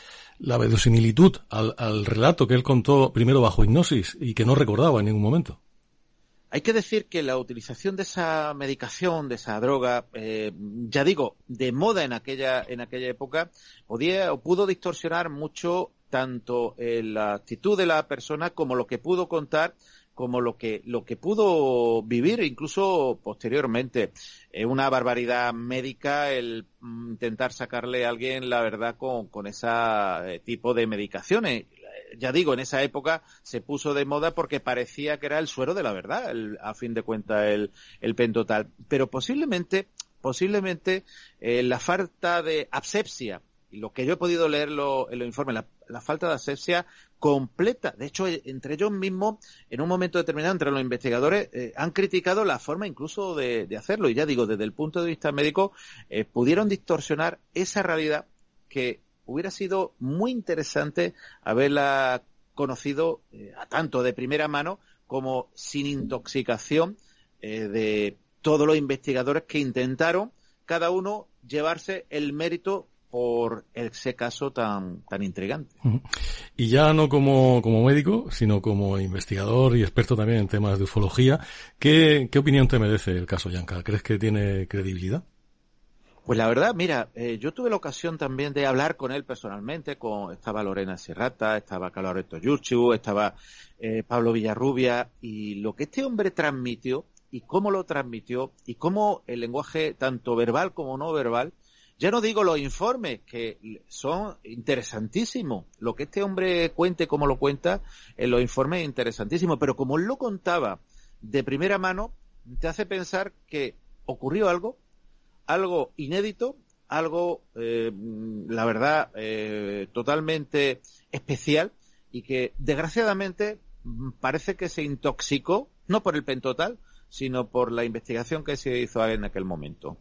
la verosimilitud al, al relato que él contó primero bajo hipnosis y que no recordaba en ningún momento? Hay que decir que la utilización de esa medicación, de esa droga, eh, ya digo, de moda en aquella en aquella época, podía o pudo distorsionar mucho tanto eh, la actitud de la persona como lo que pudo contar, como lo que lo que pudo vivir incluso posteriormente. Es una barbaridad médica el mm, intentar sacarle a alguien la verdad con con ese eh, tipo de medicaciones. Ya digo, en esa época se puso de moda porque parecía que era el suero de la verdad, el, a fin de cuentas, el, el pentotal. Pero posiblemente, posiblemente, eh, la falta de asepsia, y lo que yo he podido leer lo, en los informes, la, la falta de asepsia completa. De hecho, entre ellos mismos, en un momento determinado, entre los investigadores, eh, han criticado la forma incluso de, de hacerlo. Y ya digo, desde el punto de vista médico, eh, pudieron distorsionar esa realidad que hubiera sido muy interesante haberla conocido eh, a tanto de primera mano como sin intoxicación eh, de todos los investigadores que intentaron cada uno llevarse el mérito por ese caso tan tan intrigante. Y ya no como, como médico, sino como investigador y experto también en temas de ufología, ¿qué, qué opinión te merece el caso Yanca? ¿Crees que tiene credibilidad? Pues la verdad, mira, eh, yo tuve la ocasión también de hablar con él personalmente, con estaba Lorena Sierrata, estaba Carlos Alberto Yurchu, estaba eh, Pablo Villarrubia, y lo que este hombre transmitió, y cómo lo transmitió, y cómo el lenguaje, tanto verbal como no verbal, ya no digo los informes, que son interesantísimos, lo que este hombre cuente, cómo lo cuenta, en los informes es interesantísimo, pero como él lo contaba de primera mano, te hace pensar que ocurrió algo, algo inédito, algo, eh, la verdad, eh, totalmente especial y que, desgraciadamente, parece que se intoxicó, no por el pentotal, sino por la investigación que se hizo en aquel momento.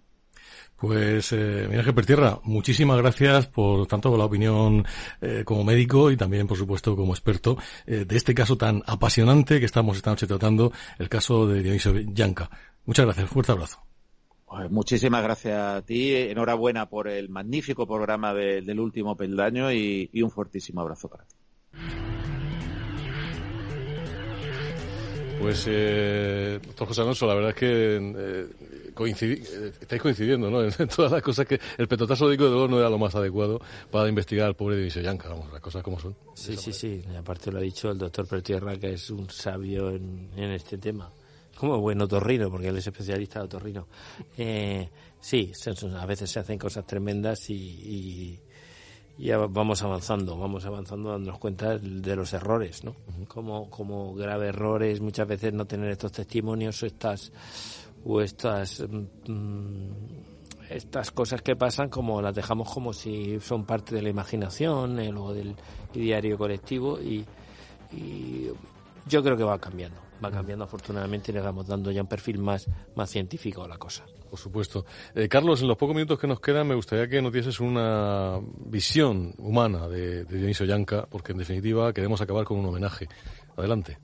Pues, eh, Miguel Ángel Pertierra, muchísimas gracias por tanto por la opinión eh, como médico y también, por supuesto, como experto eh, de este caso tan apasionante que estamos esta noche tratando, el caso de Dionisio Yanca. Muchas gracias, fuerte abrazo. Muchísimas gracias a ti, enhorabuena por el magnífico programa de, del Último Peldaño y, y un fuertísimo abrazo para ti. Pues, eh, doctor José Alonso, la verdad es que eh, coincidi eh, estáis coincidiendo, ¿no? En todas las cosas que el petotazo de luego no era lo más adecuado para investigar al pobre Dionisio Yanca, vamos, las cosas como son. Sí, sí, sí, y aparte lo ha dicho el doctor Pertierra, que es un sabio en, en este tema. Como buen otorrino, porque él es especialista de otorrino. Eh, sí, a veces se hacen cosas tremendas y, y, y vamos avanzando, vamos avanzando dándonos cuenta de los errores, ¿no? Uh-huh. Como, como grave errores muchas veces no tener estos testimonios o estas o estas mm, estas cosas que pasan, como las dejamos como si son parte de la imaginación eh, o del diario colectivo y, y yo creo que va cambiando. Va cambiando afortunadamente y le vamos dando ya un perfil más, más científico a la cosa. Por supuesto. Eh, Carlos, en los pocos minutos que nos quedan me gustaría que nos dieses una visión humana de, de Dionisio Yanca, porque en definitiva queremos acabar con un homenaje. Adelante.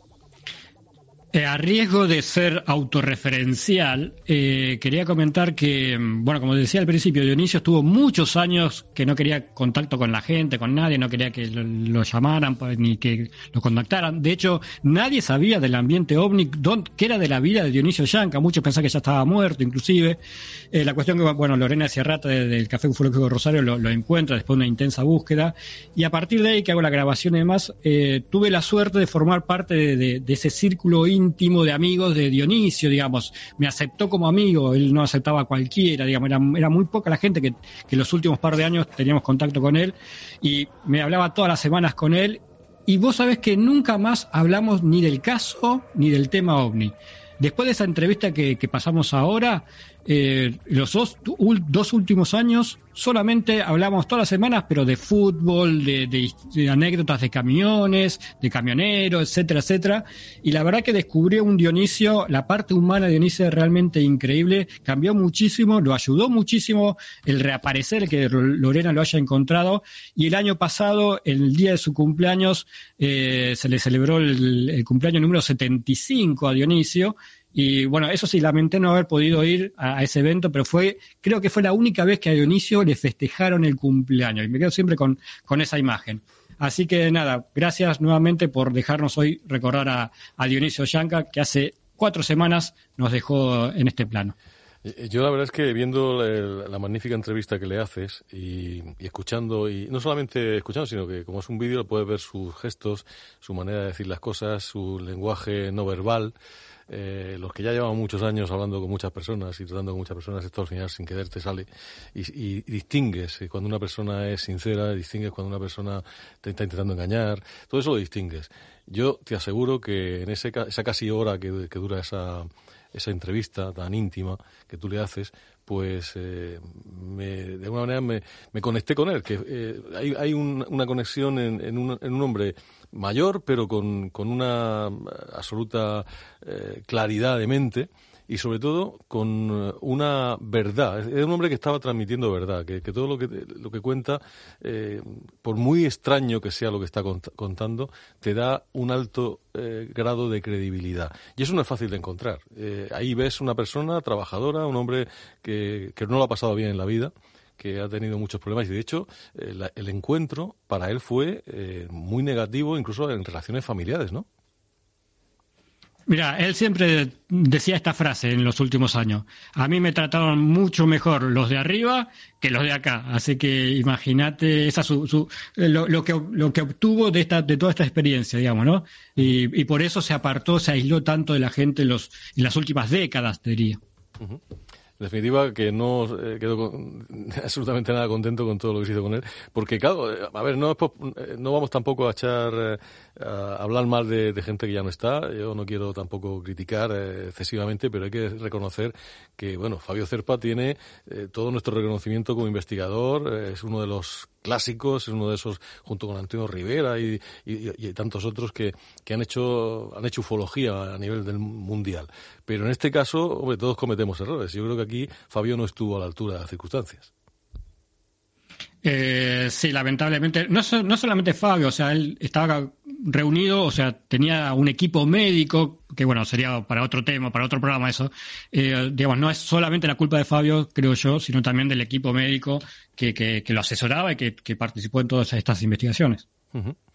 Eh, a riesgo de ser autorreferencial, eh, quería comentar que, bueno, como decía al principio, Dionisio estuvo muchos años que no quería contacto con la gente, con nadie, no quería que lo, lo llamaran ni que lo contactaran. De hecho, nadie sabía del ambiente ovni, dónde, qué era de la vida de Dionisio Yanca. Muchos pensaban que ya estaba muerto, inclusive. Eh, la cuestión que, bueno, Lorena Sierrata del Café Ufológico Rosario lo, lo encuentra después de una intensa búsqueda. Y a partir de ahí, que hago la grabación y demás, eh, tuve la suerte de formar parte de, de, de ese círculo íntimo de amigos de Dionisio, digamos. Me aceptó como amigo, él no aceptaba a cualquiera, digamos, era, era muy poca la gente que, que los últimos par de años teníamos contacto con él y me hablaba todas las semanas con él y vos sabés que nunca más hablamos ni del caso ni del tema ovni. Después de esa entrevista que, que pasamos ahora, eh, los dos, dos últimos años solamente hablamos todas las semanas, pero de fútbol, de, de, de anécdotas de camiones, de camioneros, etcétera, etcétera. Y la verdad que descubrió un Dionisio, la parte humana de Dionisio es realmente increíble, cambió muchísimo, lo ayudó muchísimo el reaparecer, que Lorena lo haya encontrado. Y el año pasado, el día de su cumpleaños, eh, se le celebró el, el cumpleaños número setenta y cinco a Dionisio. Y bueno, eso sí, lamenté no haber podido ir a, a ese evento, pero fue, creo que fue la única vez que a Dionisio le festejaron el cumpleaños, y me quedo siempre con, con esa imagen. Así que nada, gracias nuevamente por dejarnos hoy recordar a, a Dionisio Yanca, que hace cuatro semanas nos dejó en este plano. Yo la verdad es que viendo la, la magnífica entrevista que le haces y, y escuchando, y no solamente escuchando, sino que como es un vídeo puedes ver sus gestos, su manera de decir las cosas, su lenguaje no verbal. Eh, los que ya llevan muchos años hablando con muchas personas y tratando con muchas personas, esto al final sin querer te sale y, y, y distingues cuando una persona es sincera, distingues cuando una persona te está intentando engañar, todo eso lo distingues. Yo te aseguro que en ese, esa casi hora que, que dura esa, esa entrevista tan íntima que tú le haces, pues eh, me, de alguna manera me, me conecté con él, que eh, hay, hay un, una conexión en, en, un, en un hombre mayor, pero con, con una absoluta eh, claridad de mente y sobre todo con una verdad. Es un hombre que estaba transmitiendo verdad, que, que todo lo que, lo que cuenta, eh, por muy extraño que sea lo que está cont- contando, te da un alto eh, grado de credibilidad. Y eso no es fácil de encontrar. Eh, ahí ves una persona trabajadora, un hombre que, que no lo ha pasado bien en la vida, que ha tenido muchos problemas y de hecho eh, la, el encuentro para él fue eh, muy negativo, incluso en relaciones familiares, ¿no? Mira, él siempre decía esta frase en los últimos años: a mí me trataron mucho mejor los de arriba que los de acá, así que imagínate esa su, su lo, lo que lo que obtuvo de esta de toda esta experiencia, digamos, ¿no? Y, y por eso se apartó, se aisló tanto de la gente en los en las últimas décadas, te diría. Uh-huh. En definitiva, que no eh, quedo con, absolutamente nada contento con todo lo que se hizo con él, porque claro, a ver, no, no vamos tampoco a echar, eh, a hablar mal de, de gente que ya no está, yo no quiero tampoco criticar eh, excesivamente, pero hay que reconocer que, bueno, Fabio Cerpa tiene eh, todo nuestro reconocimiento como investigador, eh, es uno de los clásicos, es uno de esos, junto con Antonio Rivera y, y, y tantos otros que, que han hecho han hecho ufología a nivel del mundial. Pero en este caso, hombre, todos cometemos errores. Yo creo que aquí Fabio no estuvo a la altura de las circunstancias. Eh, sí, lamentablemente, no, no solamente Fabio, o sea, él estaba reunido, o sea, tenía un equipo médico, que bueno, sería para otro tema, para otro programa eso, eh, digamos, no es solamente la culpa de Fabio, creo yo, sino también del equipo médico que, que, que lo asesoraba y que, que participó en todas estas investigaciones. Uh-huh.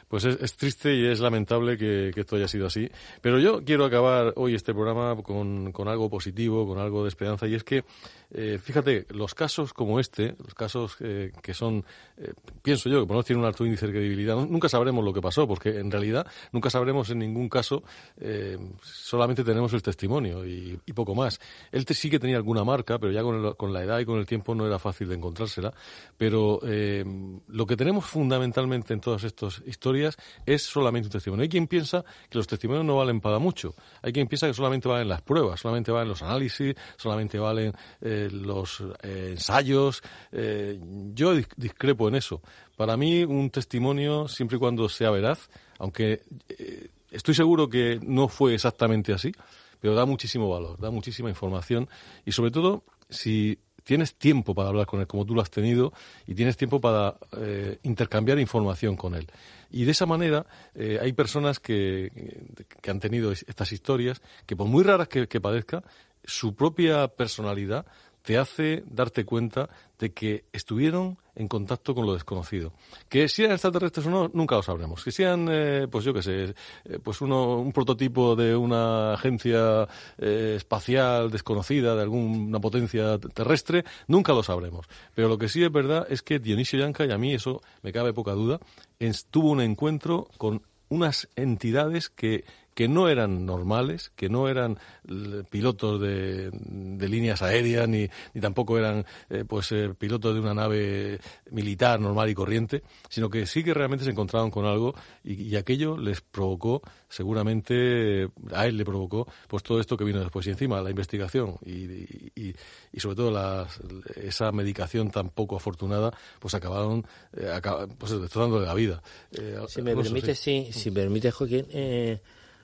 Pues es, es triste y es lamentable que, que esto haya sido así. Pero yo quiero acabar hoy este programa con, con algo positivo, con algo de esperanza, y es que, eh, fíjate, los casos como este, los casos eh, que son, eh, pienso yo, que por no tienen un alto índice de credibilidad, no, nunca sabremos lo que pasó, porque en realidad nunca sabremos en ningún caso, eh, solamente tenemos el testimonio y, y poco más. Él te, sí que tenía alguna marca, pero ya con, el, con la edad y con el tiempo no era fácil de encontrársela. Pero eh, lo que tenemos fundamentalmente en todas estas historias es solamente un testimonio. Hay quien piensa que los testimonios no valen para mucho. Hay quien piensa que solamente valen las pruebas, solamente valen los análisis, solamente valen eh, los eh, ensayos. Eh, yo discrepo en eso. Para mí, un testimonio, siempre y cuando sea veraz, aunque eh, estoy seguro que no fue exactamente así, pero da muchísimo valor, da muchísima información y, sobre todo, si tienes tiempo para hablar con él, como tú lo has tenido, y tienes tiempo para eh, intercambiar información con él. Y de esa manera eh, hay personas que, que han tenido estas historias que, por muy raras que, que parezcan, su propia personalidad te hace darte cuenta de que estuvieron en contacto con lo desconocido. Que si eran extraterrestres o no, nunca lo sabremos. Que sean, eh, pues yo qué sé, eh, pues uno, un prototipo de una agencia eh, espacial desconocida, de alguna potencia terrestre, nunca lo sabremos. Pero lo que sí es verdad es que Dionisio Yanca, y a mí eso me cabe poca duda, tuvo un encuentro con unas entidades que que no eran normales, que no eran pilotos de, de líneas aéreas, ni, ni tampoco eran eh, pues eh, pilotos de una nave militar normal y corriente, sino que sí que realmente se encontraban con algo y, y aquello les provocó, seguramente a él le provocó, pues todo esto que vino después. Y encima la investigación y, y, y sobre todo las, esa medicación tan poco afortunada, pues acabaron eh, acab pues destrozándole la vida. Eh, si me permite, sí, si me permite, Joaquín, eh,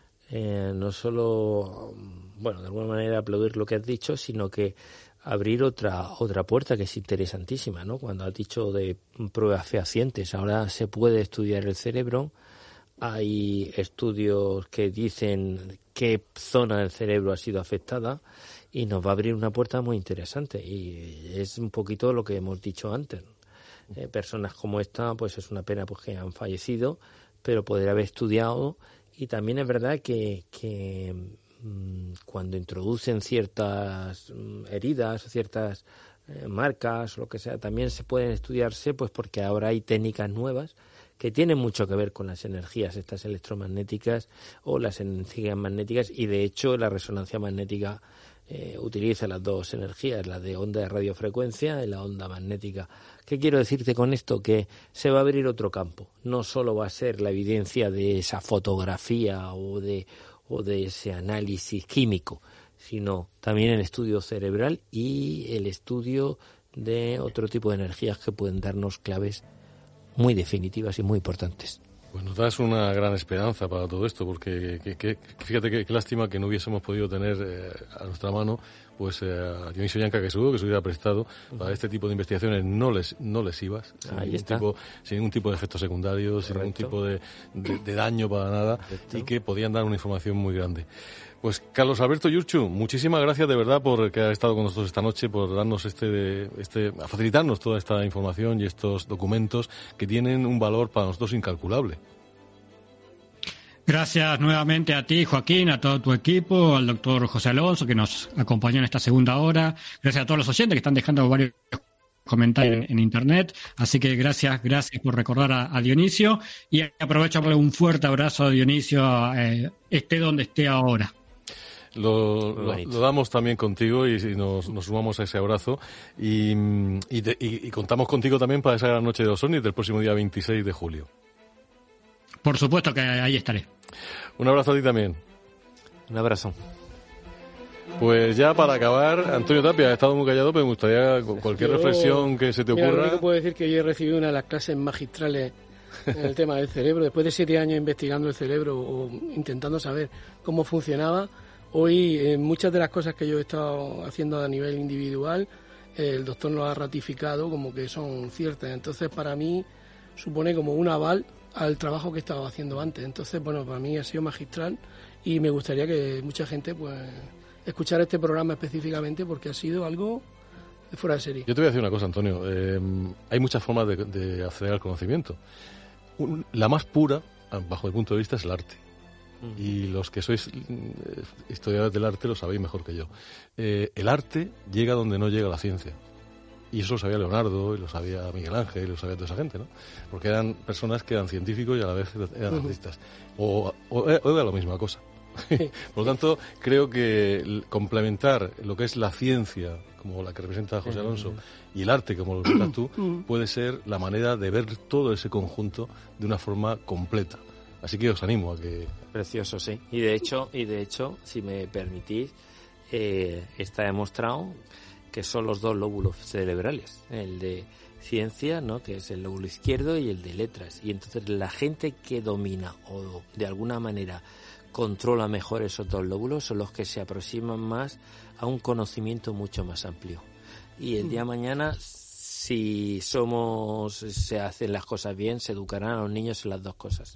Eh, no solo, bueno, de alguna manera aplaudir lo que has dicho, sino que abrir otra otra puerta que es interesantísima, ¿no? Cuando has dicho de pruebas fehacientes, ahora se puede estudiar el cerebro, hay estudios que dicen qué zona del cerebro ha sido afectada y nos va a abrir una puerta muy interesante y es un poquito lo que hemos dicho antes. Eh, personas como esta, pues es una pena pues que han fallecido, pero poder haber estudiado. Y también es verdad que, que mmm, cuando introducen ciertas mmm, heridas, ciertas eh, marcas, o lo que sea, también se pueden estudiarse, pues porque ahora hay técnicas nuevas que tienen mucho que ver con las energías, estas electromagnéticas o las energías magnéticas, y de hecho la resonancia magnética eh, utiliza las dos energías, la de onda de radiofrecuencia y la onda magnética. ¿Qué quiero decirte con esto? Que se va a abrir otro campo. No solo va a ser la evidencia de esa fotografía o de, o de ese análisis químico, sino también el estudio cerebral y el estudio de otro tipo de energías que pueden darnos claves muy definitivas y muy importantes. Pues nos das una gran esperanza para todo esto, porque que, que, fíjate qué lástima que no hubiésemos podido tener eh, a nuestra mano pues eh, a Dionisio Yanca, que seguro que se hubiera prestado para este tipo de investigaciones no les no lesivas, sin Ahí ningún, está. tipo, sin ningún tipo de efectos secundarios, sin ningún tipo de, de, de daño para nada. Correcto. Y que podían dar una información muy grande. Pues Carlos Alberto Yurchu, muchísimas gracias de verdad por que has estado con nosotros esta noche, por darnos este, este, a facilitarnos toda esta información y estos documentos que tienen un valor para nosotros incalculable. Gracias nuevamente a ti, Joaquín, a todo tu equipo, al doctor José Alonso, que nos acompañó en esta segunda hora. Gracias a todos los oyentes que están dejando varios comentarios en, en internet. Así que gracias, gracias por recordar a, a Dionisio. Y aprovecho para darle un fuerte abrazo a Dionisio, eh, esté donde esté ahora. Lo, lo, lo damos también contigo y, y nos, nos sumamos a ese abrazo y, y, te, y, y contamos contigo también para esa gran noche de los ovnis del próximo día veintiséis de julio. Por supuesto que ahí estaré. Un abrazo a ti también. Un abrazo. Pues ya para acabar, Antonio Tapia, ha estado muy callado, pero me gustaría cualquier yo, reflexión que se te ocurra. Mira, lo único puedo decir que yo he recibido una de las clases magistrales en el tema del cerebro. Después de siete años investigando el cerebro o intentando saber cómo funcionaba, hoy eh, muchas de las cosas que yo he estado haciendo a nivel individual, eh, el doctor nos ha ratificado como que son ciertas. Entonces, para mí, supone como un aval al trabajo que estaba haciendo antes. Entonces, bueno, para mí ha sido magistral y me gustaría que mucha gente pues escuchara este programa específicamente porque ha sido algo de fuera de serie. Yo te voy a decir una cosa, Antonio. Eh, hay muchas formas de, de acceder al conocimiento. un, la más pura, bajo mi punto de vista, es el arte. Y los que sois historiadores del arte lo sabéis mejor que yo. Eh, el arte llega donde no llega la ciencia. Y eso lo sabía Leonardo, y lo sabía Miguel Ángel, y lo sabía toda esa gente, ¿no? Porque eran personas que eran científicos y a la vez eran artistas. O, o, o era la misma cosa. Por lo tanto, creo que complementar lo que es la ciencia, como la que representa José Alonso, y el arte, como lo representas tú, puede ser la manera de ver todo ese conjunto de una forma completa. Así que os animo a que... Precioso, sí. Y de hecho, y de hecho si me permitís, eh, está demostrado que son los dos lóbulos cerebrales, el de ciencia, ¿no?, que es el lóbulo izquierdo, y el de letras. Y entonces la gente que domina o de alguna manera controla mejor esos dos lóbulos son los que se aproximan más a un conocimiento mucho más amplio. Y el día de mañana, si somos, se hacen las cosas bien, se educarán a los niños en las dos cosas.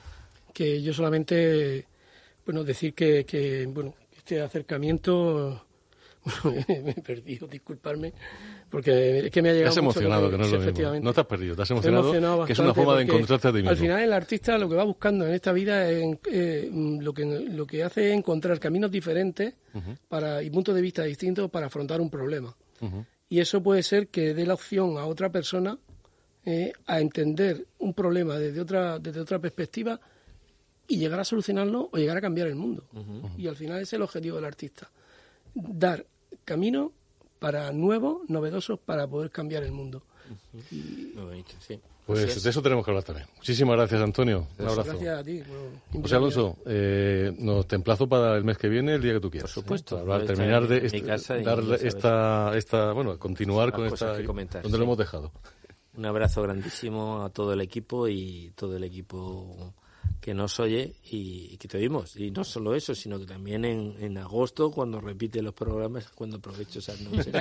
Que yo solamente, bueno, decir que, que bueno, este acercamiento, bueno, me he perdido, disculparme, porque es que me ha llegado. Te has emocionado, que no es lo mismo. No te has perdido, te has emocionado, que es una forma de encontrarte a ti mismo. Al final el artista lo que va buscando en esta vida es, eh, lo que lo que hace es encontrar caminos diferentes uh-huh. para y puntos de vista distintos para afrontar un problema. Uh-huh. Y eso puede ser que dé la opción a otra persona eh, a entender un problema desde otra desde otra perspectiva y llegar a solucionarlo o llegar a cambiar el mundo. Uh-huh. Y al final ese es el objetivo del artista. Dar camino para nuevos, novedosos, para poder cambiar el mundo. Uh-huh. Y... Muy bonito, sí. Pues es. De eso tenemos que hablar también. Muchísimas gracias, Antonio. Un abrazo. Gracias a ti. Bueno, José Alonso, eh, nos te emplazo para el mes que viene, el día que tú quieras. Por supuesto. ¿eh? Para terminar de este, darle esta, esta, bueno, continuar con esta, comentar, donde sí. lo hemos dejado. Un abrazo grandísimo a todo el equipo y todo el equipo que nos oye y que te oímos. Y no solo eso, sino que también en, en agosto, cuando repite los programas, cuando aprovecho esas noches.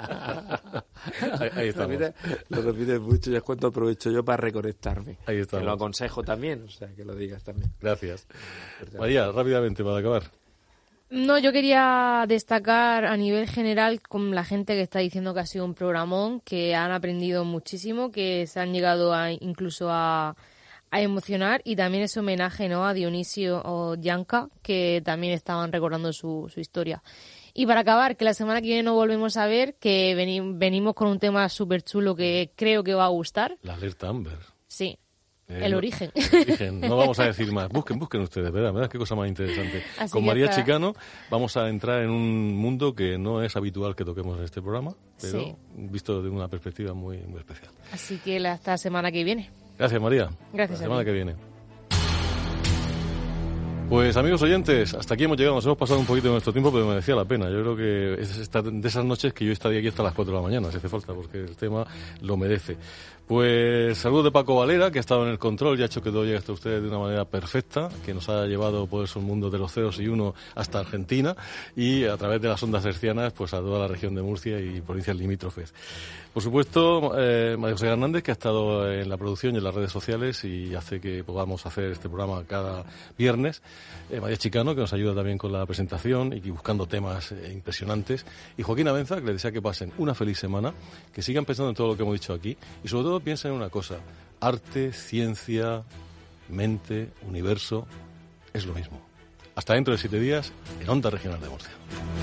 ahí, ahí estamos. Mira, lo repites mucho y es cuando aprovecho yo para reconectarme. Ahí estamos. Que lo aconsejo también, o sea, que lo digas también. Gracias. María, rápidamente, para acabar. No, yo quería destacar a nivel general con la gente que está diciendo que ha sido un programón, que han aprendido muchísimo, que se han llegado a incluso a... a emocionar, y también ese homenaje, ¿no?, a Dionisio o Janka, que también estaban recordando su, su historia. Y para acabar, que la semana que viene nos volvemos a ver, que veni- venimos con un tema súper chulo que creo que va a gustar. La alerta Amber. Sí, eh, el no, origen. El origen, no vamos a decir más. Busquen, busquen ustedes, ¿verdad? ¿Verdad? Qué cosa más interesante. Así con María hasta... Chicano vamos a entrar en un mundo que no es habitual que toquemos en este programa, pero sí. visto de una perspectiva muy, muy especial. Así que hasta la semana que viene. Gracias, María. Gracias. La semana que viene. Pues amigos oyentes, hasta aquí hemos llegado, nos hemos pasado un poquito de nuestro tiempo, pero merecía la pena. Yo creo que es esta, de esas noches que yo estaría aquí hasta las cuatro de la mañana, si hace falta, porque el tema lo merece. Pues saludos de Paco Valera, que ha estado en el control y ha hecho que todo llegue hasta ustedes de una manera perfecta, que nos ha llevado por esos mundos de los ceros y uno hasta Argentina, y a través de las ondas hercianas pues a toda la región de Murcia y provincias limítrofes. Por supuesto, eh, María José Hernández, que ha estado en la producción y en las redes sociales y hace que podamos hacer este programa cada viernes. Eh, María Chicano, que nos ayuda también con la presentación y buscando temas eh, impresionantes. Y Joaquín Abenza, que les desea que pasen una feliz semana, que sigan pensando en todo lo que hemos dicho aquí y sobre todo piensen en una cosa: arte, ciencia, mente, universo, es lo mismo. Hasta dentro de siete días en Onda Regional de Murcia.